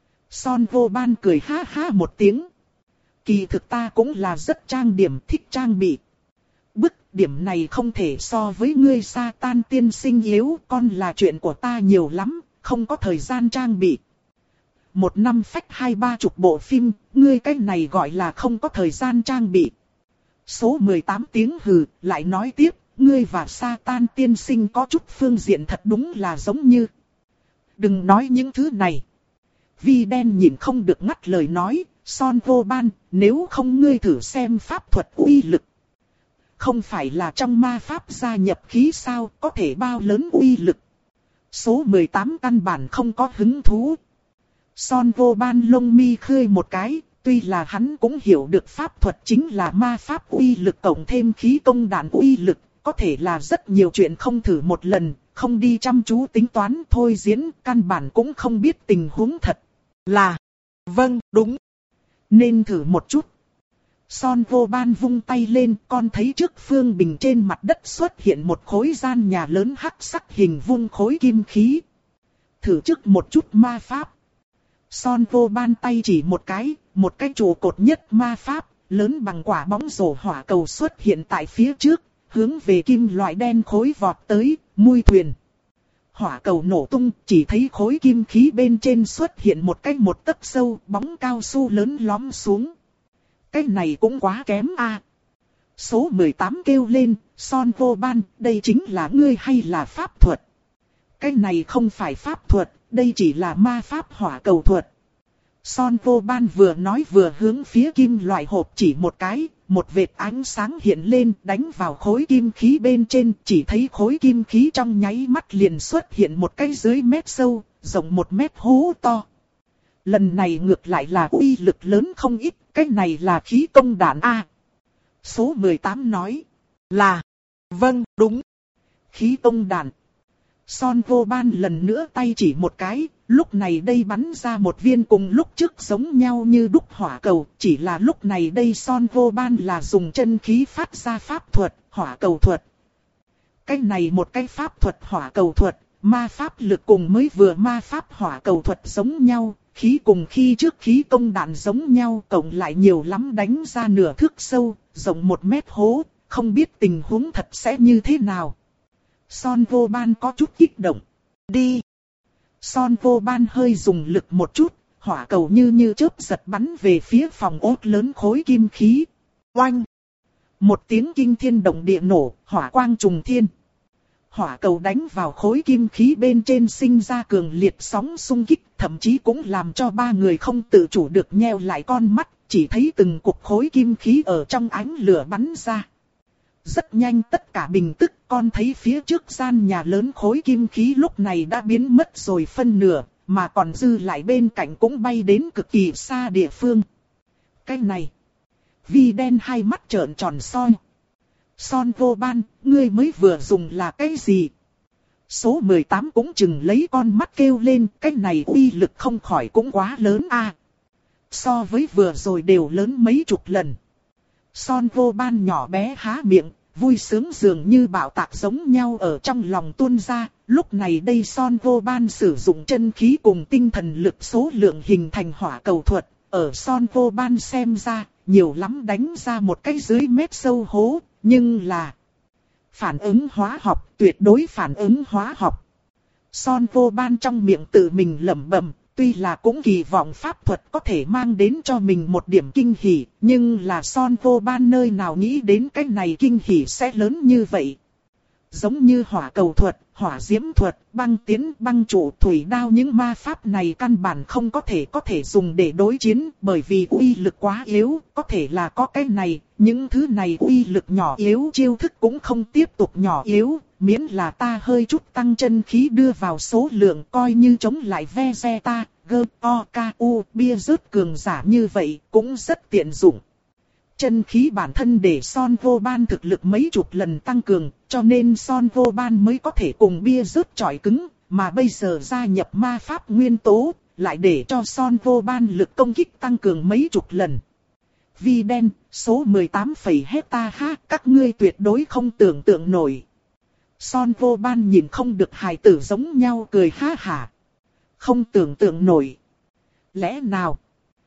Son Vô Ban cười ha ha một tiếng. Kỳ thực ta cũng là rất trang điểm, thích trang bị. Bức điểm này không thể so với ngươi sa tan tiên sinh yếu, con là chuyện của ta nhiều lắm. Không có thời gian trang bị. Một năm phách hai ba chục bộ phim, ngươi cái này gọi là không có thời gian trang bị. Số mười tám tiếng hừ, lại nói tiếp, ngươi và Satan tiên sinh có chút phương diện thật đúng là giống như. Đừng nói những thứ này. Vi đen nhìn không được ngắt lời nói, Son Vô Ban, nếu không ngươi thử xem pháp thuật uy lực. Không phải là trong ma pháp gia nhập khí sao, có thể bao lớn uy lực. Số mười tám căn bản không có hứng thú. Son Vô Ban lông mi khơi một cái, tuy là hắn cũng hiểu được pháp thuật chính là ma pháp uy lực cộng thêm khí công đạn uy lực, có thể là rất nhiều chuyện không thử một lần, không đi chăm chú tính toán thôi diễn, căn bản cũng không biết tình huống thật. Là, vâng, đúng, nên thử một chút. Son Vô Ban vung tay lên, con thấy trước phương bình trên mặt đất xuất hiện một khối gian nhà lớn hắc sắc hình vuông khối kim khí. Thử trước một chút ma pháp. Son Vô Ban tay chỉ một cái, một cái trụ cột nhất ma pháp, lớn bằng quả bóng rổ hỏa cầu xuất hiện tại phía trước, hướng về kim loại đen khối vọt tới, mui thuyền. Hỏa cầu nổ tung, chỉ thấy khối kim khí bên trên xuất hiện một cái một tấc sâu, bóng cao su lớn lõm xuống. Cái này cũng quá kém a. À. Số mười tám kêu lên, Son Vô Ban, đây chính là ngươi hay là pháp thuật? Cái này không phải pháp thuật, đây chỉ là ma pháp hỏa cầu thuật. Son Vô Ban vừa nói vừa hướng phía kim loại hộp chỉ một cái, một vệt ánh sáng hiện lên đánh vào khối kim khí bên trên, chỉ thấy khối kim khí trong nháy mắt liền xuất hiện một cái dưới mét sâu, rộng một mét hố to. Lần này ngược lại là uy lực lớn không ít, cái này là khí công đạn A. Số mười tám nói là, vâng, đúng, khí công đạn. Son Vô Ban lần nữa tay chỉ một cái, lúc này đây bắn ra một viên cùng lúc trước giống nhau như đúc hỏa cầu, chỉ là lúc này đây Son Vô Ban là dùng chân khí phát ra pháp thuật, hỏa cầu thuật. Cái này một cái pháp thuật hỏa cầu thuật, ma pháp lực cùng mới vừa ma pháp hỏa cầu thuật giống nhau, khí cùng khi trước khí công đạn giống nhau, cộng lại nhiều lắm đánh ra nửa thước sâu, rộng một mét hố, không biết tình huống thật sẽ như thế nào. Son Vô Ban có chút kích động. Đi! Son Vô Ban hơi dùng lực một chút, hỏa cầu như như chớp giật bắn về phía phòng ốt lớn khối kim khí. Oanh! Một tiếng kinh thiên động địa nổ, hỏa quang trùng thiên. Hỏa cầu đánh vào khối kim khí bên trên sinh ra cường liệt sóng xung kích, thậm chí cũng làm cho ba người không tự chủ được nheo lại con mắt, chỉ thấy từng cục khối kim khí ở trong ánh lửa bắn ra. Rất nhanh tất cả bình tức, con thấy phía trước gian nhà lớn khối kim khí lúc này đã biến mất rồi phân nửa, mà còn dư lại bên cạnh cũng bay đến cực kỳ xa địa phương. Cái này, Vi đen hai mắt trợn tròn soi. Son Vô Ban, ngươi mới vừa dùng là cái gì? Số mười tám cũng chừng lấy con mắt kêu lên, cái này uy lực không khỏi cũng quá lớn a. So với vừa rồi đều lớn mấy chục lần. Son Vô Ban nhỏ bé há miệng, vui sướng dường như bạo tạc giống nhau ở trong lòng tuôn ra. Lúc này đây Son Vô Ban sử dụng chân khí cùng tinh thần lực số lượng hình thành hỏa cầu thuật. Ở Son Vô Ban xem ra, nhiều lắm đánh ra một cái dưới mét sâu hố, nhưng là phản ứng hóa học, tuyệt đối phản ứng hóa học. Son Vô Ban trong miệng tự mình lẩm bẩm, tuy là cũng kỳ vọng pháp thuật có thể mang đến cho mình một điểm kinh hỉ, nhưng là Son Vô Ban nơi nào nghĩ đến cái này kinh hỉ sẽ lớn như vậy. Giống như hỏa cầu thuật, hỏa diễm thuật, băng tiến, băng trụ, thủy đao, những ma pháp này căn bản không có thể có thể dùng để đối chiến, bởi vì uy lực quá yếu, có thể là có cái này, những thứ này uy lực nhỏ yếu, chiêu thức cũng không tiếp tục nhỏ yếu, miễn là ta hơi chút tăng chân khí đưa vào số lượng, coi như chống lại ve xe ta, gơ, o, ca, u, bia rớt cường giả như vậy, cũng rất tiện dụng. Chân khí bản thân để Son Vô Ban thực lực mấy chục lần tăng cường, cho nên Son Vô Ban mới có thể cùng bia rớt chọi cứng, mà bây giờ gia nhập ma pháp nguyên tố, lại để cho Son Vô Ban lực công kích tăng cường mấy chục lần. Vi đen, số mười tám phẩy hecta ha, các ngươi tuyệt đối không tưởng tượng nổi. Son Vô Ban nhìn không được hài tử giống nhau cười ha hả. Không tưởng tượng nổi. Lẽ nào?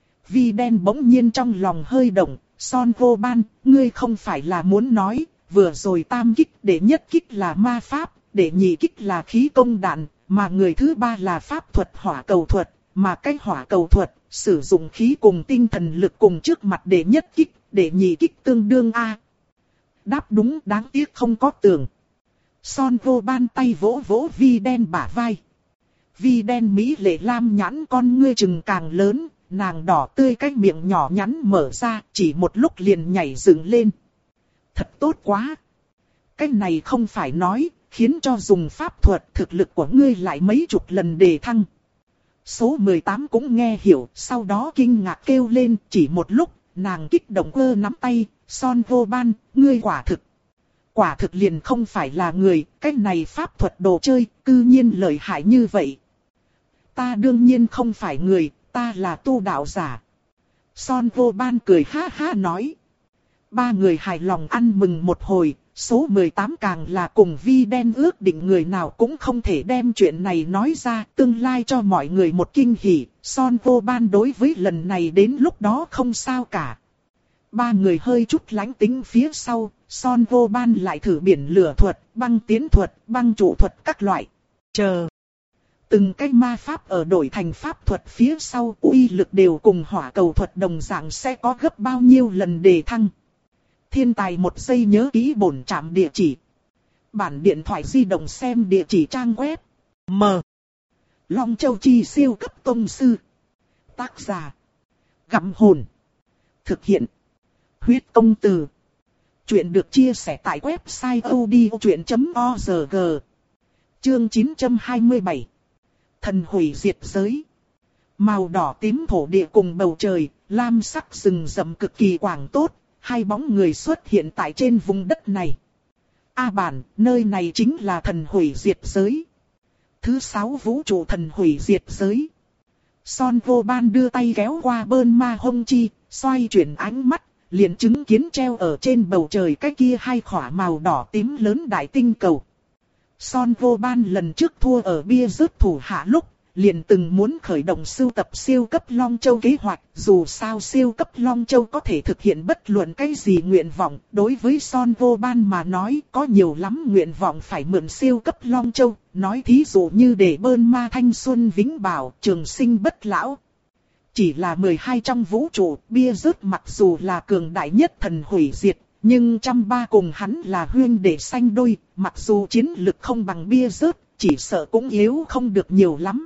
Vi đen bỗng nhiên trong lòng hơi động. Son Vô Ban, ngươi không phải là muốn nói, vừa rồi tam kích, đệ nhất kích là ma pháp, đệ nhị kích là khí công đạn, mà người thứ ba là pháp thuật hỏa cầu thuật, mà cái hỏa cầu thuật, sử dụng khí cùng tinh thần lực cùng trước mặt đệ nhất kích, đệ nhị kích tương đương A. Đáp đúng, đáng tiếc không có tường. Son Vô Ban tay vỗ vỗ Vi đen bả vai. Vi đen mỹ lệ lam nhãn con ngươi chừng càng lớn. Nàng đỏ tươi cái miệng nhỏ nhắn mở ra, chỉ một lúc liền nhảy dựng lên. Thật tốt quá. Cái này không phải nói, khiến cho dùng pháp thuật thực lực của ngươi lại mấy chục lần đề thăng. Số mười tám cũng nghe hiểu, sau đó kinh ngạc kêu lên, chỉ một lúc, nàng kích động ơ nắm tay, Son Vô Ban, ngươi quả thực. Quả thực liền không phải là người, cái này pháp thuật đồ chơi, cư nhiên lợi hại như vậy. Ta đương nhiên không phải người. Ta là tu đạo giả. Son Vô Ban cười ha ha nói. Ba người hài lòng ăn mừng một hồi, số mười tám càng là cùng Vi đen ước định người nào cũng không thể đem chuyện này nói ra, tương lai cho mọi người một kinh hỉ. Son Vô Ban đối với lần này đến lúc đó không sao cả. Ba người hơi chút lánh tính phía sau, Son Vô Ban lại thử biển lửa thuật, băng tiến thuật, băng trụ thuật các loại. Chờ. Từng cái ma pháp ở đổi thành pháp thuật phía sau uy lực đều cùng hỏa cầu thuật đồng dạng sẽ có gấp bao nhiêu lần đề thăng. Thiên tài một giây nhớ kỹ bổn trạm địa chỉ. Bản điện thoại di động xem địa chỉ trang web. M. Long Châu Chi siêu cấp tông sư. Tác giả. Gặm hồn. Thực hiện. Huyết công từ. Chuyện được chia sẻ tại website odchuyện chấm org. Chương chín trăm hai mươi bảy. Thần hủy diệt giới. Màu đỏ tím thổ địa cùng bầu trời, lam sắc rừng rậm cực kỳ quảng tốt, hai bóng người xuất hiện tại trên vùng đất này. A bản, nơi này chính là thần hủy diệt giới. Thứ sáu vũ trụ thần hủy diệt giới. Son vô ban đưa tay kéo qua bơn ma hông chi, xoay chuyển ánh mắt, liền chứng kiến treo ở trên bầu trời cái kia hai khỏa màu đỏ tím lớn đại tinh cầu. Son vô ban lần trước thua ở bia rớt thủ hạ lúc, liền từng muốn khởi động sưu tập siêu cấp Long Châu kế hoạch, dù sao siêu cấp Long Châu có thể thực hiện bất luận cái gì nguyện vọng, đối với Son vô ban mà nói có nhiều lắm nguyện vọng phải mượn siêu cấp Long Châu, nói thí dụ như để bơn ma thanh xuân vĩnh bảo, trường sinh bất lão. Chỉ là mười hai trong vũ trụ, bia rớt mặc dù là cường đại nhất thần hủy diệt, nhưng trăm ba cùng hắn là huyên đệ sanh đôi, mặc dù chiến lực không bằng bia rớt, chỉ sợ cũng yếu không được nhiều lắm.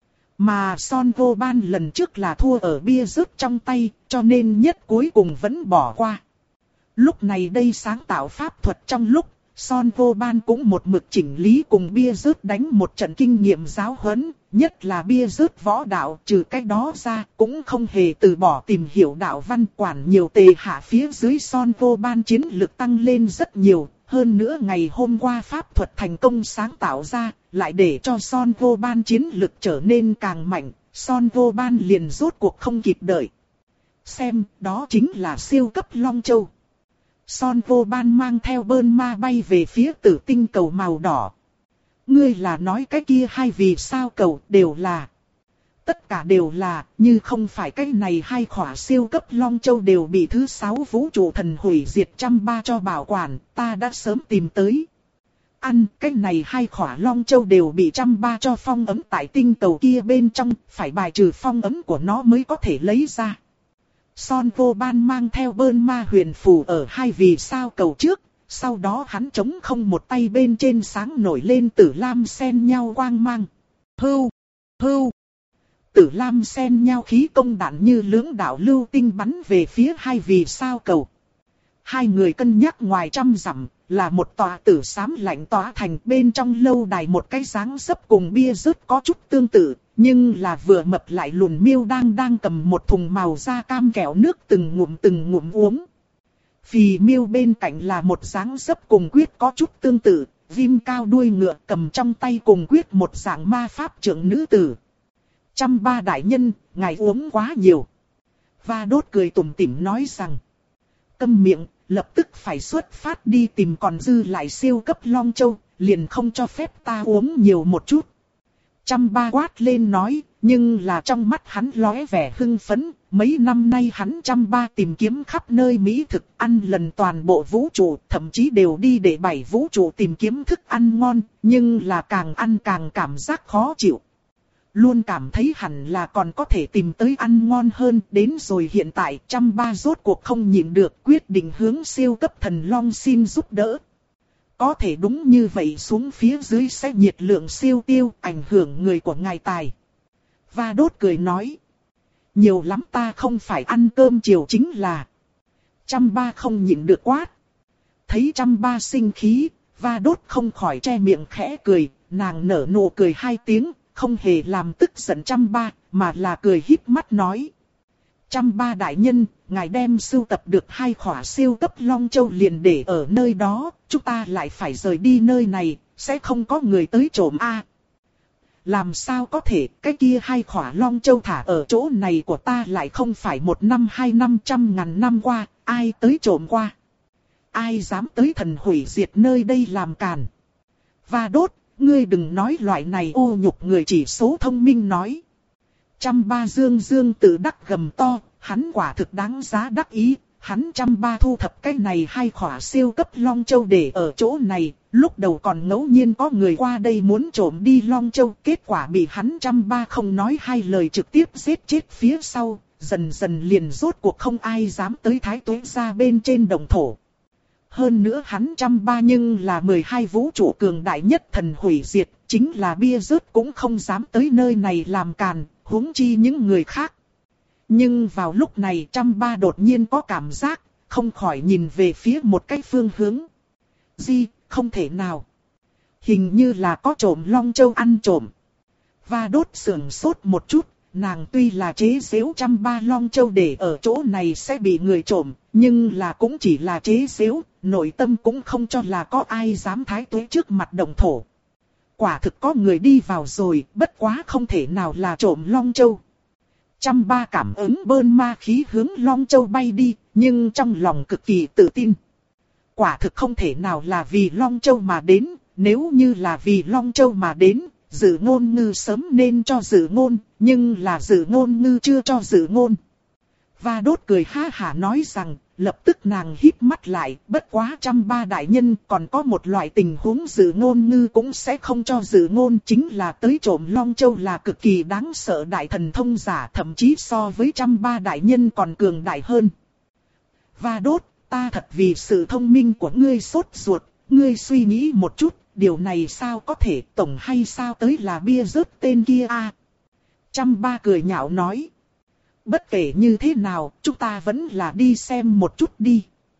Mà Son vô ban lần trước là thua ở bia rớt trong tay, cho nên nhất cuối cùng vẫn bỏ qua. Lúc này đây sáng tạo pháp thuật trong lúc, Son vô ban cũng một mực chỉnh lý cùng bia rớt đánh một trận kinh nghiệm giáo huấn, nhất là bia rớt võ đạo, trừ cái đó ra cũng không hề từ bỏ tìm hiểu đạo văn, quản nhiều tề hạ phía dưới Son vô ban chiến lực tăng lên rất nhiều. Hơn nữa ngày hôm qua pháp thuật thành công sáng tạo ra, lại để cho Son vô ban chiến lực trở nên càng mạnh, Son vô ban liền rốt cuộc không kịp đợi. Xem, đó chính là siêu cấp Long Châu. Son vô ban mang theo bơn ma bay về phía tử tinh cầu màu đỏ. Ngươi là nói cái kia hay vì sao cầu đều là. Tất cả đều là, như không phải cái này hai khỏa siêu cấp Long Châu đều bị thứ sáu vũ trụ thần hủy diệt trăm ba cho bảo quản, ta đã sớm tìm tới. Ăn, cái này hai khỏa Long Châu đều bị trăm ba cho phong ấm tại tinh cầu kia bên trong, phải bài trừ phong ấm của nó mới có thể lấy ra. Son vô ban mang theo bơn ma huyền phù ở hai vì sao cầu trước, sau đó hắn chống không một tay bên trên sáng nổi lên tử lam xen nhau quang mang. Hưu, hưu. Tử lam xen nhau khí công đạn như lưỡng đạo lưu tinh bắn về phía hai vì sao cầu. Hai người cân nhắc ngoài trăm dặm, là một tòa tử xám lạnh tỏa thành bên trong lâu đài một cái dáng dấp cùng bia rớt có chút tương tự, nhưng là vừa mập lại lùn miêu đang đang cầm một thùng màu da cam kẹo nước từng ngụm từng ngụm uống. Phì miêu bên cạnh là một dáng dấp cùng quyết có chút tương tự, vim cao đuôi ngựa cầm trong tay cùng quyết một dạng ma pháp trưởng nữ tử. Trăm ba đại nhân, ngài uống quá nhiều. Va đốt cười tủm tỉm nói rằng. Câm miệng, lập tức phải xuất phát đi tìm còn dư lại siêu cấp Long Châu, liền không cho phép ta uống nhiều một chút. Trăm ba quát lên nói, nhưng là trong mắt hắn lóe vẻ hưng phấn, mấy năm nay hắn trăm ba tìm kiếm khắp nơi mỹ thực ăn lần toàn bộ vũ trụ, thậm chí đều đi để bảy vũ trụ tìm kiếm thức ăn ngon, nhưng là càng ăn càng cảm giác khó chịu. Luôn cảm thấy hẳn là còn có thể tìm tới ăn ngon hơn, đến rồi hiện tại trăm ba rốt cuộc không nhịn được quyết định hướng siêu cấp thần long xin giúp đỡ. Có thể đúng như vậy xuống phía dưới sẽ nhiệt lượng siêu tiêu, ảnh hưởng người của ngài tài. Va đốt cười nói. Nhiều lắm ta không phải ăn cơm chiều chính là. Trăm ba không nhịn được quát. Thấy trăm ba sinh khí, va đốt không khỏi che miệng khẽ cười, nàng nở nụ cười hai tiếng. Không hề làm tức giận trăm ba, mà là cười híp mắt nói. Trăm ba đại nhân, ngài đem sưu tập được hai khỏa siêu cấp Long Châu liền để ở nơi đó, chúng ta lại phải rời đi nơi này, sẽ không có người tới trộm a. Làm sao có thể, cái kia hai khỏa Long Châu thả ở chỗ này của ta lại không phải một năm hai năm trăm ngàn năm qua, ai tới trộm qua. Ai dám tới thần hủy diệt nơi đây làm càn. Va đốt. Ngươi đừng nói loại này ô nhục người chỉ số thông minh nói. Trăm ba dương dương tự đắc gầm to, hắn quả thực đáng giá đắc ý, hắn trăm ba thu thập cái này hai khỏa siêu cấp Long Châu để ở chỗ này, lúc đầu còn ngẫu nhiên có người qua đây muốn trộm đi Long Châu, kết quả bị hắn trăm ba không nói hai lời trực tiếp giết chết phía sau, dần dần liền rốt cuộc không ai dám tới Thái Tuế gia bên trên đồng thổ. Hơn nữa hắn trăm ba nhưng là mười hai vũ trụ cường đại nhất thần hủy diệt, chính là bia rớt cũng không dám tới nơi này làm càn, huống chi những người khác. Nhưng vào lúc này trăm ba đột nhiên có cảm giác, không khỏi nhìn về phía một cái phương hướng. Di, không thể nào. Hình như là có trộm Long Châu ăn trộm. Va Đốt sườn sốt một chút, nàng tuy là chế giễu trăm ba Long Châu để ở chỗ này sẽ bị người trộm, nhưng là cũng chỉ là chế giễu, nội tâm cũng không cho là có ai dám thái tuế trước mặt đồng thổ. Quả thực có người đi vào rồi, bất quá không thể nào là trộm Long Châu. Trăm ba cảm ứng bơn ma khí hướng Long Châu bay đi, nhưng trong lòng cực kỳ tự tin. Quả thực không thể nào là vì Long Châu mà đến, nếu như là vì Long Châu mà đến, Dự Ngôn Ngư sớm nên cho Dự Ngôn, nhưng là Dự Ngôn Ngư chưa cho Dự Ngôn. Va Đốt cười ha hả nói rằng, lập tức nàng híp mắt lại, bất quá trăm ba đại nhân còn có một loại tình huống Dự Ngôn Ngư cũng sẽ không cho Dự Ngôn, chính là tới trộm Long Châu là cực kỳ đáng sợ đại thần thông giả, thậm chí so với trăm ba đại nhân còn cường đại hơn. Va Đốt, ta thật vì sự thông minh của ngươi sốt ruột, ngươi suy nghĩ một chút, điều này sao có thể, tổng hay sao tới là bia rớt tên kia a? Trăm ba cười nhạo nói. Bất kể như thế nào, chúng ta vẫn là đi xem một chút đi.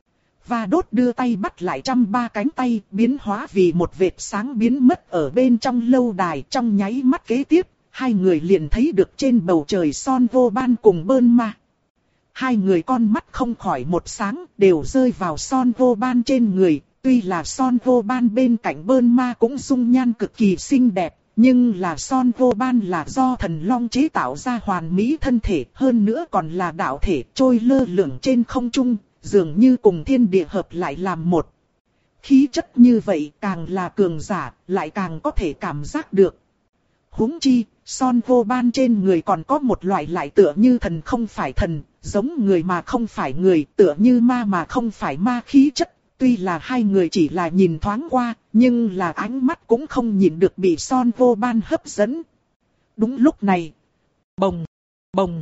Va Đốt đưa tay bắt lại trăm ba cánh tay, biến hóa vì một vệt sáng biến mất ở bên trong lâu đài. Trong nháy mắt kế tiếp, hai người liền thấy được trên bầu trời Son Vô Ban cùng Bơn Ma. Hai người con mắt không khỏi một sáng, đều rơi vào Son Vô Ban trên người. Tuy là Son Vô Ban bên cạnh Bơn Ma cũng dung nhan cực kỳ xinh đẹp, nhưng là Son Vô Ban là do thần long chế tạo ra hoàn mỹ thân thể, hơn nữa còn là đạo thể trôi lơ lửng trên không trung, dường như cùng thiên địa hợp lại làm một. Khí chất như vậy càng là cường giả, lại càng có thể cảm giác được. Huống chi, Son Vô Ban trên người còn có một loại lại tựa như thần không phải thần, giống người mà không phải người, tựa như ma mà không phải ma khí chất. Tuy là hai người chỉ là nhìn thoáng qua, nhưng là ánh mắt cũng không nhìn được bị Son Vô Ban hấp dẫn. Đúng lúc này, bồng, bồng,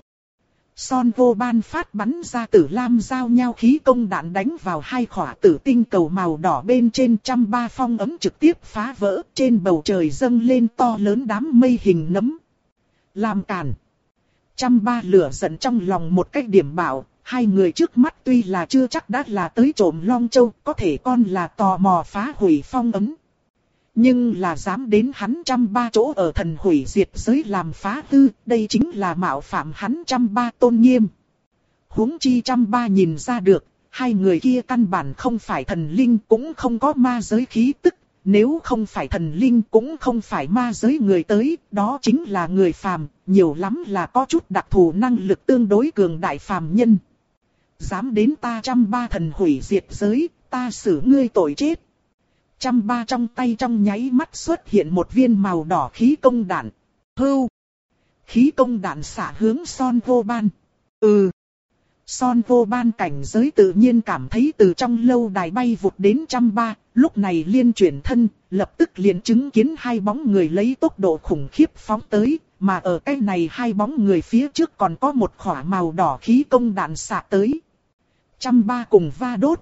Son Vô Ban phát bắn ra tử lam giao nhau khí công đạn đánh vào hai khỏa tử tinh cầu màu đỏ bên trên, trăm ba phong ấm trực tiếp phá vỡ, trên bầu trời dâng lên to lớn đám mây hình nấm. Làm cản. Trăm ba lửa giận trong lòng một cách điểm bảo. Hai người trước mắt tuy là chưa chắc đã là tới trộm Long Châu, có thể con là tò mò phá hủy phong ấn. Nhưng là dám đến hắn trăm ba chỗ ở thần hủy diệt giới làm phá hư, đây chính là mạo phạm hắn trăm ba tôn nghiêm. Huống chi trăm ba nhìn ra được, hai người kia căn bản không phải thần linh cũng không có ma giới khí tức, nếu không phải thần linh cũng không phải ma giới người tới, đó chính là người phàm, nhiều lắm là có chút đặc thù năng lực tương đối cường đại phàm nhân. Dám đến ta trăm ba thần hủy diệt giới, ta xử ngươi tội chết. Trăm ba trong tay trong nháy mắt xuất hiện một viên màu đỏ khí công đạn. Hưu. Khí công đạn xả hướng Son Vô Ban. Ừ. Son Vô Ban cảnh giới tự nhiên cảm thấy từ trong lâu đài bay vụt đến trăm ba, lúc này liên chuyển thân, lập tức liền chứng kiến hai bóng người lấy tốc độ khủng khiếp phóng tới, mà ở cái này hai bóng người phía trước còn có một khỏa màu đỏ khí công đạn xạ tới. Trăm ba cùng Va Đốt.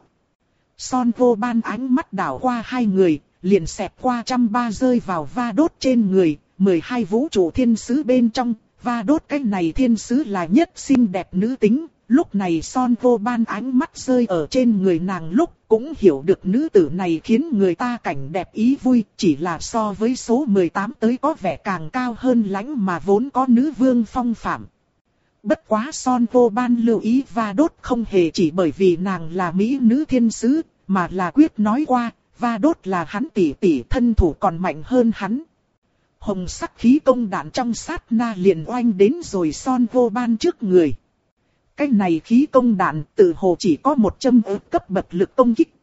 Son Vô Ban ánh mắt đảo qua hai người, liền xẹt qua trăm ba rơi vào Va Đốt trên người, mười hai vũ trụ thiên sứ bên trong, Va Đốt cái này thiên sứ là nhất xinh đẹp nữ tính. Lúc này Son Vô Ban ánh mắt rơi ở trên người nàng lúc cũng hiểu được nữ tử này khiến người ta cảnh đẹp ý vui, chỉ là so với số mười tám tới có vẻ càng cao hơn lãnh mà vốn có nữ vương phong phạm. Bất quá Son Vô Ban lưu ý Va Đốt không hề chỉ bởi vì nàng là mỹ nữ thiên sứ, mà là quyết nói qua, Va Đốt là hắn tỷ tỷ thân thủ còn mạnh hơn hắn. Hồng sắc khí công đạn trong sát na liền oanh đến rồi Son Vô Ban trước người. Cái này khí công đạn tự hồ chỉ có một châm ớt cấp bậc lực công kích.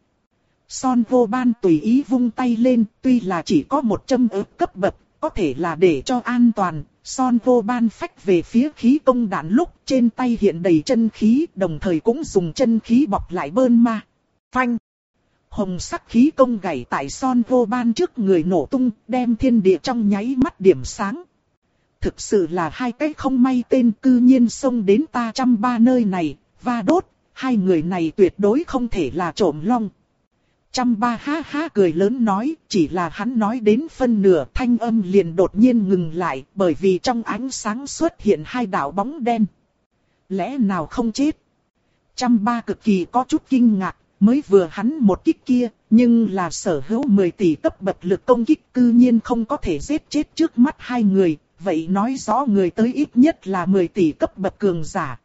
Son Vô Ban tùy ý vung tay lên, tuy là chỉ có một châm ớt cấp bậc, có thể là để cho an toàn. Son Vô Ban phách về phía khí công đạn lúc trên tay hiện đầy chân khí, đồng thời cũng dùng chân khí bọc lại Bơn Ma. Phanh! Hồng sắc khí công gảy tại Son Vô Ban trước người nổ tung, đem thiên địa trong nháy mắt điểm sáng. Thực sự là hai cái không may tên cư nhiên xông đến ta trăm ba nơi này, Va Đốt, hai người này tuyệt đối không thể là trộm long. Trăm ba ha ha cười lớn nói, chỉ là hắn nói đến phân nửa thanh âm liền đột nhiên ngừng lại, bởi vì trong ánh sáng xuất hiện hai đạo bóng đen. Lẽ nào không chết? Trăm ba cực kỳ có chút kinh ngạc, mới vừa hắn một kích kia, nhưng là sở hữu mười tỷ cấp bậc lực công kích cư nhiên không có thể giết chết trước mắt hai người, vậy nói rõ người tới ít nhất là mười tỷ cấp bậc cường giả.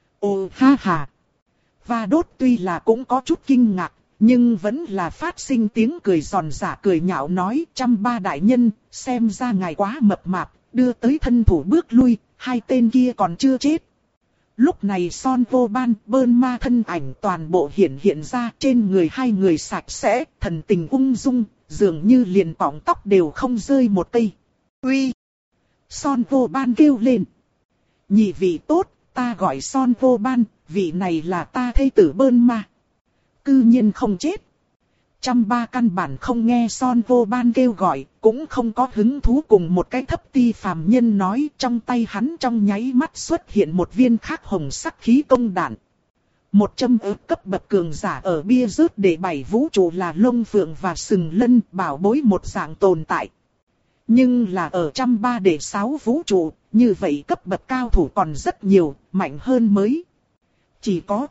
Ồ ha ha! Và đốt tuy là cũng có chút kinh ngạc, nhưng vẫn là phát sinh tiếng cười giòn giả cười nhạo nói trăm ba đại nhân, xem ra ngài quá mập mạp, đưa tới thân thủ bước lui, hai tên kia còn chưa chết. Lúc này Son Vô Ban, Bơn Ma thân ảnh toàn bộ hiện hiện ra trên người hai người sạch sẽ, thần tình ung dung, dường như liền cọng tóc đều không rơi một cây. Uy! Son Vô Ban kêu lên. Nhị vị tốt, ta gọi Son Vô Ban, vị này là ta thê tử Bơn Ma. Cư nhiên không chết. Trăm ba căn bản không nghe Son Vô Ban kêu gọi, cũng không có hứng thú cùng một cái thấp ti phàm nhân nói, trong tay hắn trong nháy mắt xuất hiện một viên khác hồng sắc khí công đạn. Một châm ức cấp bậc cường giả ở bia rớt để bảy vũ trụ là lông phượng và sừng lân bảo bối một dạng tồn tại. Nhưng là ở trăm ba để sáu vũ trụ, như vậy cấp bậc cao thủ còn rất nhiều, mạnh hơn mới. Chỉ có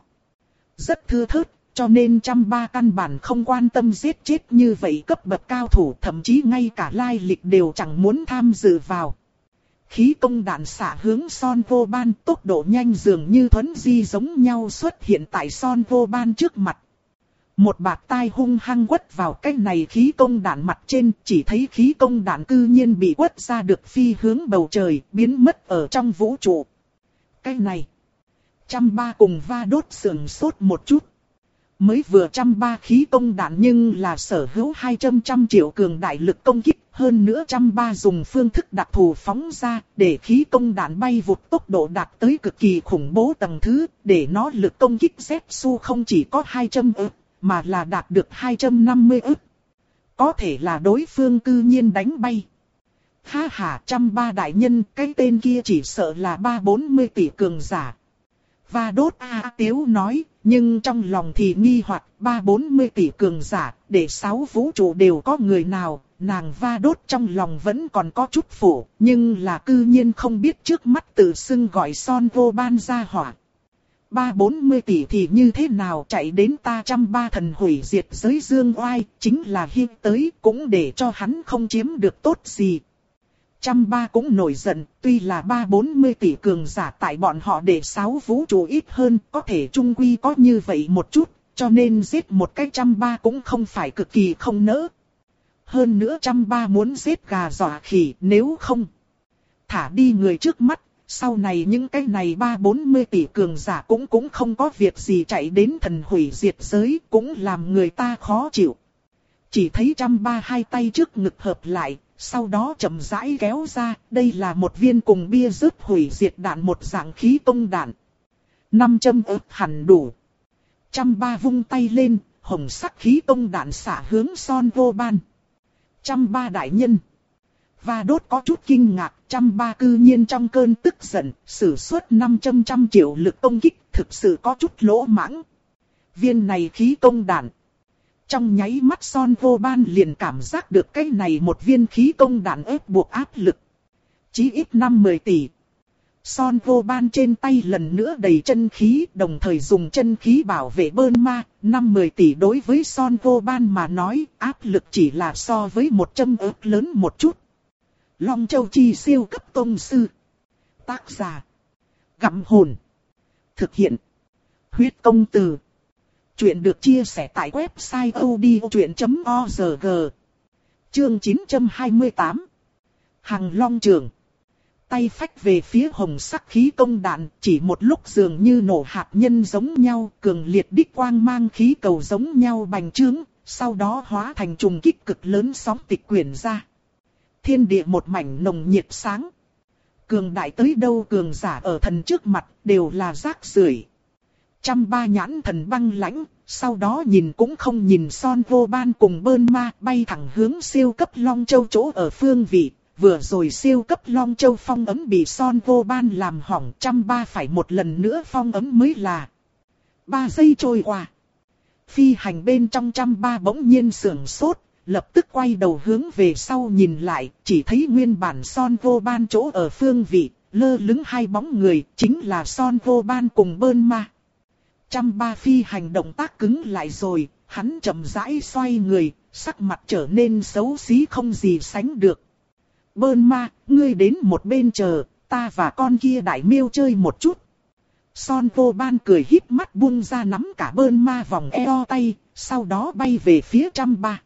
rất thưa thớt. Cho nên trăm ba căn bản không quan tâm giết chết như vậy cấp bậc cao thủ, thậm chí ngay cả lai lịch đều chẳng muốn tham dự vào. Khí công đạn xạ hướng Son Vô Ban, tốc độ nhanh dường như thuấn di giống nhau xuất hiện tại Son Vô Ban trước mặt. Một bạt tai hung hăng quất vào cái này khí công đạn mặt trên, chỉ thấy khí công đạn cư nhiên bị quất ra được phi hướng bầu trời, biến mất ở trong vũ trụ. Cái này, trăm ba cùng va đốt sườn sốt một chút. Mới vừa trăm ba khí công đạn nhưng là sở hữu hai trăm trăm triệu cường đại lực công kích, hơn nữa trăm ba dùng phương thức đặc thù phóng ra, để khí công đạn bay vụt tốc độ đạt tới cực kỳ khủng bố tầng thứ, để nó lực công kích Z su không chỉ có hai trăm ức, mà là đạt được hai trăm năm mươi ức. Có thể là đối phương cư nhiên đánh bay. Ha ha, trăm ba đại nhân, cái tên kia chỉ sợ là ba bốn mươi tỷ cường giả. Và đốt A Tiếu nói, nhưng trong lòng thì nghi hoặc ba bốn mươi tỷ cường giả, để sáu vũ trụ đều có người nào, nàng va đốt trong lòng vẫn còn có chút phủ, nhưng là cư nhiên không biết trước mắt tự xưng gọi Son Vô Ban ra hỏa. Ba bốn mươi tỷ thì như thế nào chạy đến ta trăm ba thần hủy diệt giới dương oai, chính là hi tới cũng để cho hắn không chiếm được tốt gì. Trăm ba cũng nổi giận, tuy là ba bốn mươi tỷ cường giả tại bọn họ để sáu vũ trụ ít hơn, có thể chung quy có như vậy một chút, cho nên giết một cái trăm ba cũng không phải cực kỳ không nỡ. Hơn nữa trăm ba muốn giết gà dọa khỉ, nếu không thả đi người trước mắt, sau này những cái này ba bốn mươi tỷ cường giả cũng cũng không có việc gì chạy đến thần hủy diệt giới, cũng làm người ta khó chịu. Chỉ thấy trăm ba hai tay trước ngực hợp lại. Sau đó chậm rãi kéo ra, đây là một viên cùng bia rớt hủy diệt đạn một dạng khí công đạn. Năm châm ức hẳn đủ. Trăm ba vung tay lên, hồng sắc khí công đạn xả hướng Son Vô Ban. Trăm ba đại nhân. Và đốt có chút kinh ngạc, trăm ba cư nhiên trong cơn tức giận, sử xuất năm trăm trăm triệu lực công kích, thực sự có chút lỗ mãng. Viên này khí công đạn. Trong nháy mắt Son Vô Ban liền cảm giác được cái này một viên khí công đạn ép buộc áp lực. Chí ít năm mười tỷ. Son Vô Ban trên tay lần nữa đầy chân khí, đồng thời dùng chân khí bảo vệ Bơn Ma. Năm mười tỷ đối với Son Vô Ban mà nói, áp lực chỉ là so với một châm ức lớn một chút. Long Châu Chi siêu cấp tông sư. Tác giả. Gặm hồn. Thực hiện. Huyết công từ. Chuyện được chia sẻ tại website odchuyện chấm org. Chương chín trăm hai mươi tám. Hằng Long Trường. Tay phách về phía hồng sắc khí công đạn, chỉ một lúc dường như nổ hạt nhân giống nhau, cường liệt đích quang mang khí cầu giống nhau bành trướng, sau đó hóa thành trùng kích cực lớn sóng tịch quyển ra. Thiên địa một mảnh nồng nhiệt sáng. Cường đại tới đâu cường giả ở thần trước mặt đều là rác rưởi. Trăm ba nhãn thần băng lãnh, sau đó nhìn cũng không nhìn Son Vô Ban cùng Bơn Ma bay thẳng hướng siêu cấp Long Châu chỗ ở phương vị. Vừa rồi siêu cấp Long Châu phong ấm bị Son Vô Ban làm hỏng, trăm ba phải một lần nữa phong ấm mới là. Ba giây trôi qua. Phi hành bên trong trăm ba bỗng nhiên sưởng sốt, lập tức quay đầu hướng về sau nhìn lại, chỉ thấy nguyên bản Son Vô Ban chỗ ở phương vị, lơ lửng hai bóng người, chính là Son Vô Ban cùng Bơn Ma. Trăm Ba phi hành động tác cứng lại rồi, hắn chậm rãi xoay người, sắc mặt trở nên xấu xí không gì sánh được. Bơn Ma, ngươi đến một bên chờ, ta và con kia đại miêu chơi một chút. Son Vô Ban cười híp mắt buông ra nắm cả Bơn Ma vòng eo tay, sau đó bay về phía Trăm Ba.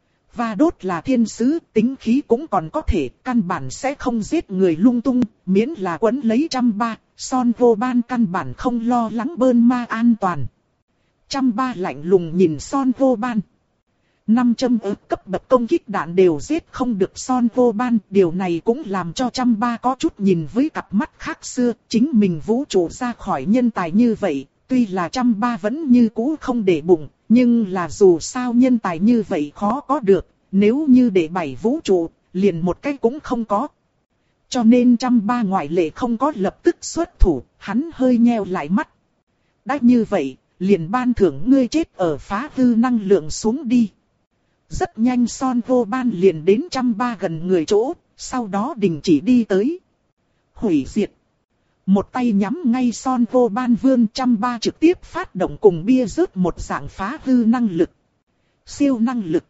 Và đốt là thiên sứ, tính khí cũng còn có thể, căn bản sẽ không giết người lung tung, miễn là quấn lấy Trăm Ba, Son Vô Ban căn bản không lo lắng Bơn Ma an toàn. Trăm Ba lạnh lùng nhìn Son Vô Ban. Năm châm ức cấp bậc công kích đạn đều giết không được Son Vô Ban, điều này cũng làm cho Trăm Ba có chút nhìn với cặp mắt khác xưa, chính mình vũ trụ ra khỏi nhân tài như vậy, tuy là Trăm Ba vẫn như cũ không để bụng, nhưng là dù sao nhân tài như vậy khó có được, nếu như để bảy vũ trụ, liền một cái cũng không có. Cho nên Trăm Ba ngoại lệ không có lập tức xuất thủ, hắn hơi nheo lại mắt. Đã như vậy, liền ban thưởng ngươi chết ở phá hư năng lượng xuống đi. Rất nhanh Son Vô Ban liền đến Trăm Ba gần người chỗ, sau đó đình chỉ đi tới. Hủy diệt. Một tay nhắm ngay Son Vô Ban vươn, Trăm Ba trực tiếp phát động cùng bia rớt một dạng phá hư năng lực. Siêu năng lực.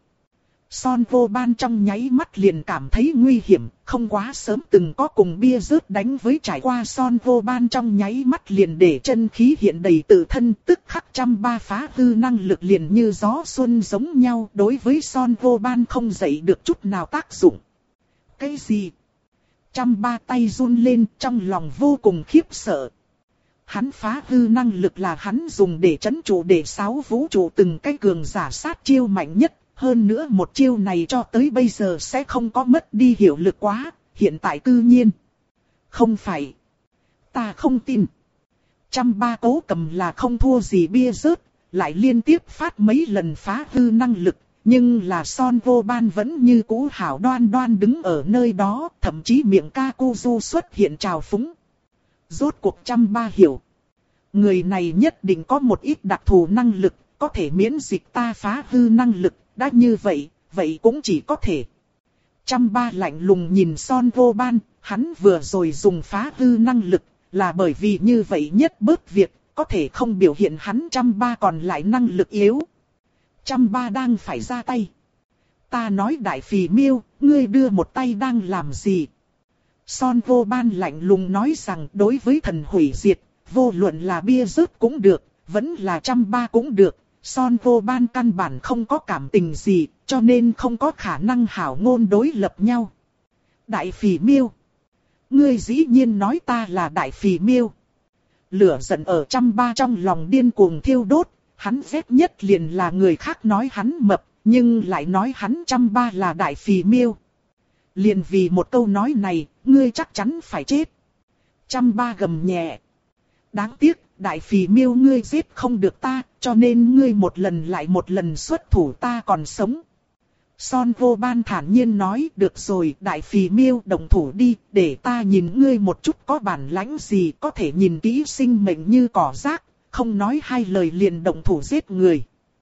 Son Vô Ban trong nháy mắt liền cảm thấy nguy hiểm, không quá sớm từng có cùng bia rớt đánh với trải qua. Son Vô Ban trong nháy mắt liền để chân khí hiện đầy tự thân, tức khắc Trăm Ba phá hư năng lực liền như gió xuân giống nhau, đối với Son Vô Ban không dậy được chút nào tác dụng. Cái gì? Trăm Ba tay run lên, trong lòng vô cùng khiếp sợ. Hắn phá hư năng lực là hắn dùng để trấn trụ để sáu vũ trụ từng cái cường giả sát chiêu mạnh nhất. Hơn nữa một chiêu này cho tới bây giờ sẽ không có mất đi hiệu lực quá, hiện tại cư nhiên. Không phải. Ta không tin. Trăm Ba Cố Cầm là không thua gì bia rớt, lại liên tiếp phát mấy lần phá hư năng lực. Nhưng là Son Vô Ban vẫn như cũ hảo đoan đoan đứng ở nơi đó, thậm chí miệng Kakuzu xuất hiện trào phúng. Rốt cuộc Trăm Ba hiểu. Người này nhất định có một ít đặc thù năng lực, có thể miễn dịch ta phá hư năng lực. Đã như vậy, vậy cũng chỉ có thể. Trăm Ba lạnh lùng nhìn Son Vô Ban, hắn vừa rồi dùng phá hư năng lực, là bởi vì như vậy nhất bớt việc, có thể không biểu hiện hắn Trăm Ba còn lại năng lực yếu. Trăm Ba đang phải ra tay. Ta nói đại phì miêu, ngươi đưa một tay đang làm gì? Son Vô Ban lạnh lùng nói rằng đối với thần hủy diệt, vô luận là bia rớt cũng được, vẫn là Trăm Ba cũng được. Son Vô Ban căn bản không có cảm tình gì, cho nên không có khả năng hảo ngôn đối lập nhau. Đại phì miêu. Ngươi dĩ nhiên nói ta là đại phì miêu. Lửa giận ở Trăm Ba trong lòng điên cuồng thiêu đốt, hắn ghét nhất liền là người khác nói hắn mập, nhưng lại nói hắn Trăm Ba là đại phì miêu. Liền vì một câu nói này, ngươi chắc chắn phải chết. Trăm Ba gầm nhẹ. Đáng tiếc, đại phì miêu ngươi giết không được ta, cho nên ngươi một lần lại một lần xuất thủ ta còn sống. Son Vô Ban thản nhiên nói, được rồi đại phì miêu đồng thủ đi, để ta nhìn ngươi một chút có bản lãnh gì, có thể nhìn kỹ sinh mệnh như cỏ rác, không nói hai lời liền đồng thủ giết người.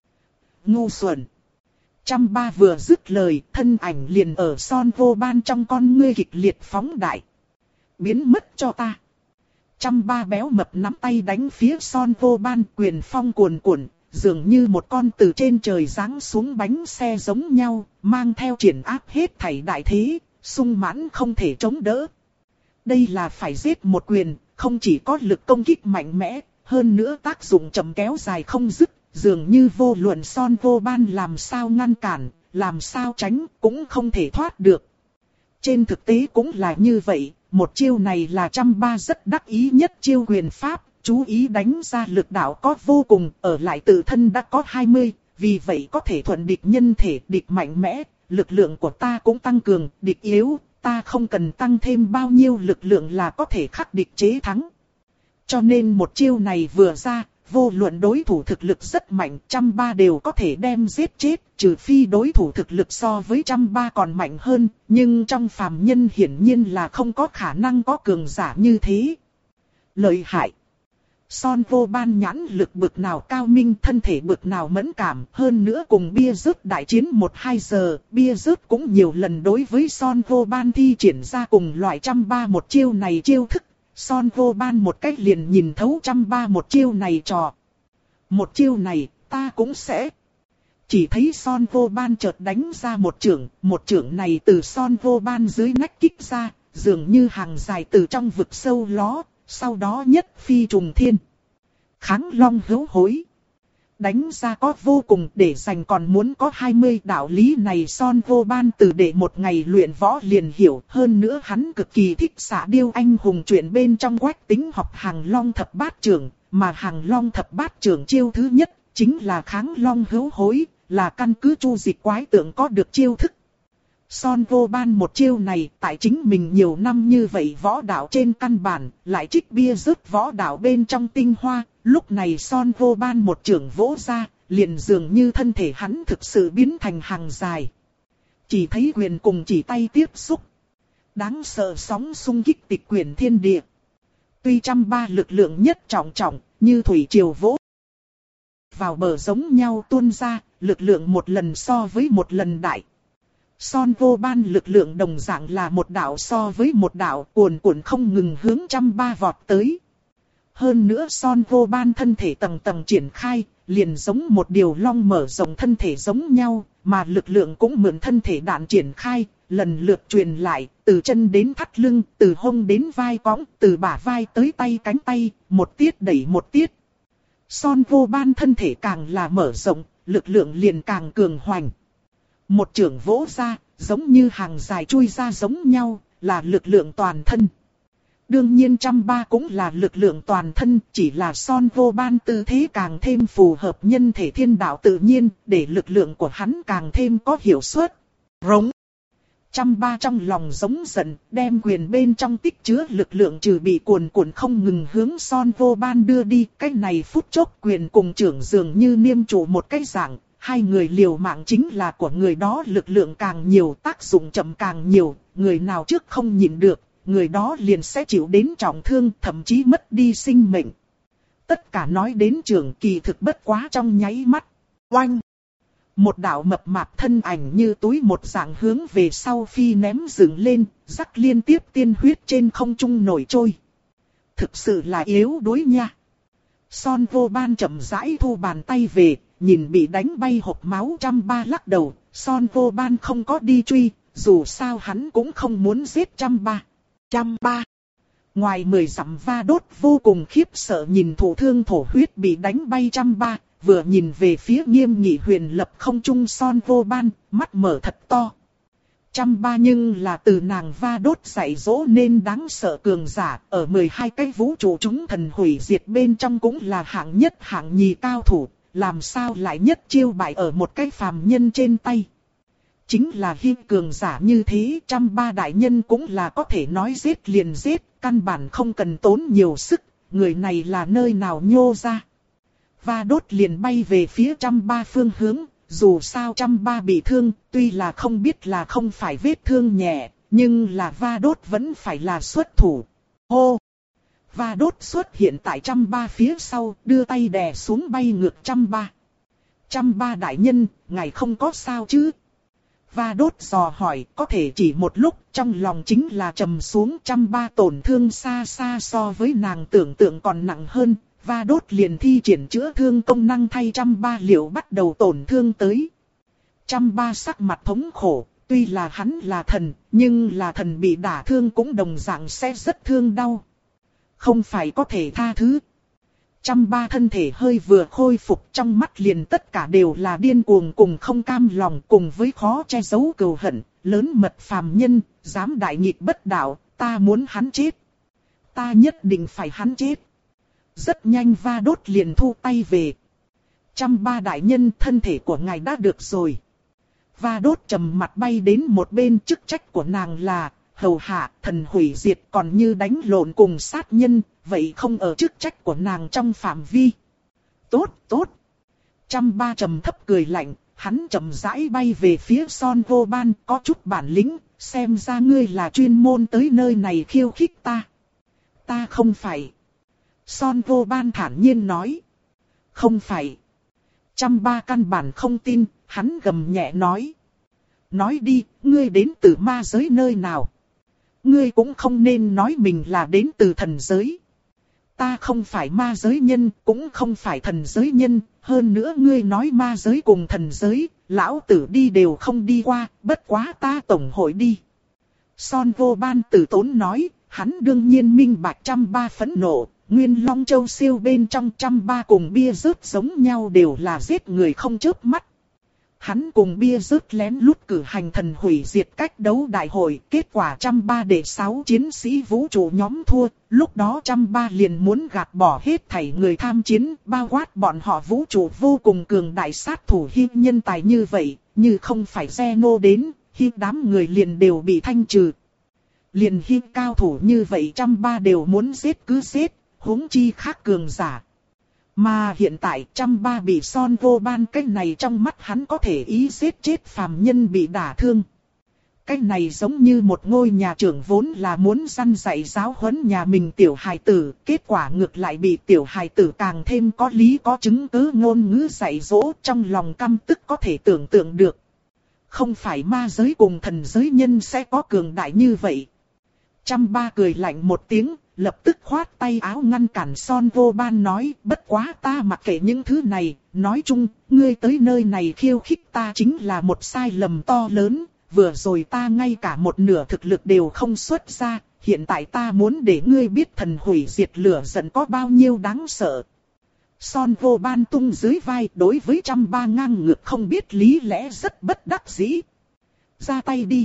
Ngu xuẩn. Trăm Ba vừa dứt lời, thân ảnh liền ở Son Vô Ban trong con ngươi kịch liệt phóng đại. Biến mất cho ta. Trăm Ba béo mập nắm tay đánh phía Son Vô Ban, quyền phong cuồn cuộn, dường như một con từ trên trời giáng xuống bánh xe giống nhau, mang theo triển áp hết thảy đại thế, sung mãn không thể chống đỡ. Đây là phải giết một quyền, không chỉ có lực công kích mạnh mẽ, hơn nữa tác dụng chậm kéo dài không dứt, dường như vô luận Son Vô Ban làm sao ngăn cản, làm sao tránh, cũng không thể thoát được. Trên thực tế cũng là như vậy. Một chiêu này là Trăm Ba rất đắc ý nhất chiêu quyền pháp, chú ý đánh ra lực đạo có vô cùng, ở lại tự thân đã có hai mươi, vì vậy có thể thuận địch nhân thể, địch mạnh mẽ, lực lượng của ta cũng tăng cường, địch yếu, ta không cần tăng thêm bao nhiêu lực lượng là có thể khắc địch chế thắng. Cho nên một chiêu này vừa ra, vô luận đối thủ thực lực rất mạnh, Trăm Ba đều có thể đem giết chết, trừ phi đối thủ thực lực so với Trăm Ba còn mạnh hơn, nhưng trong phàm nhân hiển nhiên là không có khả năng có cường giả như thế. Lợi hại. Son vô ban nhãn lực bực nào cao minh, thân thể bực nào mẫn cảm, hơn nữa cùng bia rớt đại chiến một hai giờ, bia rớt cũng nhiều lần đối với Son vô ban thi triển ra cùng loại trăm ba một chiêu này chiêu thức. Son vô ban một cách liền nhìn thấu trăm ba một chiêu này trò. Một chiêu này, ta cũng sẽ. Chỉ thấy Son vô ban chợt đánh ra một chưởng, một chưởng này từ Son vô ban dưới nách kích ra, dường như hàng dài từ trong vực sâu ló, sau đó nhất phi trùng thiên. Kháng long hữu hối. Đánh ra có vô cùng, để dành còn muốn có hai mươi đạo lý này Son vô ban từ để một ngày luyện võ liền hiểu. Hơn nữa hắn cực kỳ thích xạ điêu anh hùng chuyện bên trong Quách Tính học hàng long thập bát chưởng, mà hàng long thập bát chưởng chiêu thứ nhất chính là kháng long hữu hối, là căn cứ chu dịch quái tượng có được chiêu thức. Son vô ban một chiêu này tại chính mình nhiều năm như vậy võ đạo trên căn bản, lại trích bia rớt võ đạo bên trong tinh hoa, lúc này Son vô ban một chưởng vỗ ra, liền dường như thân thể hắn thực sự biến thành hàng dài. Chỉ thấy quyền cùng chỉ tay tiếp xúc. Đáng sợ sóng xung kích tịch quyển thiên địa. Tuy trăm ba lực lượng nhất trọng trọng, như thủy triều vỗ vào bờ giống nhau tuôn ra, lực lượng một lần so với một lần đại. Son vô ban lực lượng đồng dạng là một đạo so với một đạo, cuồn cuộn không ngừng hướng trăm ba vọt tới. Hơn nữa Son vô ban thân thể tầng tầng triển khai, liền giống một điều long mở rộng thân thể giống nhau, mà lực lượng cũng mượn thân thể đạn triển khai, lần lượt truyền lại, từ chân đến thắt lưng, từ hông đến vai cõng, từ bả vai tới tay cánh tay, một tiết đẩy một tiết. Son vô ban thân thể càng là mở rộng, lực lượng liền càng cường hoành. Một chưởng vỗ ra, giống như hàng dài chui ra giống nhau, là lực lượng toàn thân. Đương nhiên trăm ba cũng là lực lượng toàn thân, chỉ là Son vô ban tư thế càng thêm phù hợp nhân thể thiên đạo tự nhiên, để lực lượng của hắn càng thêm có hiệu suất. Rống. Trăm ba trong lòng giống giận, đem quyền bên trong tích chứa lực lượng trừ bị cuồn cuộn không ngừng hướng Son vô ban đưa đi. Cái này phút chốc quyền cùng chưởng dường như niêm trụ một cái dạng. Hai người liều mạng chính là của người đó lực lượng càng nhiều, tác dụng chậm càng nhiều, người nào trước không nhịn được, người đó liền sẽ chịu đến trọng thương, thậm chí mất đi sinh mệnh. Tất cả nói đến trường kỳ thực bất quá trong nháy mắt. Oanh! Một đạo mập mạp thân ảnh như túi một dạng hướng về sau phi ném dựng lên, rắc liên tiếp tiên huyết trên không trung nổi trôi. Thực sự là yếu đuối nha. Son vô ban chậm rãi thu bàn tay về, nhìn bị đánh bay hộp máu trăm ba lắc đầu, Son vô ban không có đi truy, dù sao hắn cũng không muốn giết trăm ba. Trăm ba. Ngoài mười dặm Va Đốt vô cùng khiếp sợ nhìn thổ thương thổ huyết bị đánh bay trăm ba, vừa nhìn về phía Nghiêm Nghị Huyền lập không trung Son vô ban, mắt mở thật to. Trăm ba nhưng là từ nàng Va Đốt dạy dỗ nên đáng sợ cường giả, ở mười hai cái vũ trụ chúng thần hủy diệt bên trong cũng là hạng nhất hạng nhì cao thủ, làm sao lại nhất chiêu bại ở một cái phàm nhân trên tay. Chính là hi cường giả như thế, trăm ba đại nhân cũng là có thể nói giết liền giết, căn bản không cần tốn nhiều sức, người này là nơi nào nhô ra. Va Đốt liền bay về phía trăm ba phương hướng, dù sao trăm ba bị thương, tuy là không biết là không phải vết thương nhẹ, nhưng là Va Đốt vẫn phải là xuất thủ. Hô! Va Đốt xuất hiện tại trăm ba phía sau, đưa tay đè xuống bay ngược trăm ba. Trăm ba đại nhân, ngài không có sao chứ? Va Đốt dò hỏi, có thể chỉ một lúc, trong lòng chính là trầm xuống. Trăm ba tổn thương xa xa so với nàng tưởng tượng còn nặng hơn. Va Đốt liền thi triển chữa thương công năng thay trăm ba liệu bắt đầu tổn thương tới. Trăm ba sắc mặt thống khổ, tuy là hắn là thần, nhưng là thần bị đả thương cũng đồng dạng sẽ rất thương đau. Không phải có thể tha thứ. Trăm ba thân thể hơi vừa khôi phục, trong mắt liền tất cả đều là điên cuồng cùng không cam lòng, cùng với khó che giấu cừu hận, lớn mật phàm nhân, dám đại nghịch bất đạo, ta muốn hắn chết. Ta nhất định phải hắn chết. Rất nhanh Va Đốt liền thu tay về. Trăm ba đại nhân, thân thể của ngài đã được rồi. Va Đốt trầm mặt bay đến một bên, chức trách của nàng là hầu hạ thần hủy diệt, còn như đánh lộn cùng sát nhân, vậy không ở chức trách của nàng trong phạm vi. Tốt, tốt. Trăm ba trầm thấp cười lạnh, hắn chậm rãi bay về phía Son vô ban, có chút bản lĩnh, xem ra ngươi là chuyên môn tới nơi này khiêu khích ta. Ta không phải. Son Vô Ban thản nhiên nói. Không phải. Trăm ba căn bản không tin, hắn gầm nhẹ nói. Nói đi, ngươi đến từ ma giới nơi nào? Ngươi cũng không nên nói mình là đến từ thần giới. Ta không phải ma giới nhân, cũng không phải thần giới nhân, hơn nữa ngươi nói ma giới cùng thần giới, lão tử đi đều không đi qua, bất quá ta tổng hội đi. Son Vô Ban tử tốn nói, hắn đương nhiên minh bạch trăm ba phẫn nộ, Nguyên Long Châu siêu bên trong trăm ba cùng bia rớt giống nhau đều là giết người không chớp mắt. Hắn cùng bia rớt lén lút cử hành thần hủy diệt cách đấu đại hội, kết quả trăm ba để sáu chiến sĩ vũ trụ nhóm thua, lúc đó trăm ba liền muốn gạt bỏ hết thảy người tham chiến, bao quát bọn họ vũ trụ vô cùng cường đại sát thủ hi nhân tài như vậy, như không phải Zeno đến, hi đám người liền đều bị thanh trừ. Liền hi cao thủ như vậy trăm ba đều muốn giết cứ giết, huống chi khác cường giả. Mà hiện tại trăm ba bị Son Vô Ban cái này trong mắt hắn có thể ý giết chết phàm nhân bị đả thương. Cái này giống như một ngôi nhà trưởng vốn là muốn răn dạy giáo huấn nhà mình tiểu hài tử, kết quả ngược lại bị tiểu hài tử càng thêm có lý có chứng cứ ngôn ngữ dạy dỗ, trong lòng căm tức có thể tưởng tượng được. Không phải ma giới cùng thần giới nhân sẽ có cường đại như vậy. Trăm ba cười lạnh một tiếng, lập tức khoát tay áo ngăn cản Son Vô Ban nói, bất quá ta mặc kệ những thứ này, nói chung, ngươi tới nơi này khiêu khích ta chính là một sai lầm to lớn, vừa rồi ta ngay cả một nửa thực lực đều không xuất ra, hiện tại ta muốn để ngươi biết thần hủy diệt lửa giận có bao nhiêu đáng sợ. Son Vô Ban tung dưới vai đối với trăm ba ngang ngược không biết lý lẽ rất bất đắc dĩ. Ra tay đi.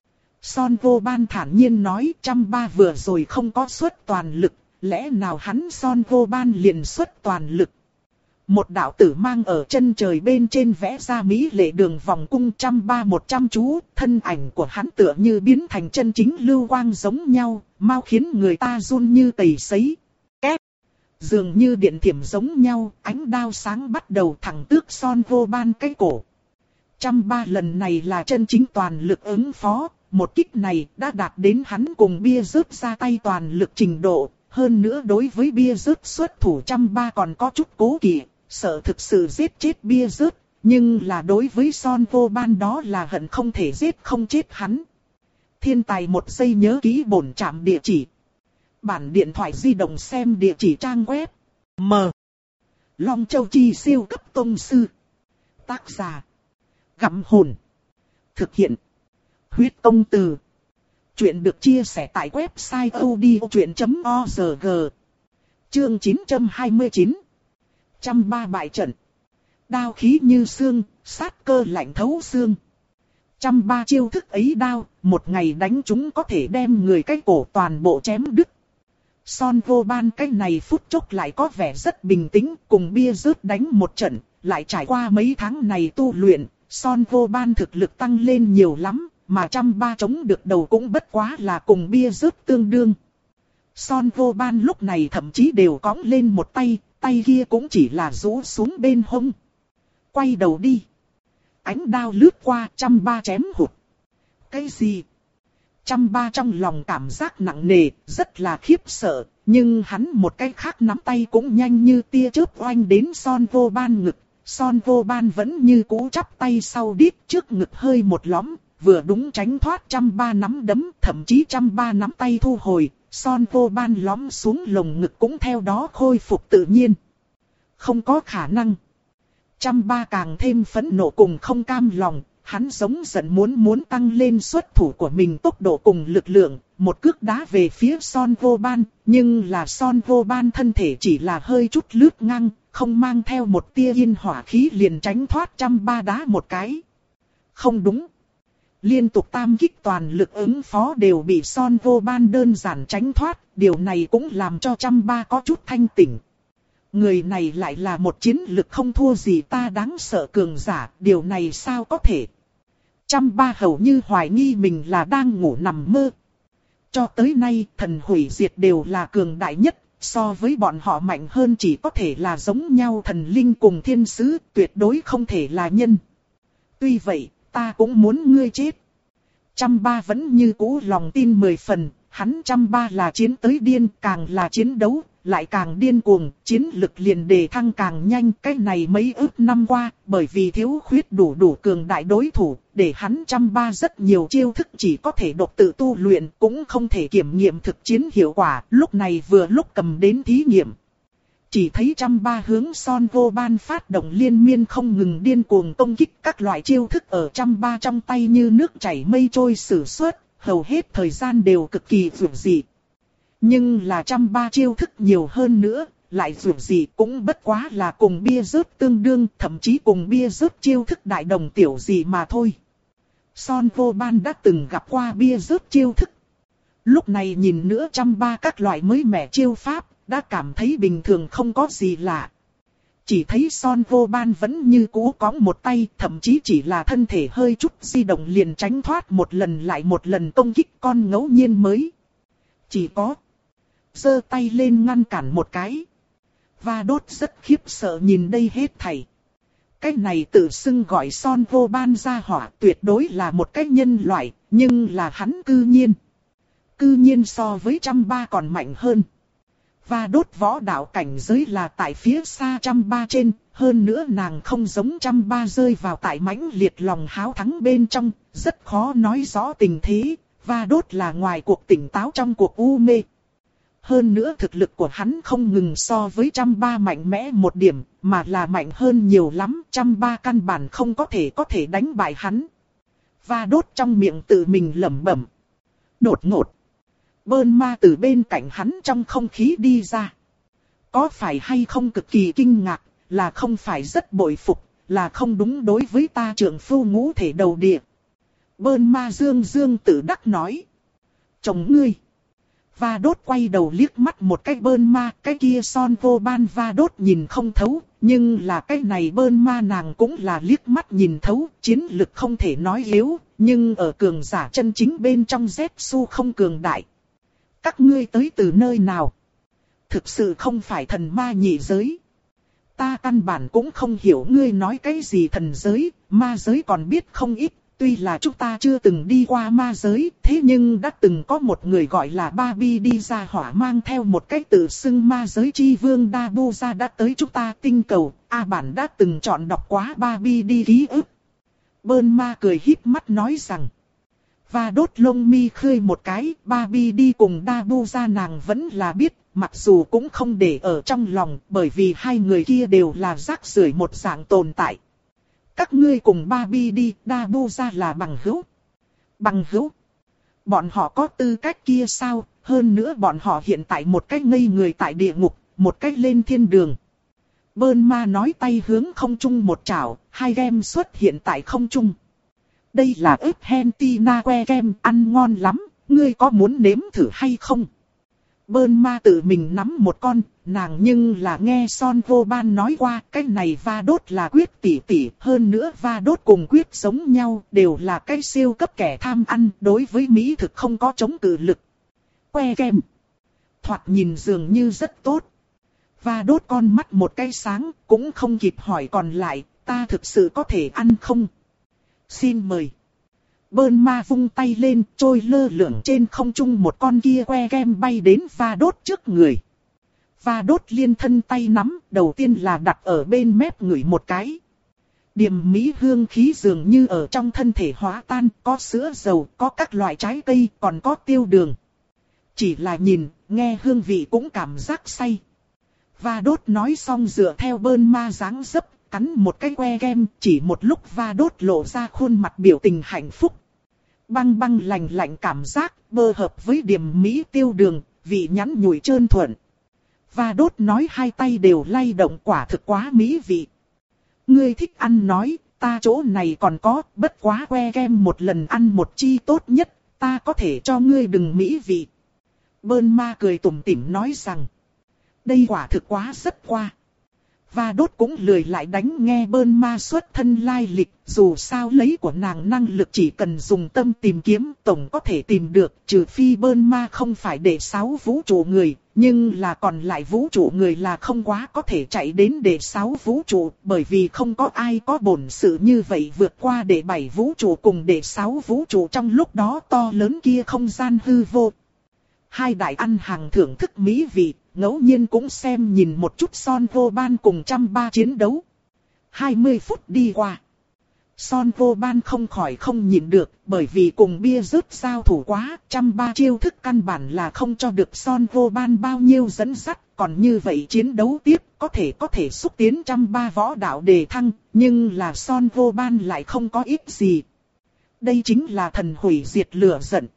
Son Vô Ban thản nhiên nói trăm ba vừa rồi không có xuất toàn lực, lẽ nào hắn Son Vô Ban liền xuất toàn lực. Một đạo tử mang ở chân trời bên trên vẽ ra mỹ lệ đường vòng cung trăm ba một trăm chú, thân ảnh của hắn tựa như biến thành chân chính lưu quang giống nhau, mau khiến người ta run như tẩy sấy. Két! Dường như điện thiểm giống nhau, ánh đao sáng bắt đầu thẳng tước Son Vô Ban cái cổ. Trăm ba lần này là chân chính toàn lực ứng phó. Một kích này đã đạt đến hắn cùng bia rớt ra tay toàn lực trình độ, hơn nữa đối với bia rớt xuất thủ trăm ba còn có chút cố kỵ, sợ thực sự giết chết bia rớt, nhưng là đối với Son Vô Ban đó là hận không thể giết không chết hắn. Thiên tài một giây nhớ ký bổn trạm địa chỉ. Bản điện thoại di động xem địa chỉ trang web. M. Long Châu Chi siêu cấp tông sư. Tác giả. Gặm hồn. Thực hiện. Huyết công từ. Chuyện được chia sẻ tại website odchuyện chấm org. Chương chín trăm hai mươi chín. Trăm ba bại trận. Đao khí như xương, sát cơ lạnh thấu xương. Trăm ba chiêu thức ấy đao, một ngày đánh chúng có thể đem người cái cổ toàn bộ chém đứt. Son Vô Ban cái này phút chốc lại có vẻ rất bình tĩnh, cùng bia rớt đánh một trận, lại trải qua mấy tháng này tu luyện, Son Vô Ban thực lực tăng lên nhiều lắm. Mà trăm ba chống được đầu cũng bất quá là cùng bia rớt tương đương. Son Vô Ban lúc này thậm chí đều cõng lên một tay, tay kia cũng chỉ là rũ xuống bên hông. Quay đầu đi. Ánh đao lướt qua trăm ba chém hụt. Cái gì? Trăm ba trong lòng cảm giác nặng nề, rất là khiếp sợ, nhưng hắn một cái khác nắm tay cũng nhanh như tia chớp oanh đến Son Vô Ban ngực. Son Vô Ban vẫn như cũ chắp tay sau đít trước ngực hơi một lõm. Vừa đúng tránh thoát trăm ba nắm đấm, thậm chí trăm ba nắm tay thu hồi, Son Vô Ban lõm xuống lồng ngực cũng theo đó khôi phục tự nhiên. Không có khả năng. Trăm ba càng thêm phẫn nộ cùng không cam lòng, hắn giống giận muốn muốn tăng lên xuất thủ của mình tốc độ cùng lực lượng, một cước đá về phía Son Vô Ban, nhưng là Son Vô Ban thân thể chỉ là hơi chút lướt ngang, không mang theo một tia yên hỏa khí liền tránh thoát trăm ba đá một cái. Không đúng. Liên tục tam kích toàn lực ứng phó đều bị Son Vô Ban đơn giản tránh thoát, điều này cũng làm cho trăm ba có chút thanh tỉnh. Người này lại là một chiến lực không thua gì ta đáng sợ cường giả, điều này sao có thể. Trăm ba hầu như hoài nghi mình là đang ngủ nằm mơ. Cho tới nay thần hủy diệt đều là cường đại nhất, so với bọn họ mạnh hơn chỉ có thể là giống nhau thần linh cùng thiên sứ, tuyệt đối không thể là nhân. Tuy vậy, ta cũng muốn ngươi chết. Trăm ba vẫn như cũ lòng tin mười phần, hắn trăm ba là chiến tới điên, càng là chiến đấu, lại càng điên cuồng, chiến lực liền đề thăng càng nhanh. Cái này mấy ức năm qua, bởi vì thiếu khuyết đủ đủ cường đại đối thủ, để hắn trăm ba rất nhiều chiêu thức chỉ có thể độc tự tu luyện, cũng không thể kiểm nghiệm thực chiến hiệu quả, lúc này vừa lúc cầm đến thí nghiệm. Chỉ thấy trăm ba hướng Son Vô Ban phát động liên miên không ngừng điên cuồng công kích, các loại chiêu thức ở trăm ba trong tay như nước chảy mây trôi sử xuất, hầu hết thời gian đều cực kỳ vượt dị. Nhưng là trăm ba chiêu thức nhiều hơn nữa, lại dù gì cũng bất quá là cùng bia rớt tương đương, thậm chí cùng bia rớt chiêu thức đại đồng tiểu gì mà thôi. Son Vô Ban đã từng gặp qua bia rớt chiêu thức. Lúc này nhìn nữa trăm ba các loại mới mẻ chiêu pháp, đã cảm thấy bình thường không có gì lạ. Chỉ thấy Son Vô Ban vẫn như cũ cõng một tay, thậm chí chỉ là thân thể hơi chút di động liền tránh thoát một lần lại một lần công kích con ngẫu nhiên mới. Chỉ có giơ tay lên ngăn cản một cái. Và đốt rất khiếp sợ nhìn đây hết thảy. Cái này tự xưng gọi Son Vô Ban ra hỏa tuyệt đối là một cái nhân loại, nhưng là hắn cư nhiên. Cư nhiên so với trăm ba còn mạnh hơn. Và đốt võ đạo cảnh giới là tại phía xa trăm ba trên, hơn nữa nàng không giống trăm ba rơi vào tại mãnh liệt lòng háo thắng bên trong, rất khó nói rõ tình thế, và đốt là ngoài cuộc tỉnh táo trong cuộc u mê. Hơn nữa thực lực của hắn không ngừng so với trăm ba mạnh mẽ một điểm, mà là mạnh hơn nhiều lắm, trăm ba căn bản không có thể có thể đánh bại hắn. Và đốt trong miệng tự mình lẩm bẩm. Đột ngột. Bơn ma từ bên cạnh hắn trong không khí đi ra. Có phải hay không cực kỳ kinh ngạc, là không phải rất bội phục, là không đúng đối với ta trưởng phu ngũ thể đầu địa. Bơn ma dương dương tự đắc nói. Chồng ngươi. Va đốt quay đầu liếc mắt một cái bơn ma, cái kia Son Vô Ban va đốt nhìn không thấu, nhưng là cái này bơn ma nàng cũng là liếc mắt nhìn thấu, chiến lực không thể nói yếu, nhưng ở cường giả chân chính bên trong Zetsu không cường đại. Các ngươi tới từ nơi nào? Thực sự không phải thần ma nhị giới. Ta căn bản cũng không hiểu ngươi nói cái gì thần giới, ma giới còn biết không ít. Tuy là chúng ta chưa từng đi qua ma giới, thế nhưng đã từng có một người gọi là Barbie đi ra hỏa mang theo một cái tự xưng ma giới chi vương Dabuza đã tới chúng ta tinh cầu. A bản đã từng chọn đọc quá Barbie đi ký ức. Bơn ma cười híp mắt nói rằng. Và đốt lông mi khơi một cái, Barbie đi cùng Dabuza nàng vẫn là biết, mặc dù cũng không để ở trong lòng, bởi vì hai người kia đều là rác rưởi một dạng tồn tại. Các ngươi cùng Barbie đi, Dabuza là bằng hữu. Bằng hữu? Bọn họ có tư cách kia sao? Hơn nữa bọn họ hiện tại một cách ngây người tại địa ngục, một cách lên thiên đường. Bơn ma nói tay hướng không trung một chảo, hai game xuất hiện tại không trung. Đây là ớt hentina que kem, ăn ngon lắm, ngươi có muốn nếm thử hay không? Bơn ma tự mình nắm một con, nàng nhưng là nghe Son Vô Ban nói qua, cái này va đốt là quyết tỷ tỷ, hơn nữa va đốt cùng quyết giống nhau, đều là cái siêu cấp kẻ tham ăn, đối với mỹ thực không có chống cự lực. Que kem. Thoạt nhìn dường như rất tốt. Va đốt con mắt một cái sáng, cũng không kịp hỏi còn lại, ta thực sự có thể ăn không? Xin mời. Bơn ma vung tay lên, trôi lơ lửng trên không trung một con kia que kem bay đến va đốt trước người. Va đốt liên thân tay nắm, đầu tiên là đặt ở bên mép ngửi một cái. Điềm mỹ hương khí dường như ở trong thân thể hóa tan, có sữa dầu, có các loại trái cây, còn có tiêu đường. Chỉ là nhìn, nghe hương vị cũng cảm giác say. Va đốt nói xong dựa theo bơn ma dáng dấp. Cắn một cái que kem, chỉ một lúc va đốt lộ ra khuôn mặt biểu tình hạnh phúc. Băng băng lạnh lạnh cảm giác, bơ hợp với điểm mỹ tiêu đường, vị nhắn nhủi trơn thuận. Va đốt nói hai tay đều lay động quả thực quá mỹ vị. Ngươi thích ăn nói, ta chỗ này còn có, bất quá que kem một lần ăn một chi tốt nhất, ta có thể cho ngươi đừng mỹ vị. Bơn ma cười tủm tỉm nói rằng, đây quả thực quá rất qua. Và đốt cũng lười lại đánh nghe bơn ma xuất thân lai lịch, dù sao lấy của nàng năng lực chỉ cần dùng tâm tìm kiếm tổng có thể tìm được, trừ phi bơn ma không phải để sáu vũ trụ người, nhưng là còn lại vũ trụ người là không quá có thể chạy đến để sáu vũ trụ, bởi vì không có ai có bổn sự như vậy vượt qua để bảy vũ trụ cùng để sáu vũ trụ trong lúc đó to lớn kia không gian hư vô. Hai đại ăn hàng thưởng thức mỹ vị. ngẫu nhiên cũng xem nhìn một chút Son Vô Ban cùng trăm ba chiến đấu. hai mươi phút đi qua. Son Vô Ban không khỏi không nhịn được, bởi vì cùng bia rớt giao thủ quá, trăm ba chiêu thức căn bản là không cho được Son Vô Ban bao nhiêu dẫn dắt, còn như vậy chiến đấu tiếp, có thể có thể xúc tiến trăm ba võ đạo đề thăng, nhưng là Son Vô Ban lại không có ít gì. Đây chính là thần hủy diệt lửa giận.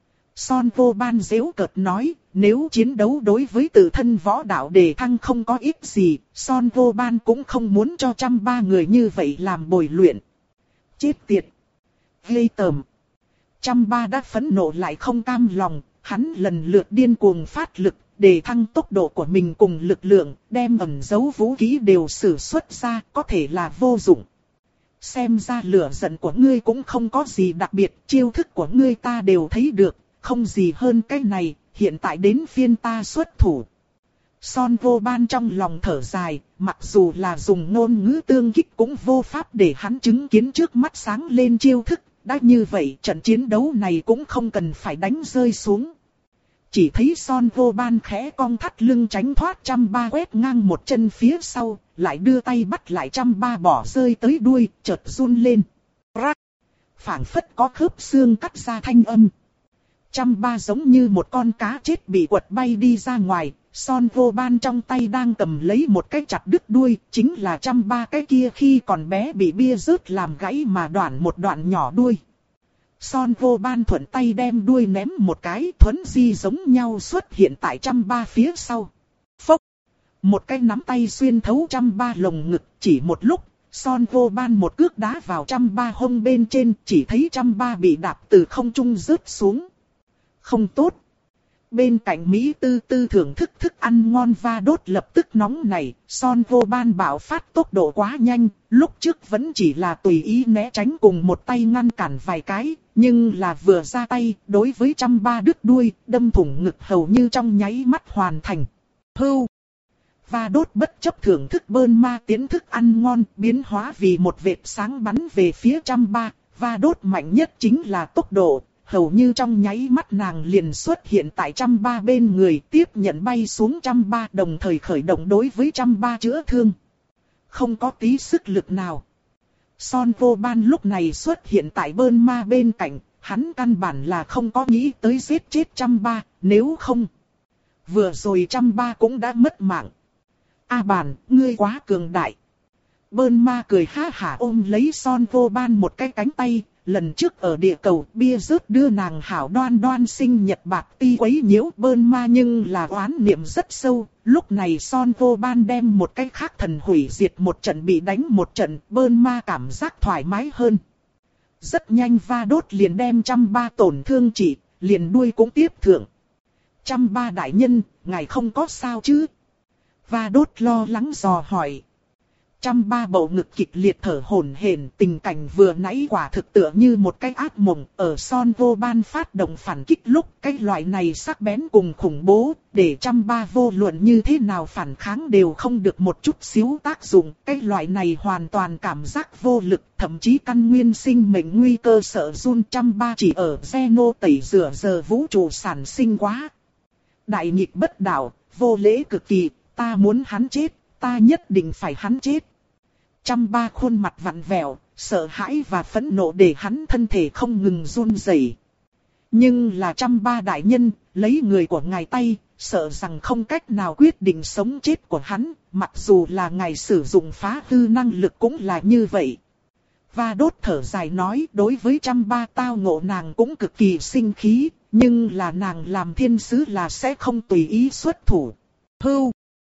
Son Vô Ban giễu cợt nói, nếu chiến đấu đối với tự thân võ đạo đề thăng không có ít gì, Son Vô Ban cũng không muốn cho trăm ba người như vậy làm bồi luyện. Chết tiệt! Ghê tởm! Trăm ba đã phẫn nộ lại không cam lòng, hắn lần lượt điên cuồng phát lực, để thăng tốc độ của mình cùng lực lượng, đem ẩn giấu vũ khí đều sử xuất ra, có thể là vô dụng. Xem ra lửa giận của ngươi cũng không có gì đặc biệt, chiêu thức của ngươi ta đều thấy được, không gì hơn cái này, hiện tại đến phiên ta xuất thủ. Son Vô Ban trong lòng thở dài, mặc dù là dùng ngôn ngữ tương kích cũng vô pháp để hắn chứng kiến trước mắt sáng lên chiêu thức, đã như vậy trận chiến đấu này cũng không cần phải đánh rơi xuống. Chỉ thấy Son Vô Ban khẽ cong thắt lưng tránh thoát trăm ba quét ngang một chân phía sau, lại đưa tay bắt lại trăm ba bỏ rơi tới đuôi, chợt run lên. Rắc! Phảng phất có khớp xương cắt ra thanh âm. Trăm ba giống như một con cá chết bị quật bay đi ra ngoài, Son Vô Ban trong tay đang cầm lấy một cái chặt đứt đuôi, chính là trăm ba cái kia khi còn bé bị bia rớt làm gãy mà đoạn một đoạn nhỏ đuôi. Son Vô Ban thuận tay đem đuôi ném một cái, thuấn di giống nhau xuất hiện tại trăm ba phía sau. Phốc! Một cái nắm tay xuyên thấu trăm ba lồng ngực, chỉ một lúc, Son Vô Ban một cước đá vào trăm ba hông bên trên, chỉ thấy trăm ba bị đạp từ không trung rớt xuống. Không tốt! Bên cạnh Mỹ Tư Tư thưởng thức thức ăn ngon va đốt lập tức nóng nảy, Son Vô Ban bạo phát tốc độ quá nhanh, lúc trước vẫn chỉ là tùy ý né tránh cùng một tay ngăn cản vài cái, nhưng là vừa ra tay, đối với trăm ba đứt đuôi, đâm thủng ngực hầu như trong nháy mắt hoàn thành. Hưu! Va đốt bất chấp thưởng thức bơn ma tiến thức ăn ngon, biến hóa vì một vệt sáng bắn về phía trăm ba, va đốt mạnh nhất chính là tốc độ. Hầu như trong nháy mắt nàng liền xuất hiện tại trăm ba bên người, tiếp nhận bay xuống trăm ba, đồng thời khởi động đối với trăm ba chữa thương. Không có tí sức lực nào. Son Vô Ban lúc này xuất hiện tại bơn ma bên cạnh, hắn căn bản là không có nghĩ tới giết chết trăm ba, nếu không. Vừa rồi trăm ba cũng đã mất mạng. A Bàn, ngươi quá cường đại. Bơn ma cười ha hả ôm lấy Son Vô Ban một cái cánh tay. Lần trước ở địa cầu, bia rớt đưa nàng hảo đoan đoan sinh nhật bạc ti quấy nhiễu bơn ma nhưng là oán niệm rất sâu. Lúc này Son Vô Ban đem một cái khác thần hủy diệt một trận bị đánh một trận, bơn ma cảm giác thoải mái hơn. Rất nhanh va đốt liền đem trăm ba tổn thương trị, liền đuôi cũng tiếp thượng. Trăm ba đại nhân, ngài không có sao chứ? Va đốt lo lắng dò hỏi. Trăm ba bầu ngực kịch liệt thở hổn hển, tình cảnh vừa nãy quả thực tựa như một cái ác mộng. Ở Son Vô Ban phát động phản kích lúc, cái loại này sắc bén cùng khủng bố, để trăm ba vô luận như thế nào phản kháng đều không được một chút xíu tác dụng. Cái loại này hoàn toàn cảm giác vô lực, thậm chí căn nguyên sinh mệnh nguy cơ sợ run. Trăm ba chỉ ở Zeno tẩy rửa giờ vũ trụ sản sinh quá. Đại nghịch bất đạo, vô lễ cực kỳ, ta muốn hắn chết, ta nhất định phải hắn chết. Trăm ba khuôn mặt vặn vẹo, sợ hãi và phẫn nộ để hắn thân thể không ngừng run rẩy. Nhưng là trăm ba đại nhân, lấy người của ngài tay, sợ rằng không cách nào quyết định sống chết của hắn, mặc dù là ngài sử dụng phá hư năng lực cũng là như vậy. Va đốt thở dài nói, đối với trăm ba tao ngộ nàng cũng cực kỳ sinh khí, nhưng là nàng làm thiên sứ là sẽ không tùy ý xuất thủ. Hưu!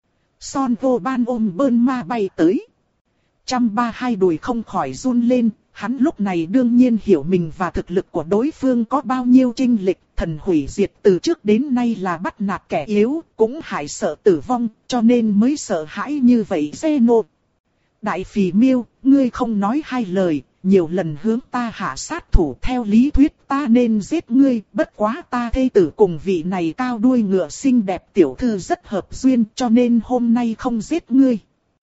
Son Vô Ban ôm bơn ma bay tới. Trăm ba hai đùi không khỏi run lên, hắn lúc này đương nhiên hiểu mình và thực lực của đối phương có bao nhiêu chênh lệch. Thần hủy diệt từ trước đến nay là bắt nạt kẻ yếu, cũng hại sợ tử vong, cho nên mới sợ hãi như vậy. Zeno, đại phì miêu, ngươi không nói hai lời, nhiều lần hướng ta hạ sát thủ, theo lý thuyết ta nên giết ngươi, bất quá ta thê tử cùng vị này cao đuôi ngựa xinh đẹp tiểu thư rất hợp duyên, cho nên hôm nay không giết ngươi.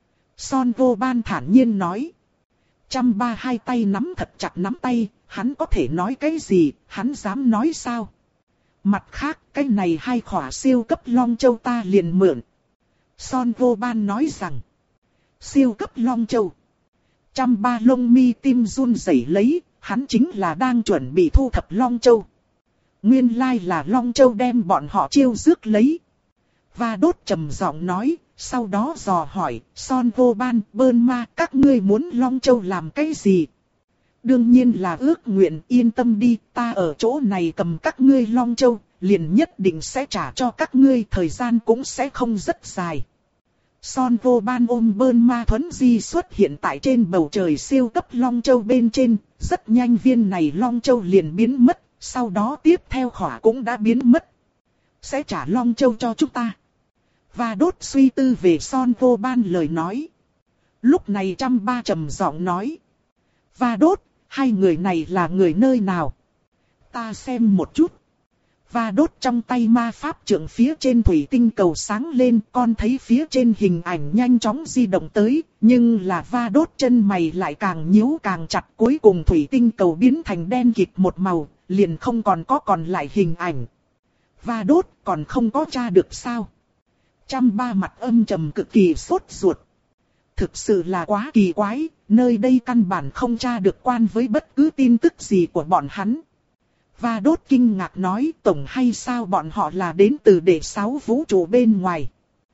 Son Vô Ban thản nhiên nói. Trăm ba hai tay nắm thật chặt nắm tay, hắn có thể nói cái gì, hắn dám nói sao? Mặt khác, cái này hai khỏa siêu cấp Long Châu ta liền mượn. Son vô ban nói rằng, siêu cấp Long Châu. Trăm ba lông mi tim run rẩy lấy, hắn chính là đang chuẩn bị thu thập Long Châu. Nguyên lai là Long Châu đem bọn họ chiêu rước lấy. Và đốt trầm giọng nói, sau đó dò hỏi, Son vô ban, bơn ma, các ngươi muốn Long Châu làm cái gì? Đương nhiên là ước nguyện, yên tâm đi, ta ở chỗ này cầm các ngươi Long Châu, liền nhất định sẽ trả cho các ngươi, thời gian cũng sẽ không rất dài. Son vô ban ôm bơn ma thuấn di xuất hiện tại trên bầu trời siêu cấp Long Châu bên trên, rất nhanh viên này Long Châu liền biến mất, sau đó tiếp theo khỏa cũng đã biến mất. Sẽ trả Long Châu cho chúng ta. Và đốt suy tư về Son vô ban lời nói. Lúc này trăm ba trầm giọng nói. Và đốt, hai người này là người nơi nào? Ta xem một chút. Và đốt trong tay ma pháp trượng phía trên thủy tinh cầu sáng lên, con thấy phía trên hình ảnh nhanh chóng di động tới, nhưng là va đốt chân mày lại càng nhíu càng chặt, cuối cùng thủy tinh cầu biến thành đen kịt một màu, liền không còn có còn lại hình ảnh. Va đốt còn không có tra được sao? Trăm ba mặt âm trầm cực kỳ sốt ruột. Thực sự là quá kỳ quái, nơi đây căn bản không tra được quan với bất cứ tin tức gì của bọn hắn. Và đốt kinh ngạc nói, tổng hay sao bọn họ là đến từ đệ sáu vũ trụ bên ngoài.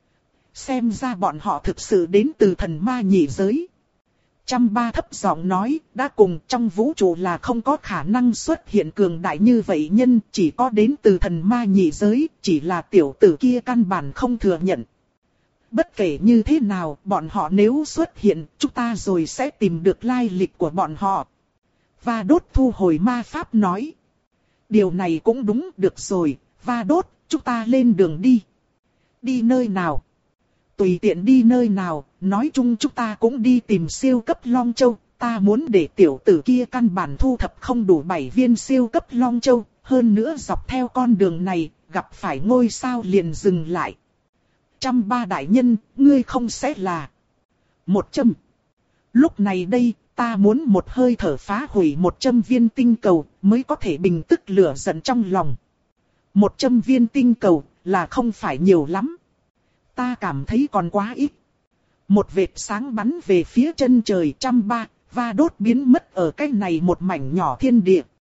Xem ra bọn họ thực sự đến từ thần ma nhị giới. Trăm ba thấp giọng nói, đã cùng trong vũ trụ là không có khả năng xuất hiện cường đại như vậy nhân, chỉ có đến từ thần ma nhị giới, chỉ là tiểu tử kia căn bản không thừa nhận. Bất kể như thế nào, bọn họ nếu xuất hiện, chúng ta rồi sẽ tìm được lai lịch của bọn họ. Và đốt thu hồi ma pháp nói. Điều này cũng đúng, được rồi, và đốt, chúng ta lên đường đi. Đi nơi nào? Tùy tiện đi nơi nào, nói chung chúng ta cũng đi tìm siêu cấp Long Châu. Ta muốn để tiểu tử kia căn bản thu thập không đủ bảy viên siêu cấp Long Châu. Hơn nữa dọc theo con đường này, gặp phải ngôi sao liền dừng lại. Trăm ba đại nhân, ngươi không sẽ là một châm. Lúc này đây, ta muốn một hơi thở phá hủy một trăm viên tinh cầu mới có thể bình tức lửa giận trong lòng. Một trăm viên tinh cầu là không phải nhiều lắm. Ta cảm thấy còn quá ít. Một vệt sáng bắn về phía chân trời trăm ba, và đốt biến mất ở cái này một mảnh nhỏ thiên địa.